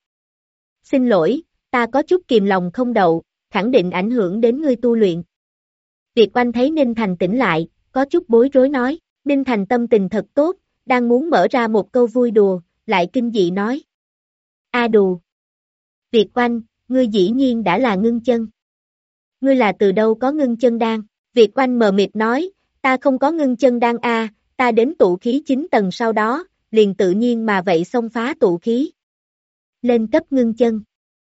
Xin lỗi, ta có chút kìm lòng không đậu, khẳng định ảnh hưởng đến ngươi tu luyện. Việt Oanh thấy Ninh Thành tỉnh lại, có chút bối rối nói, Ninh Thành tâm tình thật tốt, đang muốn mở ra một câu vui đùa, lại kinh dị nói. Đù. Việt Oanh, ngươi dĩ nhiên đã là ngưng chân. Ngươi là từ đâu có ngưng chân đan? Việt Oanh mờ mịt nói, ta không có ngưng chân đan ta đến tụ khí 9 tầng sau đó, liền tự nhiên mà vậy xông phá tụ khí. Lên cấp ngưng chân.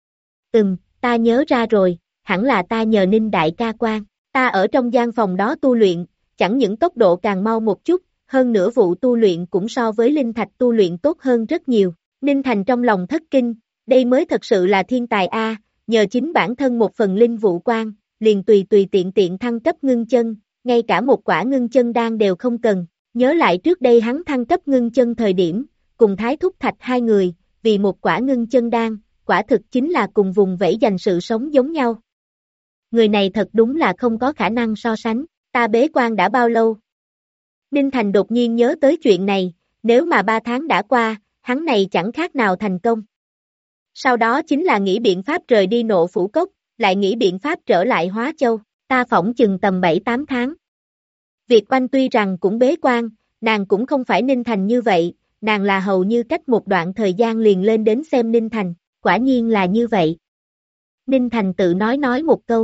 Ta nhớ ra rồi, hẳn là ta nhờ Ninh đại ca quan. Ta ở trong gian phòng đó tu luyện, chẳng những tốc độ càng mau một chút, hơn nữa vụ tu luyện cũng so với linh thạch tu luyện tốt hơn rất nhiều. Ninh Thành trong lòng thất kinh, đây mới thật sự là thiên tài a, nhờ chính bản thân một phần linh vụ quan, liền tùy tiện thăng cấp ngưng chân, ngay cả một quả ngưng chân đan đều không cần. Nhớ lại trước đây hắn thăng cấp ngưng chân thời điểm, cùng Thái Thúc Thạch hai người, vì một quả ngưng chân đan, quả thực chính là cùng vùng vẫy giành sự sống giống nhau. Người này thật đúng là không có khả năng so sánh, ta bế quan đã bao lâu? Ninh Thành đột nhiên nhớ tới chuyện này, nếu mà 3 tháng đã qua, hắn này chẳng khác nào thành công. Sau đó chính là nghĩ biện pháp rời đi Nộ Phủ Cốc, lại nghĩ biện pháp trở lại Hóa Châu, ta phỏng chừng tầm 7-8 tháng. Việt Oanh tuy rằng cũng bế quan, nàng cũng không phải Ninh Thành như vậy, nàng là hầu như cách một đoạn thời gian liền lên đến xem Ninh Thành, quả nhiên là như vậy. Ninh Thành tự nói một câu.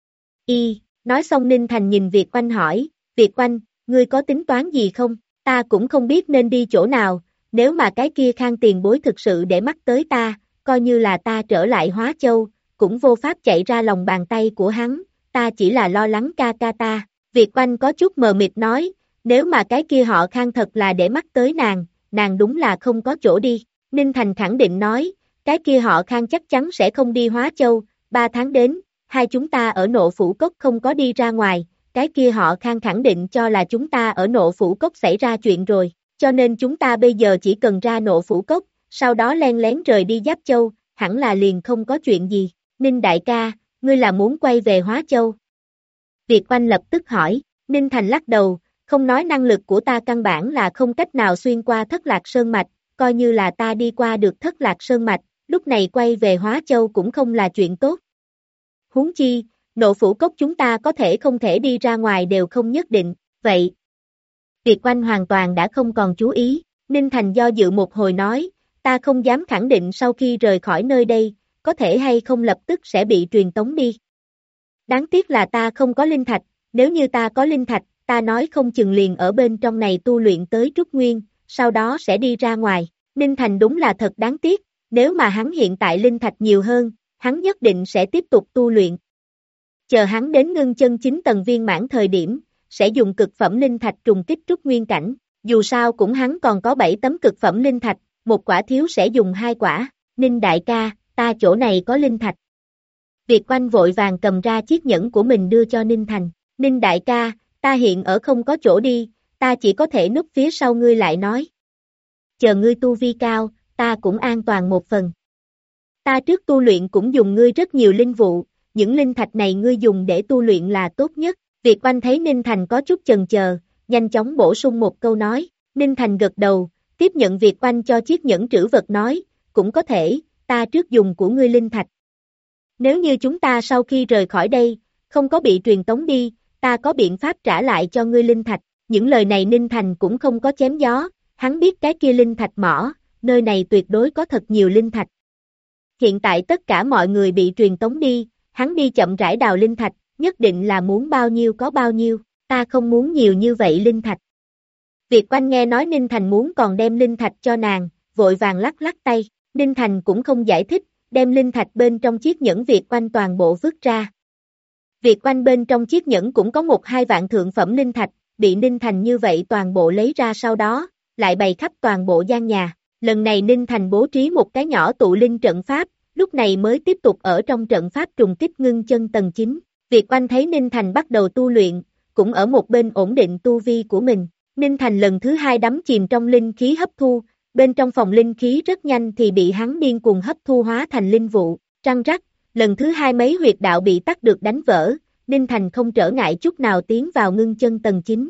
Nói xong Ninh Thành nhìn Việt Oanh hỏi, Việt Oanh, ngươi có tính toán gì không? Ta cũng không biết nên đi chỗ nào, nếu mà cái kia Khang tiền bối thực sự để mắt tới ta, coi như là ta trở lại Hóa Châu, cũng vô pháp chạy ra lòng bàn tay của hắn, ta chỉ là lo lắng ca ca ta. Việt Oanh có chút mờ mịt nói, nếu mà cái kia họ Khang thật là để mắt tới nàng đúng là không có chỗ đi. Ninh Thành khẳng định nói, cái kia họ Khang chắc chắn sẽ không đi Hóa Châu, 3 tháng đến, hai chúng ta ở Nộ Phủ Cốc không có đi ra ngoài, cái kia họ Khang khẳng định cho là chúng ta ở Nộ Phủ Cốc xảy ra chuyện rồi, cho nên chúng ta bây giờ chỉ cần ra Nộ Phủ Cốc, sau đó len lén rời đi Giáp Châu, hẳn là liền không có chuyện gì. Ninh đại ca, ngươi là muốn quay về Hóa Châu? Việt Oanh lập tức hỏi, Ninh Thành lắc đầu, không nói năng lực của ta căn bản là không cách nào xuyên qua Thất Lạc Sơn Mạch, coi như là ta đi qua được Thất Lạc Sơn Mạch, lúc này quay về Hóa Châu cũng không là chuyện tốt. Huống chi, Nộ Phủ Cốc chúng ta có thể không thể đi ra ngoài đều không nhất định, vậy. Việt Oanh hoàn toàn đã không còn chú ý, Ninh Thành do dự một hồi nói, ta không dám khẳng định sau khi rời khỏi nơi đây, có thể hay không lập tức sẽ bị truyền tống đi. Đáng tiếc là ta không có linh thạch, nếu như ta có linh thạch, ta nói không chừng liền ở bên trong này tu luyện tới Trúc Nguyên, sau đó sẽ đi ra ngoài. Ninh Thành đúng là thật đáng tiếc, nếu mà hắn hiện tại linh thạch nhiều hơn, hắn nhất định sẽ tiếp tục tu luyện. Chờ hắn đến ngưng chân 9 tầng viên mãn thời điểm, sẽ dùng cực phẩm linh thạch trùng kích Trúc Nguyên cảnh, dù sao cũng hắn còn có 7 tấm cực phẩm linh thạch, một quả thiếu sẽ dùng 2 quả. Ninh đại ca, ta chỗ này có linh thạch. Việt Oanh vội vàng cầm ra chiếc nhẫn của mình đưa cho Ninh Thành. Ninh đại ca, ta hiện ở không có chỗ đi, ta chỉ có thể núp phía sau ngươi lại nói. Chờ ngươi tu vi cao, ta cũng an toàn một phần. Ta trước tu luyện cũng dùng ngươi rất nhiều linh vụ, những linh thạch này ngươi dùng để tu luyện là tốt nhất. Việt Oanh thấy Ninh Thành có chút chần chờ, nhanh chóng bổ sung một câu nói. Ninh Thành gật đầu, tiếp nhận Việt Oanh cho chiếc nhẫn trữ vật nói, cũng có thể, ta trước dùng của ngươi linh thạch. Nếu như chúng ta sau khi rời khỏi đây, không có bị truyền tống đi, ta có biện pháp trả lại cho ngươi linh thạch. Những lời này Ninh Thành cũng không có chém gió, hắn biết cái kia linh thạch mỏ, nơi này tuyệt đối có thật nhiều linh thạch. Hiện tại tất cả mọi người bị truyền tống đi, hắn đi chậm rãi đào linh thạch, nhất định là muốn bao nhiêu có bao nhiêu, ta không muốn nhiều như vậy linh thạch. Việt Oanh nghe nói Ninh Thành muốn còn đem linh thạch cho nàng, vội vàng lắc lắc tay, Ninh Thành cũng không giải thích, đem linh thạch bên trong chiếc nhẫn Việt Oanh toàn bộ vứt ra. Việt Oanh bên trong chiếc nhẫn cũng có 1-2 vạn thượng phẩm linh thạch, bị Ninh Thành như vậy toàn bộ lấy ra sau đó, lại bày khắp toàn bộ gian nhà. Lần này Ninh Thành bố trí một cái nhỏ tụ linh trận pháp, lúc này mới tiếp tục ở trong trận pháp trùng kích ngưng chân tầng 9. Việt Oanh thấy Ninh Thành bắt đầu tu luyện, cũng ở một bên ổn định tu vi của mình. Ninh Thành lần thứ 2 đắm chìm trong linh khí hấp thu, bên trong phòng linh khí rất nhanh thì bị hắn điên cuồng hấp thu hóa thành linh vụ, răng rắc, lần thứ 2 mấy huyệt đạo bị tắc được đánh vỡ, Ninh Thành không trở ngại chút nào tiến vào ngưng chân tầng 9.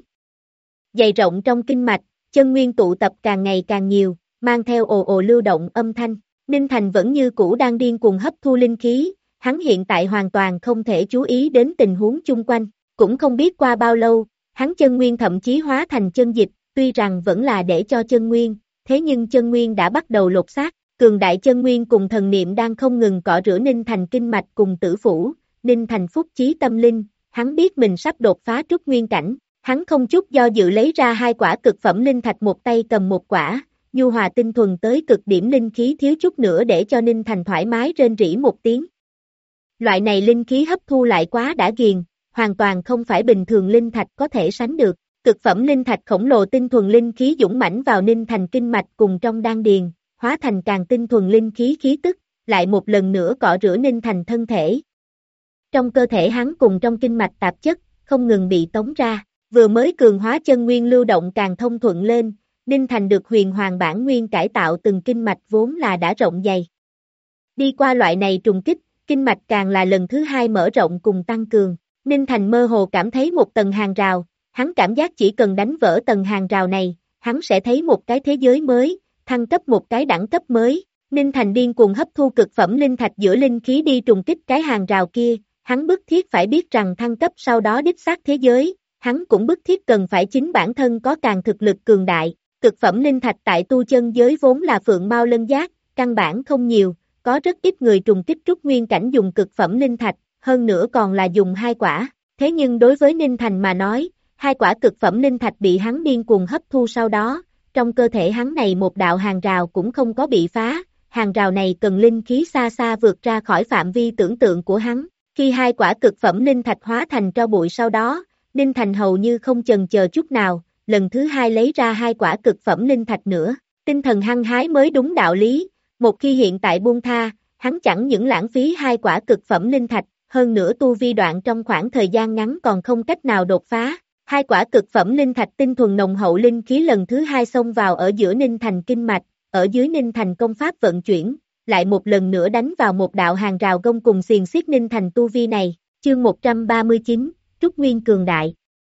Dày rộng trong kinh mạch, chân nguyên tụ tập càng ngày càng nhiều, mang theo ồ ồ lưu động âm thanh, Ninh Thành vẫn như cũ đang điên cuồng hấp thu linh khí, hắn hiện tại hoàn toàn không thể chú ý đến tình huống chung quanh, cũng không biết qua bao lâu, hắn chân nguyên thậm chí hóa thành chân dịch, tuy rằng vẫn là để cho chân nguyên, thế nhưng chân nguyên đã bắt đầu lột xác, cường đại chân nguyên cùng thần niệm đang không ngừng cọ rửa Ninh Thành kinh mạch cùng tử phủ, Ninh Thành phúc chí tâm linh, hắn biết mình sắp đột phá trúc nguyên cảnh, hắn không chút do dự lấy ra 2 quả cực phẩm linh thạch, một tay cầm một quả, nhu hòa tinh thuần tới cực điểm linh khí thiếu chút nữa để cho Ninh Thành thoải mái rên rỉ một tiếng. Loại này linh khí hấp thu lại quá đã ghiền, hoàn toàn không phải bình thường linh thạch có thể sánh được. Cực phẩm linh thạch khổng lồ tinh thuần linh khí dũng mãnh vào Ninh Thành kinh mạch cùng trong đan điền, hóa thành càng tinh thuần linh khí khí tức, lại một lần nữa cọ rửa Ninh Thành thân thể. Trong cơ thể hắn cùng trong kinh mạch tạp chất, không ngừng bị tống ra, vừa mới cường hóa chân nguyên lưu động càng thông thuận lên, Ninh Thành được huyền hoàng bản nguyên cải tạo từng kinh mạch vốn là đã rộng dày. Đi qua loại này trùng kích, kinh mạch càng là lần thứ hai mở rộng cùng tăng cường, Ninh Thành mơ hồ cảm thấy một tầng hàng rào, hắn cảm giác chỉ cần đánh vỡ tầng hàng rào này, hắn sẽ thấy một cái thế giới mới, thăng cấp một cái đẳng cấp mới. Ninh Thành điên cuồng hấp thu cực phẩm linh thạch giữa linh khí đi trùng kích cái hàng rào kia, hắn bức thiết phải biết rằng thăng cấp sau đó đích xác thế giới, hắn cũng bức thiết cần phải chính bản thân có càng thực lực cường đại. Cực phẩm linh thạch tại tu chân giới vốn là phượng mao lân giác, căn bản không nhiều, có rất ít người trùng kích trúc nguyên cảnh dùng cực phẩm linh thạch, hơn nữa còn là dùng 2 quả. Thế nhưng đối với Ninh Thành mà nói, 2 quả cực phẩm linh thạch bị hắn điên cuồng hấp thu sau đó, trong cơ thể hắn này một đạo hàng rào cũng không có bị phá, hàng rào này cần linh khí xa xa vượt ra khỏi phạm vi tưởng tượng của hắn. Khi 2 quả cực phẩm linh thạch hóa thành tro bụi sau đó, Ninh Thành hầu như không chần chờ chút nào, lần thứ 2 lấy ra 2 quả cực phẩm linh thạch nữa, tinh thần hăng hái mới đúng đạo lý, một khi hiện tại buông tha, hắn chẳng những lãng phí 2 quả cực phẩm linh thạch, hơn nữa tu vi đoạn trong khoảng thời gian ngắn còn không cách nào đột phá. 2 quả cực phẩm linh thạch tinh thuần nồng hậu linh khí lần thứ 2 xông vào ở giữa Ninh Thành kinh mạch, ở dưới Ninh Thành công pháp vận chuyển, lại một lần nữa đánh vào một đạo hàng rào gông cùng xiềng xiết Ninh Thành tu vi này. Chương 139, Trúc Nguyên cường đại.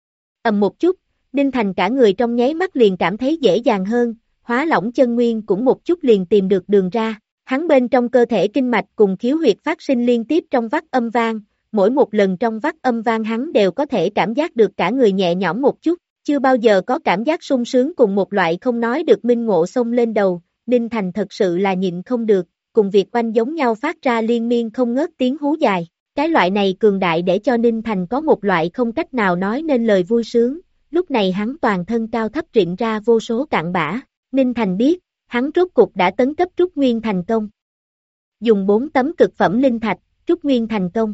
Ầm một chút, Ninh Thành cả người trong nháy mắt liền cảm thấy dễ dàng hơn, hóa lỏng chân nguyên cũng một chút liền tìm được đường ra. Hắn bên trong cơ thể kinh mạch cùng khiếu huyệt phát sinh liên tiếp trong vắt âm vang, mỗi một lần trong vắt âm vang hắn đều có thể cảm giác được cả người nhẹ nhõm một chút, chưa bao giờ có cảm giác sung sướng cùng một loại không nói được minh ngộ xông lên đầu, Ninh Thành thật sự là nhịn không được, cùng Việt Oanh giống nhau phát ra liên miên không ngớt tiếng hú dài, cái loại này cường đại để cho Ninh Thành có một loại không cách nào nói nên lời vui sướng, lúc này hắn toàn thân cao thấp rịn ra vô số cặn bã, Ninh Thành biết, hắn rốt cục đã tấn cấp Trúc Nguyên thành công. Dùng 4 tấm cực phẩm linh thạch, Trúc Nguyên thành công.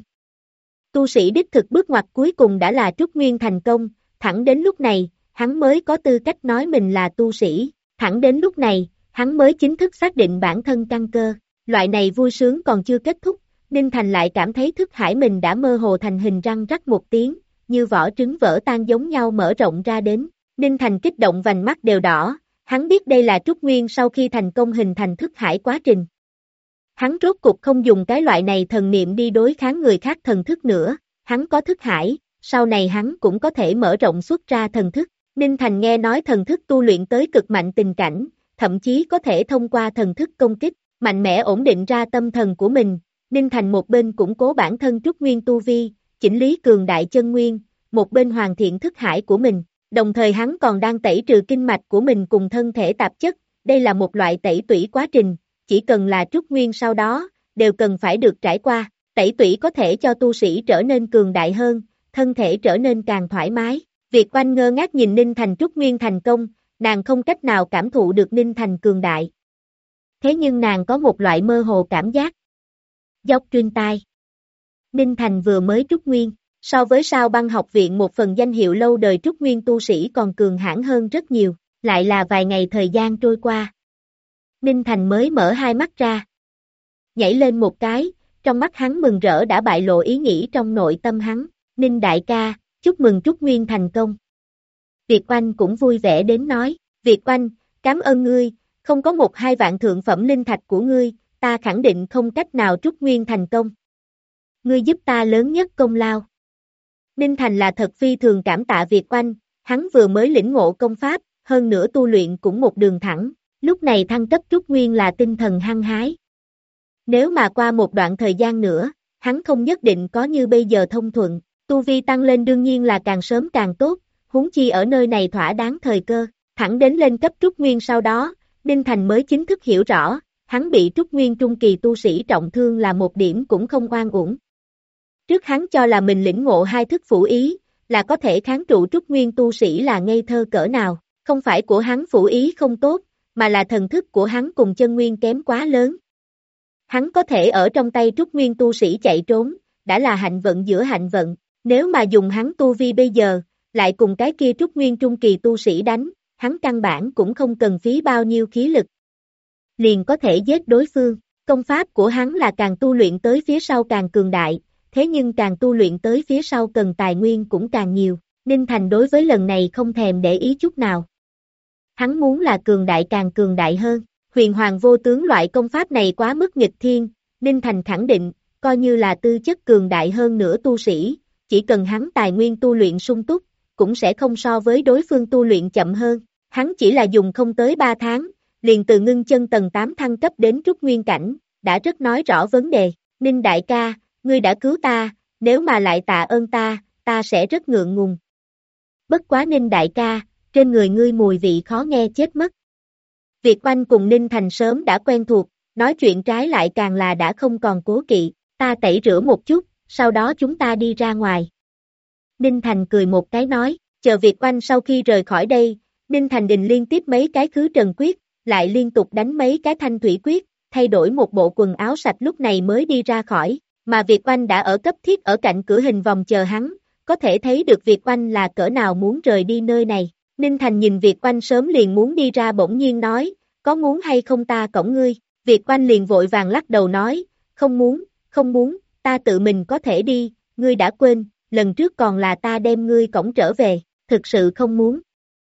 Tu sĩ đích thực bước ngoặt cuối cùng đã là Trúc Nguyên thành công, thẳng đến lúc này, hắn mới có tư cách nói mình là tu sĩ, thẳng đến lúc này, hắn mới chính thức xác định bản thân căn cơ, loại này vui sướng còn chưa kết thúc, Ninh Thành lại cảm thấy thức hải mình đã mơ hồ thành hình răng rắc một tiếng, như vỏ trứng vỡ tan giống nhau mở rộng ra đến, Ninh Thành kích động vành mắt đều đỏ, hắn biết đây là Trúc Nguyên sau khi thành công hình thành thức hải quá trình. Hắn rốt cục không dùng cái loại này thần niệm đi đối kháng người khác thần thức nữa, hắn có thức hải, sau này hắn cũng có thể mở rộng xuất ra thần thức. Ninh Thành nghe nói thần thức tu luyện tới cực mạnh tình cảnh, thậm chí có thể thông qua thần thức công kích, mạnh mẽ ổn định ra tâm thần của mình. Ninh Thành một bên củng cố bản thân Trúc Nguyên tu vi, chỉnh lý cường đại chân nguyên, một bên hoàn thiện thức hải của mình, đồng thời hắn còn đang tẩy trừ kinh mạch của mình cùng thân thể tạp chất, đây là một loại tẩy tủy quá trình, chỉ cần là Trúc Nguyên sau đó, đều cần phải được trải qua, tẩy tủy có thể cho tu sĩ trở nên cường đại hơn, thân thể trở nên càng thoải mái. Việt Oanh ngơ ngác nhìn Ninh Thành Trúc Nguyên thành công, nàng không cách nào cảm thụ được Ninh Thành cường đại. Thế nhưng nàng có một loại mơ hồ cảm giác. Dốc truyền tai. Ninh Thành vừa mới Trúc Nguyên, so với Sao Băng học viện một phần danh hiệu lâu đời Trúc Nguyên tu sĩ còn cường hãn hơn rất nhiều, lại là vài ngày thời gian trôi qua. Ninh Thành mới mở hai mắt ra. Nhảy lên một cái, trong mắt hắn mừng rỡ đã bại lộ ý nghĩ trong nội tâm hắn, Ninh đại ca, chúc mừng Trúc Nguyên thành công. Việt Oanh cũng vui vẻ đến nói, Việt Oanh, cảm ơn ngươi, không có 1-2 vạn thượng phẩm linh thạch của ngươi, ta khẳng định không cách nào Trúc Nguyên thành công. Ngươi giúp ta lớn nhất công lao. Ninh Thành là thật phi thường cảm tạ Việt Oanh, hắn vừa mới lĩnh ngộ công pháp, hơn nữa tu luyện cũng một đường thẳng, lúc này thăng cấp Trúc Nguyên là tinh thần hăng hái. Nếu mà qua một đoạn thời gian nữa, hắn không nhất định có như bây giờ thông thuận, tu vi tăng lên đương nhiên là càng sớm càng tốt, huống chi ở nơi này thỏa đáng thời cơ, thẳng đến lên cấp Trúc Nguyên sau đó, Ninh Thành mới chính thức hiểu rõ, hắn bị Trúc Nguyên trung kỳ tu sĩ trọng thương là một điểm cũng không oan uổng. Trước hắn cho là mình lĩnh ngộ 2 thức phủ ý, là có thể kháng trụ Trúc Nguyên tu sĩ là ngây thơ cỡ nào, không phải của hắn phủ ý không tốt, mà là thần thức của hắn cùng chân nguyên kém quá lớn. Hắn có thể ở trong tay trúc nguyên tu sĩ chạy trốn, đã là hạnh vận giữa hạnh vận, nếu mà dùng hắn tu vi bây giờ, lại cùng cái kia trúc nguyên trung kỳ tu sĩ đánh, hắn căn bản cũng không cần phí bao nhiêu khí lực. Liền có thể giết đối phương, công pháp của hắn là càng tu luyện tới phía sau càng cường đại, thế nhưng càng tu luyện tới phía sau cần tài nguyên cũng càng nhiều, Ninh Thành đối với lần này không thèm để ý chút nào. Hắn muốn là cường đại càng cường đại hơn, huyền hoàng vô tướng loại công pháp này quá mức nghịch thiên, Ninh Thành khẳng định, coi như là tư chất cường đại hơn nữa tu sĩ, chỉ cần hắn tài nguyên tu luyện sung túc, cũng sẽ không so với đối phương tu luyện chậm hơn, hắn chỉ là dùng không tới 3 tháng, liền từ ngưng chân tầng 8 thăng cấp đến trúc nguyên cảnh, đã rất nói rõ vấn đề, Ninh đại ca, ngươi đã cứu ta, nếu mà lại tạ ơn ta sẽ rất ngượng ngùng. Bất quá Ninh đại ca, trên người ngươi mùi vị khó nghe chết mất. Việt Oanh cùng Ninh Thành sớm đã quen thuộc, nói chuyện trái lại càng là đã không còn cố kỵ, ta tẩy rửa một chút, sau đó chúng ta đi ra ngoài. Ninh Thành cười một cái nói, chờ Việt Oanh sau khi rời khỏi đây, Ninh Thành đình liên tiếp mấy cái khứ trần quyết, lại liên tục đánh mấy cái thanh thủy quyết, thay đổi một bộ quần áo sạch lúc này mới đi ra khỏi, mà Việt Oanh đã ở cấp thiết ở cạnh cửa hình vòng chờ hắn, có thể thấy được Việt Oanh là cỡ nào muốn rời đi nơi này. Ninh Thành nhìn Việt Oanh sớm liền muốn đi ra bỗng nhiên nói, có muốn hay không ta cõng ngươi, Việt Oanh liền vội vàng lắc đầu nói, không muốn, ta tự mình có thể đi, ngươi đã quên, lần trước còn là ta đem ngươi cõng trở về, thực sự không muốn.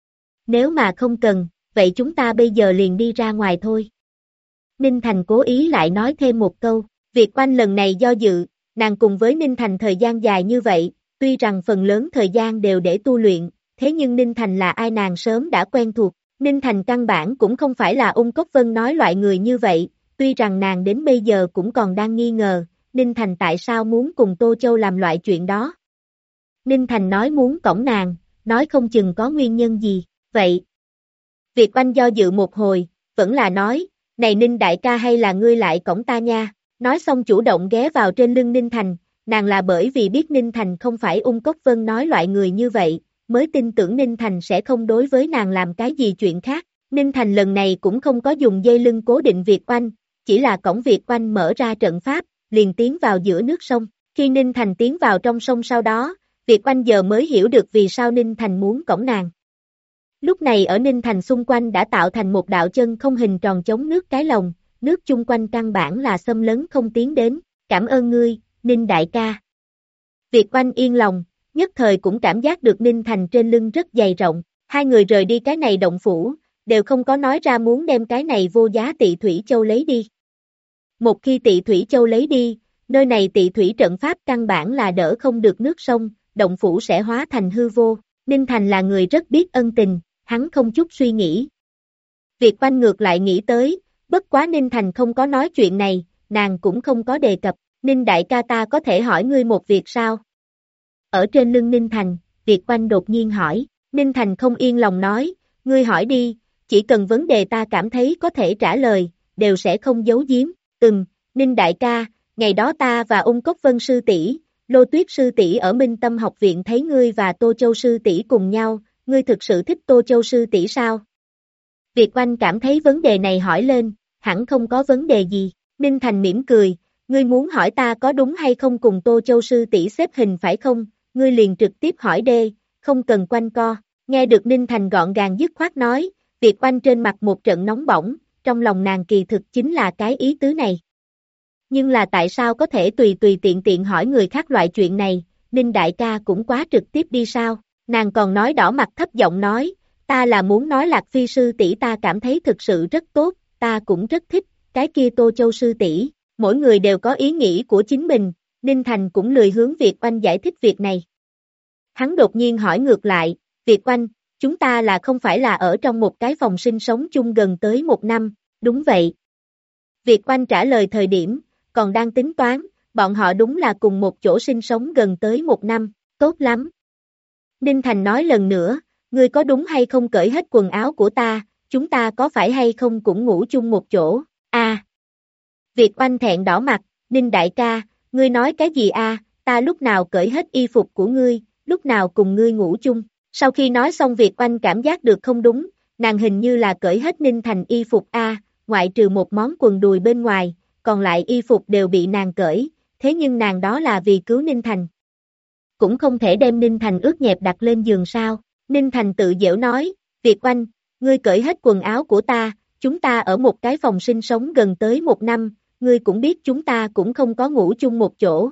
Nếu mà không cần, vậy chúng ta bây giờ liền đi ra ngoài thôi. Ninh Thành cố ý lại nói thêm một câu, Việt Oanh lần này do dự, nàng cùng với Ninh Thành thời gian dài như vậy, tuy rằng phần lớn thời gian đều để tu luyện, thế nhưng Ninh Thành là ai nàng sớm đã quen thuộc, Ninh Thành căn bản cũng không phải là Ung Cốc Vân nói loại người như vậy, tuy rằng nàng đến bây giờ cũng còn đang nghi ngờ, Ninh Thành tại sao muốn cùng Tô Châu làm loại chuyện đó. Ninh Thành nói muốn cõng nàng, nói không chừng có nguyên nhân gì, vậy. Việt Oanh do dự một hồi, vẫn là nói, này Ninh đại ca hay là ngươi lại cõng ta nha, nói xong chủ động ghé vào trên lưng Ninh Thành, nàng là bởi vì biết Ninh Thành không phải Ung Cốc Vân nói loại người như vậy, mới tin tưởng Ninh Thành sẽ không đối với nàng làm cái gì chuyện khác. Ninh Thành lần này cũng không có dùng dây lưng cố định Việt Oanh, chỉ là cõng Việt Oanh mở ra trận pháp, liền tiến vào giữa nước sông. Khi Ninh Thành tiến vào trong sông sau đó, Việt Oanh giờ mới hiểu được vì sao Ninh Thành muốn cõng nàng. Lúc này ở Ninh Thành xung quanh đã tạo thành một đạo chân không hình tròn chống nước cái lồng, nước chung quanh căn bản là xâm lấn không tiến đến. Cảm ơn ngươi, Ninh đại ca. Việt Oanh yên lòng, nhất thời cũng cảm giác được Ninh Thành trên lưng rất dày rộng, hai người rời đi cái này động phủ, đều không có nói ra muốn đem cái này vô giá Tị Thủy Châu lấy đi. Một khi Tị Thủy Châu lấy đi, nơi này Tị Thủy trận pháp căn bản là đỡ không được nước sông, động phủ sẽ hóa thành hư vô. Ninh Thành là người rất biết ân tình, hắn không chút suy nghĩ. Việt Oanh ngược lại nghĩ tới, bất quá Ninh Thành không có nói chuyện này, nàng cũng không có đề cập, Ninh đại ca ta có thể hỏi ngươi một việc sao? Ở trên lưng Ninh Thành, Việt Oanh đột nhiên hỏi, Ninh Thành không yên lòng nói, ngươi hỏi đi, chỉ cần vấn đề ta cảm thấy có thể trả lời, đều sẽ không giấu giếm, Ninh đại ca, ngày đó ta và Ung Cốc Vân sư tỷ, Lô Tuyết sư tỷ ở Minh Tâm học viện thấy ngươi và Tô Châu sư tỷ cùng nhau, ngươi thực sự thích Tô Châu sư tỷ sao? Việt Oanh cảm thấy vấn đề này hỏi lên, hẳn không có vấn đề gì, Ninh Thành mỉm cười, ngươi muốn hỏi ta có đúng hay không cùng Tô Châu sư tỷ xếp hình phải không, ngươi liền trực tiếp hỏi đê, không cần quanh co, nghe được Ninh Thành gọn gàng dứt khoát nói, Việt Oanh trên mặt một trận nóng bỏng, trong lòng nàng kỳ thực chính là cái ý tứ này. Nhưng là tại sao có thể tùy tùy tiện tiện hỏi người khác loại chuyện này, Ninh đại ca cũng quá trực tiếp đi sao, nàng còn nói đỏ mặt thấp giọng nói, ta là muốn nói Lạc Phi sư tỷ ta cảm thấy thực sự rất tốt, ta cũng rất thích, cái kia Tô Châu sư tỷ, mỗi người đều có ý nghĩ của chính mình, Ninh Thành cũng lười hướng Việt Oanh giải thích việc này. Hắn đột nhiên hỏi ngược lại, Việt Oanh, chúng ta là không phải là ở trong một cái phòng sinh sống chung gần tới 1 năm, đúng vậy. Việt Oanh trả lời thời điểm, còn đang tính toán, bọn họ đúng là cùng một chỗ sinh sống gần tới 1 năm, tốt lắm. Ninh Thành nói lần nữa, ngươi có đúng hay không cởi hết quần áo của ta, chúng ta có phải hay không cũng ngủ chung một chỗ, Việt Oanh thẹn đỏ mặt, Ninh đại ca, ngươi nói cái gì ta lúc nào cởi hết y phục của ngươi, lúc nào cùng ngươi ngủ chung. Sau khi nói xong Việt Oanh cảm giác được không đúng, nàng hình như là cởi hết Ninh Thành y phục a, ngoại trừ một món quần đùi bên ngoài, còn lại y phục đều bị nàng cởi, thế nhưng nàng đó là vì cứu Ninh Thành. Cũng không thể đem Ninh Thành ướt nhẹp đặt lên giường sao, Ninh Thành tự giễu nói, Việt Oanh, ngươi cởi hết quần áo của ta, chúng ta ở một cái phòng sinh sống gần tới 1 năm, ngươi cũng biết chúng ta cũng không có ngủ chung một chỗ.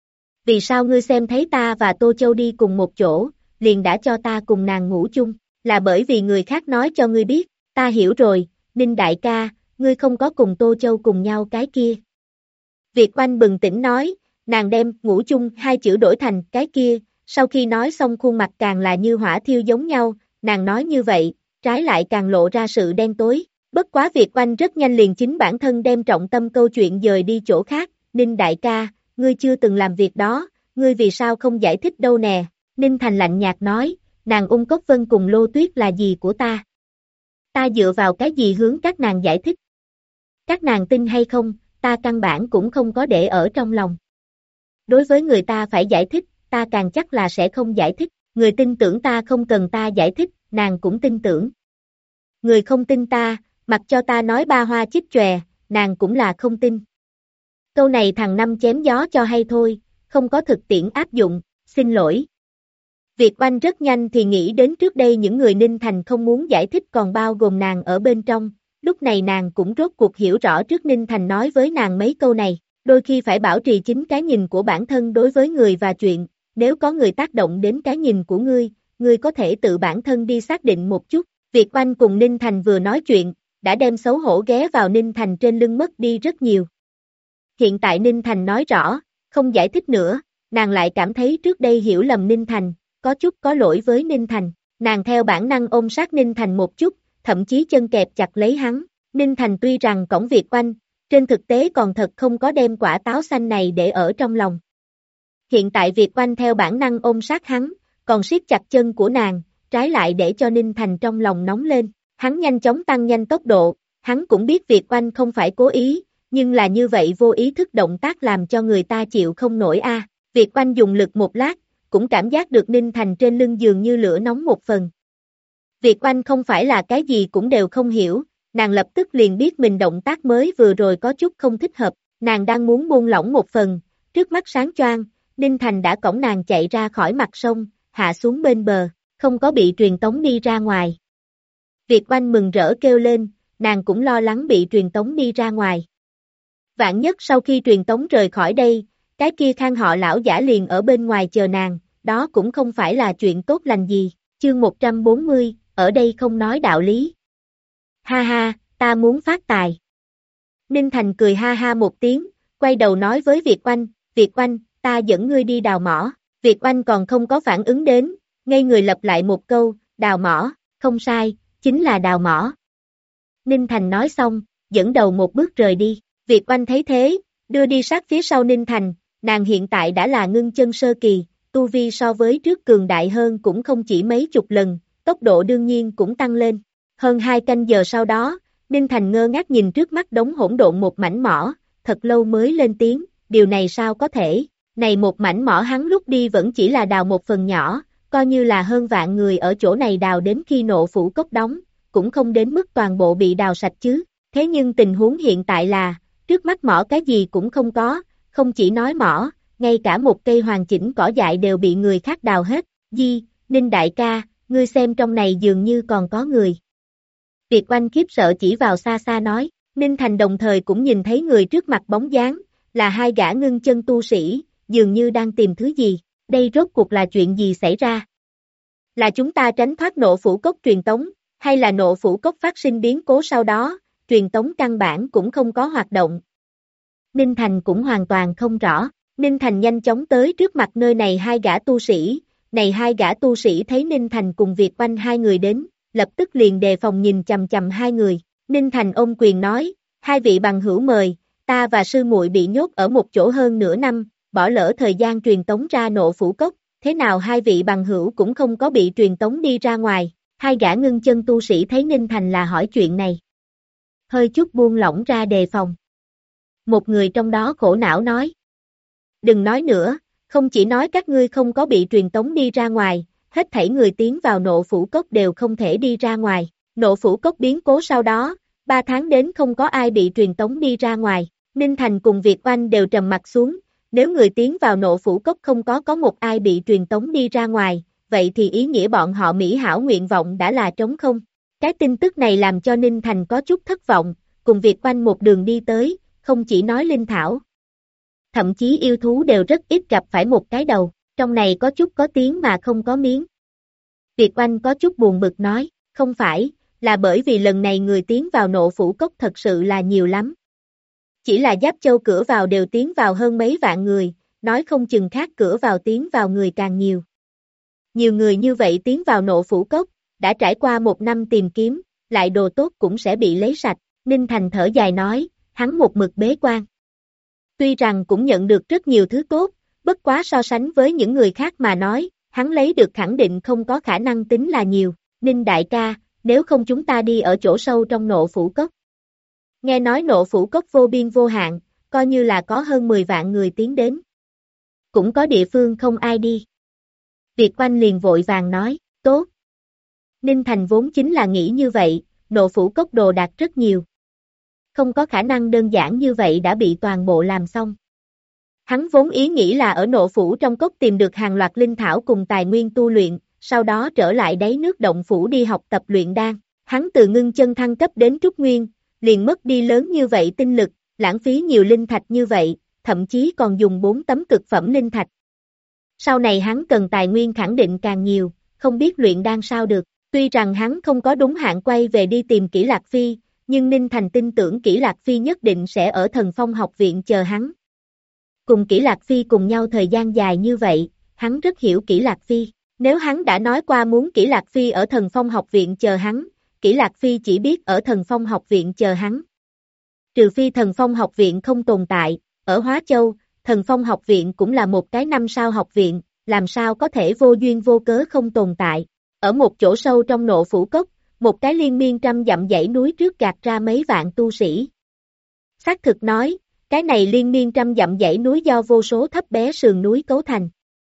Vì sao ngươi xem thấy ta và Tô Châu đi cùng một chỗ, liền đã cho ta cùng nàng ngủ chung, là bởi vì người khác nói cho ngươi biết, ta hiểu rồi, Ninh đại ca, ngươi không có cùng Tô Châu cùng nhau cái kia. Việt Oanh bừng tỉnh nói, nàng đem ngủ chung 2 chữ đổi thành cái kia, sau khi nói xong khuôn mặt càng là như hỏa thiêu giống nhau, nàng nói như vậy, trái lại càng lộ ra sự đen tối. Bất quá Việt Oanh rất nhanh liền chính bản thân đem trọng tâm câu chuyện dời đi chỗ khác, Ninh đại ca, ngươi chưa từng làm việc đó, ngươi vì sao không giải thích đâu nè, Ninh Thành lạnh nhạt nói, nàng Ung Cốc Vân cùng Lô Tuyết là gì của ta? Ta dựa vào cái gì hướng các nàng giải thích? Các nàng tin hay không, ta căn bản cũng không có để ở trong lòng. Đối với người ta phải giải thích, ta càng chắc là sẽ không giải thích, người tin tưởng ta không cần ta giải thích, nàng cũng tin tưởng. Người không tin ta, mặc cho ta nói ba hoa chích chòe, nàng cũng là không tin. Câu này thằng Năm chém gió cho hay thôi, không có thực tiễn áp dụng, xin lỗi. Việt Oanh rất nhanh thì nghĩ đến trước đây những người Ninh Thành không muốn giải thích còn bao gồm nàng ở bên trong, lúc này nàng cũng rốt cuộc hiểu rõ trước Ninh Thành nói với nàng mấy câu này, đôi khi phải bảo trì chính cái nhìn của bản thân đối với người và chuyện, nếu có người tác động đến cái nhìn của ngươi có thể tự bản thân đi xác định một chút. Việt Oanh cùng Ninh Thành vừa nói chuyện, đã đem xấu hổ ghé vào Ninh Thành trên lưng mất đi rất nhiều. Hiện tại Ninh Thành nói rõ, không giải thích nữa, nàng lại cảm thấy trước đây hiểu lầm Ninh Thành, có chút có lỗi với Ninh Thành, nàng theo bản năng ôm sát Ninh Thành một chút, thậm chí chân kẹp chặt lấy hắn, Ninh Thành tuy rằng cõng Việt Oanh, trên thực tế còn thật không có đem quả táo xanh này để ở trong lòng. Hiện tại Việt Oanh theo bản năng ôm sát hắn, còn siết chặt chân của nàng, trái lại để cho Ninh Thành trong lòng nóng lên, hắn nhanh chóng tăng nhanh tốc độ, hắn cũng biết Việt Oanh không phải cố ý, nhưng là như vậy vô ý thức động tác làm cho người ta chịu không nổi a. Việt Oanh dùng lực một lát, cũng cảm giác được Ninh Thành trên lưng giường như lửa nóng một phần. Việt Oanh không phải là cái gì cũng đều không hiểu, nàng lập tức liền biết mình động tác mới vừa rồi có chút không thích hợp, nàng đang muốn buông lỏng một phần, trước mắt sáng choang, Ninh Thành đã cõng nàng chạy ra khỏi mặt sông, hạ xuống bên bờ, không có bị truyền tống đi ra ngoài. Việt Oanh mừng rỡ kêu lên, nàng cũng lo lắng bị truyền tống đi ra ngoài. Vạn nhất sau khi truyền tống rời khỏi đây, cái kia Khang họ lão giả liền ở bên ngoài chờ nàng, đó cũng không phải là chuyện tốt lành gì. Chương 140, ở đây không nói đạo lý. Ha ha, ta muốn phát tài. Ninh Thành cười ha ha một tiếng, quay đầu nói với Việt Oanh, ta dẫn ngươi đi đào mỏ. Việt Oanh còn không có phản ứng đến, ngây người lặp lại một câu, đào mỏ, không sai, chính là đào mỏ. Ninh Thành nói xong, dẫn đầu một bước rời đi, Việt Oanh thấy thế, đưa đi sát phía sau Ninh Thành, nàng hiện tại đã là ngưng chân sơ kỳ, tu vi so với trước cường đại hơn cũng không chỉ mấy chục lần, tốc độ đương nhiên cũng tăng lên. Hơn 2 canh giờ sau đó, Ninh Thành ngơ ngác nhìn trước mắt đống hỗn độn một mảnh mỏ, thật lâu mới lên tiếng, điều này sao có thể, này một mảnh mỏ hắn lúc đi vẫn chỉ là đào một phần nhỏ, coi như là hơn vạn người ở chỗ này đào đến khi nộ phủ cốc đóng, cũng không đến mức toàn bộ bị đào sạch chứ, thế nhưng tình huống hiện tại là, trước mắt mỏ cái gì cũng không có, không chỉ nói mỏ, ngay cả một cây hoàn chỉnh cỏ dại đều bị người khác đào hết, Ninh đại ca, ngươi xem trong này dường như còn có người. Việt Oanh khiếp sợ chỉ vào xa xa nói, Ninh Thành đồng thời cũng nhìn thấy người trước mặt bóng dáng, là 2 gã ngưng chân tu sĩ, dường như đang tìm thứ gì, đây rốt cuộc là chuyện gì xảy ra? Là chúng ta tránh thoát nộ phủ cốc truyền tống, hay là nộ phủ cốc phát sinh biến cố sau đó, truyền tống căn bản cũng không có hoạt động. Ninh Thành cũng hoàn toàn không rõ, Ninh Thành nhanh chóng tới trước mặt nơi này 2 gã tu sĩ, này 2 gã tu sĩ thấy Ninh Thành cùng Việt Oanh 2 người đến, lập tức liền đề phòng nhìn chằm chằm 2 người, Ninh Thành ôm quyền nói, 2 vị bằng hữu mời, ta và sư muội bị nhốt ở một chỗ hơn nửa năm, bỏ lỡ thời gian truyền tống ra nộ phủ cốc, thế nào 2 vị bằng hữu cũng không có bị truyền tống đi ra ngoài, 2 gã ngưng chân tu sĩ thấy Ninh Thành là hỏi chuyện này. Hơi chút buông lỏng ra đề phòng. Một người trong đó khổ não nói. Đừng nói nữa, không chỉ nói các ngươi không có bị truyền tống đi ra ngoài, hết thảy người tiến vào nộ phủ cốc đều không thể đi ra ngoài, Nộ Phủ Cốc biến cố sau đó, 3 tháng đến không có ai bị truyền tống đi ra ngoài, Ninh Thành cùng Việt Oanh đều trầm mặt xuống, nếu người tiến vào Nộ Phủ Cốc không có một ai bị truyền tống đi ra ngoài, vậy thì ý nghĩa bọn họ mỹ hảo nguyện vọng đã là trống không. Cái tin tức này làm cho Ninh Thành có chút thất vọng, cùng Việt Oanh một đường đi tới, không chỉ nói linh thảo. Thậm chí yêu thú đều rất ít gặp phải một cái đầu, trong này có chút có tiếng mà không có miếng. Việt Oanh có chút buồn bực nói, không phải, là bởi vì lần này người tiến vào Nộ Phủ Cốc thật sự là nhiều lắm. Chỉ là Giáp Châu cửa vào đều tiến vào hơn mấy vạn người, nói không chừng khác cửa vào tiến vào người càng nhiều. Nhiều người như vậy tiến vào Nộ Phủ Cốc, đã trải qua 1 năm tìm kiếm, lại đồ tốt cũng sẽ bị lấy sạch, Ninh Thành thở dài nói, hắn một mực bế quan. Tuy rằng cũng nhận được rất nhiều thứ tốt, bất quá so sánh với những người khác mà nói, hắn lấy được khẳng định không có khả năng tính là nhiều, Ninh đại ca, nếu không chúng ta đi ở chỗ sâu trong Nộ Phủ Cốc. Nghe nói Nộ Phủ Cốc vô biên vô hạn, coi như là có hơn 10 vạn người tiến đến. Cũng có địa phương không ai đi. Việt Oanh liền vội vàng nói, tốt. Ninh Thành vốn chính là nghĩ như vậy, Nộ Phủ Cốc đồ đạc rất nhiều. Không có khả năng đơn giản như vậy đã bị toàn bộ làm xong. Hắn vốn ý nghĩ là ở Nộ Phủ trong cốc tìm được hàng loạt linh thảo cùng tài nguyên tu luyện, sau đó trở lại đáy nước động phủ đi học tập luyện đan. Hắn từ ngưng chân thăng cấp đến trúc nguyên, liền mất đi lớn như vậy tinh lực, lãng phí nhiều linh thạch như vậy, thậm chí còn dùng 4 tấm cực phẩm linh thạch. Sau này hắn cần tài nguyên khẳng định càng nhiều, không biết luyện đan sao được. Tuy rằng hắn không có đúng hạn quay về đi tìm Kỷ Lạc Phi, nhưng Ninh Thành tin tưởng Kỷ Lạc Phi nhất định sẽ ở Thần Phong học viện chờ hắn. Cùng Kỷ Lạc Phi cùng nhau thời gian dài như vậy, hắn rất hiểu Kỷ Lạc Phi. Nếu hắn đã nói qua muốn Kỷ Lạc Phi ở Thần Phong học viện chờ hắn, Kỷ Lạc Phi chỉ biết ở Thần Phong học viện chờ hắn. Trừ phi Thần Phong học viện không tồn tại, ở Hóa Châu, Thần Phong học viện cũng là một cái 5 sao học viện, làm sao có thể vô duyên vô cớ không tồn tại. Ở một chỗ sâu trong Nộ Phủ Cốc, một cái liên miên trăm dặm dãy núi trước gạt ra mấy vạn tu sĩ. Xác thực nói, cái này liên miên trăm dặm dãy núi do vô số thấp bé sườn núi cấu thành.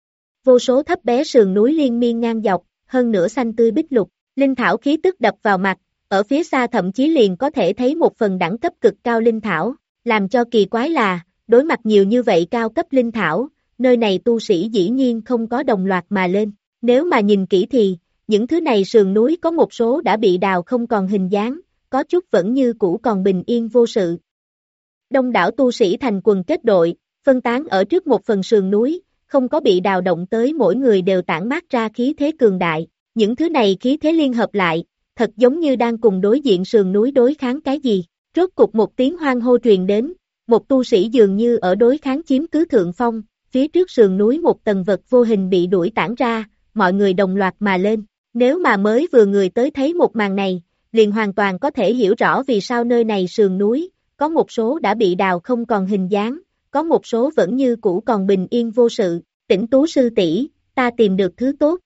Vô số thấp bé sườn núi liên miên ngang dọc, hơn nữa xanh tươi bích lục, linh thảo khí tức đập vào mặt, ở phía xa thậm chí liền có thể thấy một phần đẳng cấp cực cao linh thảo, làm cho kỳ quái là, đối mặt nhiều như vậy cao cấp linh thảo, nơi này tu sĩ dĩ nhiên không có đồng loạt mà lên, nếu mà nhìn kỹ thì, những thứ này sườn núi có một số đã bị đào không còn hình dáng, có chút vẫn như cũ còn bình yên vô sự. Đông đảo tu sĩ thành quần kết đội, phân tán ở trước một phần sườn núi, không có bị đào động tới mỗi người đều tản mát ra khí thế cường đại, những thứ này khí thế liên hợp lại, thật giống như đang cùng đối diện sườn núi đối kháng cái gì, rốt cục một tiếng hoang hô truyền đến, một tu sĩ dường như ở đối kháng chiếm cứ thượng phong, phía trước sườn núi một tầng vật vô hình bị đuổi tản ra, mọi người đồng loạt mà lên. Nếu mà mới vừa người tới thấy một màn này, liền hoàn toàn có thể hiểu rõ vì sao nơi này sườn núi, có một số đã bị đào không còn hình dáng, có một số vẫn như cũ còn bình yên vô sự, Tĩnh Tú sư tỷ, ta tìm được thứ tốt.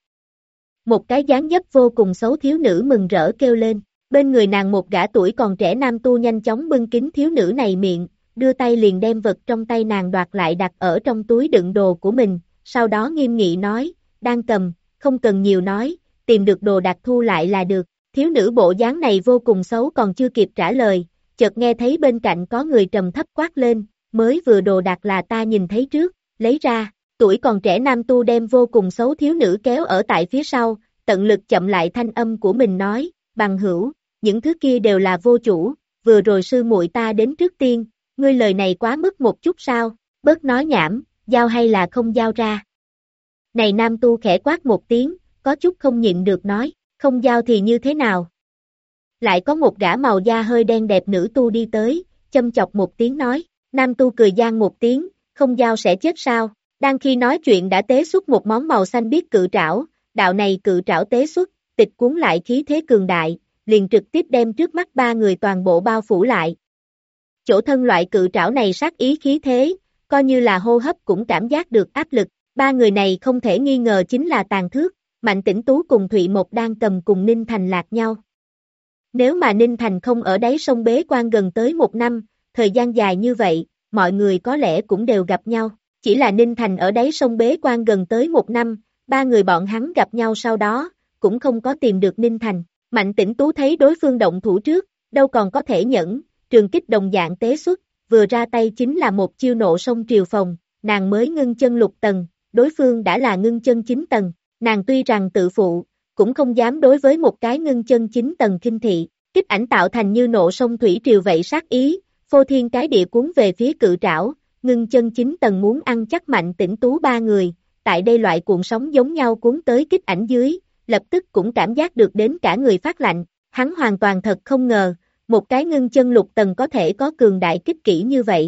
Một cái dáng dấp vô cùng xấu thiếu nữ mừng rỡ kêu lên, bên người nàng một gã tuổi còn trẻ nam tu nhanh chóng bưng kín thiếu nữ này miệng, đưa tay liền đem vật trong tay nàng đoạt lại đặt ở trong túi đựng đồ của mình, sau đó nghiêm nghị nói, đang cầm, không cần nhiều nói, tìm được đồ đạc thu lại là được, thiếu nữ bộ dáng này vô cùng xấu còn chưa kịp trả lời, chợt nghe thấy bên cạnh có người trầm thấp quát lên, mới vừa đồ đạc là ta nhìn thấy trước, lấy ra, tuổi còn trẻ nam tu đem vô cùng xấu thiếu nữ kéo ở tại phía sau, tận lực chậm lại thanh âm của mình nói, bằng hữu, những thứ kia đều là vô chủ, vừa rồi sư muội ta đến trước tiên, ngươi lời này quá mức một chút sao, bớt nói nhảm, giao hay là không giao ra. Này nam tu khẽ quát một tiếng, có chút không nhịn được nói, không giao thì như thế nào? Lại có một gã màu da hơi đen đẹp nữ tu đi tới, châm chọc một tiếng nói, nam tu cười gian một tiếng, không giao sẽ chết sao? Đang khi nói chuyện đã tế xuất một món màu xanh biếc cự trảo, đạo này cự trảo tế xuất, tịch cuốn lại khí thế cường đại, liền trực tiếp đem trước mắt 3 người toàn bộ bao phủ lại. Chỗ thân loại cự trảo này sát ý khí thế, coi như là hô hấp cũng cảm giác được áp lực, 3 người này không thể nghi ngờ chính là Tàn Thước, Mạnh Tĩnh Tú cùng Thụy Mộc đang cầm cùng Ninh Thành lạc nhau. Nếu mà Ninh Thành không ở đáy sông bế quan gần tới 1 năm, thời gian dài như vậy, mọi người có lẽ cũng đều gặp nhau. Chỉ là Ninh Thành ở đáy sông bế quan gần tới 1 năm, 3 người bọn hắn gặp nhau sau đó, cũng không có tìm được Ninh Thành. Mạnh Tĩnh Tú thấy đối phương động thủ trước, đâu còn có thể nhẫn, trường kích đồng dạng tế xuất, vừa ra tay chính là một chiêu nộ sông triều phòng, nàng mới ngưng chân lục tầng, đối phương đã là ngưng chân 9 tầng, nàng tuy rằng tự phụ, cũng không dám đối với một cái ngưng chân 9 tầng khinh thị, kích ảnh tạo thành như nộ sông thủy triều vậy sát ý, phô thiên cái địa cuốn về phía cự trảo, ngưng chân 9 tầng muốn ăn chắc Mạnh Tĩnh Tú ba người, tại đây loại cuộn sóng giống nhau cuốn tới kích ảnh dưới, lập tức cũng cảm giác được đến cả người phát lạnh, hắn hoàn toàn thật không ngờ, một cái ngưng chân lục tầng có thể có cường đại kích kỹ như vậy,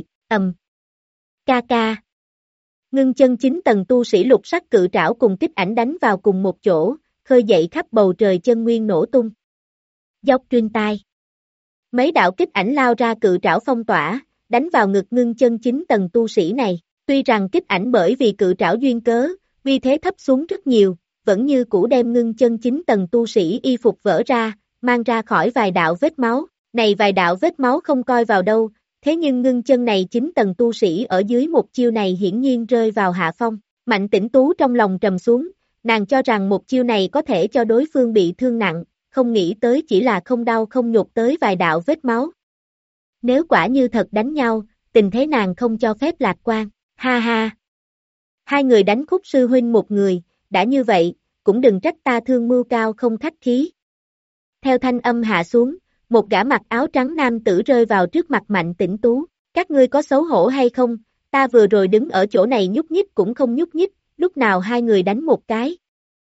ca ca. Ngưng chân 9 tầng tu sĩ lục sắc cự trảo cùng kích ảnh đánh vào cùng một chỗ, khơi dậy khắp bầu trời chân nguyên nổ tung. Dốc truyền tai. Mấy đạo kích ảnh lao ra cự trảo phong tỏa, đánh vào ngực ngưng chân 9 tầng tu sĩ này, tuy rằng kích ảnh bởi vì cự trảo duyên cớ, vì thế thấp xuống rất nhiều, vẫn như cũ đem ngưng chân 9 tầng tu sĩ y phục vỡ ra, mang ra khỏi vài đạo vết máu, này vài đạo vết máu không coi vào đâu, thế nhưng ngưng chân này 9 tầng tu sĩ ở dưới một chiêu này hiển nhiên rơi vào hạ phong, Mạnh Tĩnh Tú trong lòng trầm xuống, nàng cho rằng một chiêu này có thể cho đối phương bị thương nặng, không nghĩ tới chỉ là không đau không nhục tới vài đạo vết máu. Nếu quả như thật đánh nhau, tình thế nàng không cho phép lạc quan, ha ha. Hai người đánh Khúc sư huynh một người, đã như vậy, cũng đừng trách ta thương mưu cao không khách khí. Theo thanh âm hạ xuống, một gã mặc áo trắng nam tử rơi vào trước mặt Mạnh Tĩnh Tú, các ngươi có xấu hổ hay không, ta vừa rồi đứng ở chỗ này nhúc nhích cũng không nhúc nhích, lúc nào hai người đánh một cái.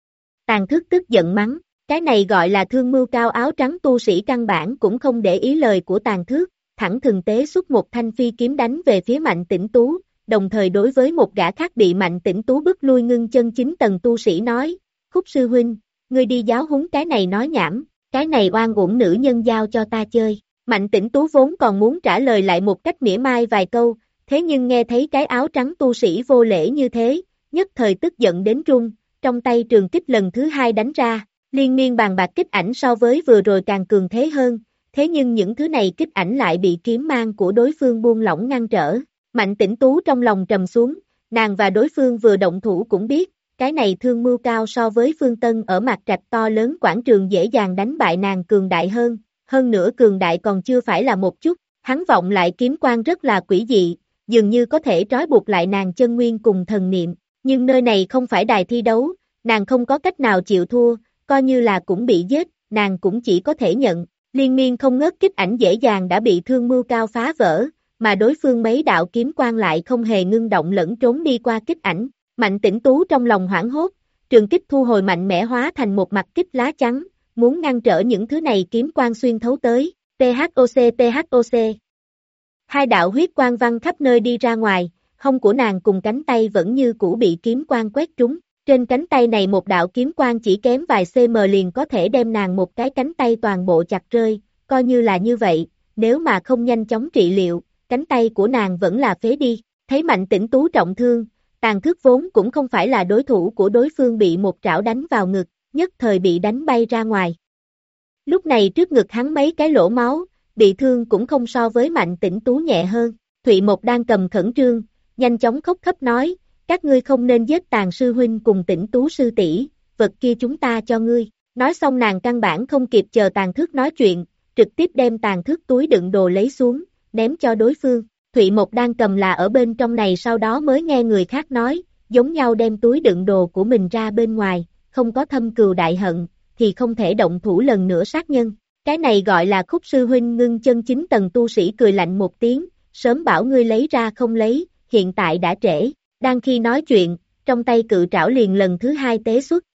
Tàn Thức tức giận mắng, cái này gọi là thương mưu cao áo trắng tu sĩ căn bản cũng không để ý lời của Tàn Thức, thẳng thường tế xuất một thanh phi kiếm đánh về phía Mạnh Tĩnh Tú, đồng thời đối với một gã khác bị Mạnh Tĩnh Tú bức lui ngưng chân 9 tầng tu sĩ nói, Khúc sư huynh, ngươi đi giáo huấn cái này nói nhảm, cái này oan uổng nữ nhân giao cho ta chơi. Mạnh Tĩnh Tú vốn còn muốn trả lời lại một cách mỉa mai vài câu, thế nhưng nghe thấy cái áo trắng tu sĩ vô lễ như thế, nhất thời tức giận đến run, trong tay trường kích lần thứ hai đánh ra, liên miên bàn bạc kích ảnh so với vừa rồi càng cường thế hơn, thế nhưng những thứ này kích ảnh lại bị kiếm mang của đối phương buông lỏng ngăn trở. Mạnh Tĩnh Tú trong lòng trầm xuống, nàng và đối phương vừa động thủ cũng biết, cái này thương mưu cao so với Phương Tân ở Mạc Trạch to lớn quảng trường dễ dàng đánh bại nàng cường đại hơn nữa cường đại còn chưa phải là một chút, hắn vọng lại kiếm quang rất là quỷ dị, dường như có thể trói buộc lại nàng chân nguyên cùng thần niệm, nhưng nơi này không phải đài thi đấu, nàng không có cách nào chịu thua, coi như là cũng bị giết, nàng cũng chỉ có thể nhận, liên miên không ngớt kích ảnh dễ dàng đã bị thương mưu cao phá vỡ, mà đối phương mấy đạo kiếm quang lại không hề ngưng động lẫn trốn đi qua kích ảnh. Mạnh Tĩnh Tú trong lòng hoảng hốt, trường kích thu hồi mạnh mẽ hóa thành một mặt kích lá trắng, muốn ngăn trở những thứ này kiếm quang xuyên thấu tới, THOC. Hai đạo huyết quang văng khắp nơi đi ra ngoài, hông của nàng cùng cánh tay vẫn như cũ bị kiếm quang quét trúng, trên cánh tay này một đạo kiếm quang chỉ kém vài cm liền có thể đem nàng một cái cánh tay toàn bộ chặt rơi, coi như là như vậy, nếu mà không nhanh chóng trị liệu, cánh tay của nàng vẫn là phế đi, thấy Mạnh Tĩnh Tú trọng thương, Tàn Thức vốn cũng không phải là đối thủ của đối phương bị một trảo đánh vào ngực, nhất thời bị đánh bay ra ngoài. Lúc này trước ngực hắn mấy cái lỗ máu, bị thương cũng không so với Mạnh Tĩnh Tú nhẹ hơn, Thụy Mộc đang cầm khẩn trương, nhanh chóng khóc khóc nói, các ngươi không nên giết Tàn sư huynh cùng Tĩnh Tú sư tỷ, vật kia chúng ta cho ngươi, nói xong nàng căn bản không kịp chờ Tàn Thức nói chuyện, trực tiếp đem Tàn Thức túi đựng đồ lấy xuống, ném cho đối phương. Thụy Mộc đang cầm là ở bên trong này sau đó mới nghe người khác nói, giống nhau đem túi đựng đồ của mình ra bên ngoài, không có thâm cừu đại hận, thì không thể động thủ lần nữa sát nhân. Cái này gọi là Khúc sư huynh ngưng chân 9 tầng tu sĩ cười lạnh một tiếng, sớm bảo ngươi lấy ra không lấy, hiện tại đã trễ. Đang khi nói chuyện, trong tay cự trảo liền lần thứ hai tế xuất,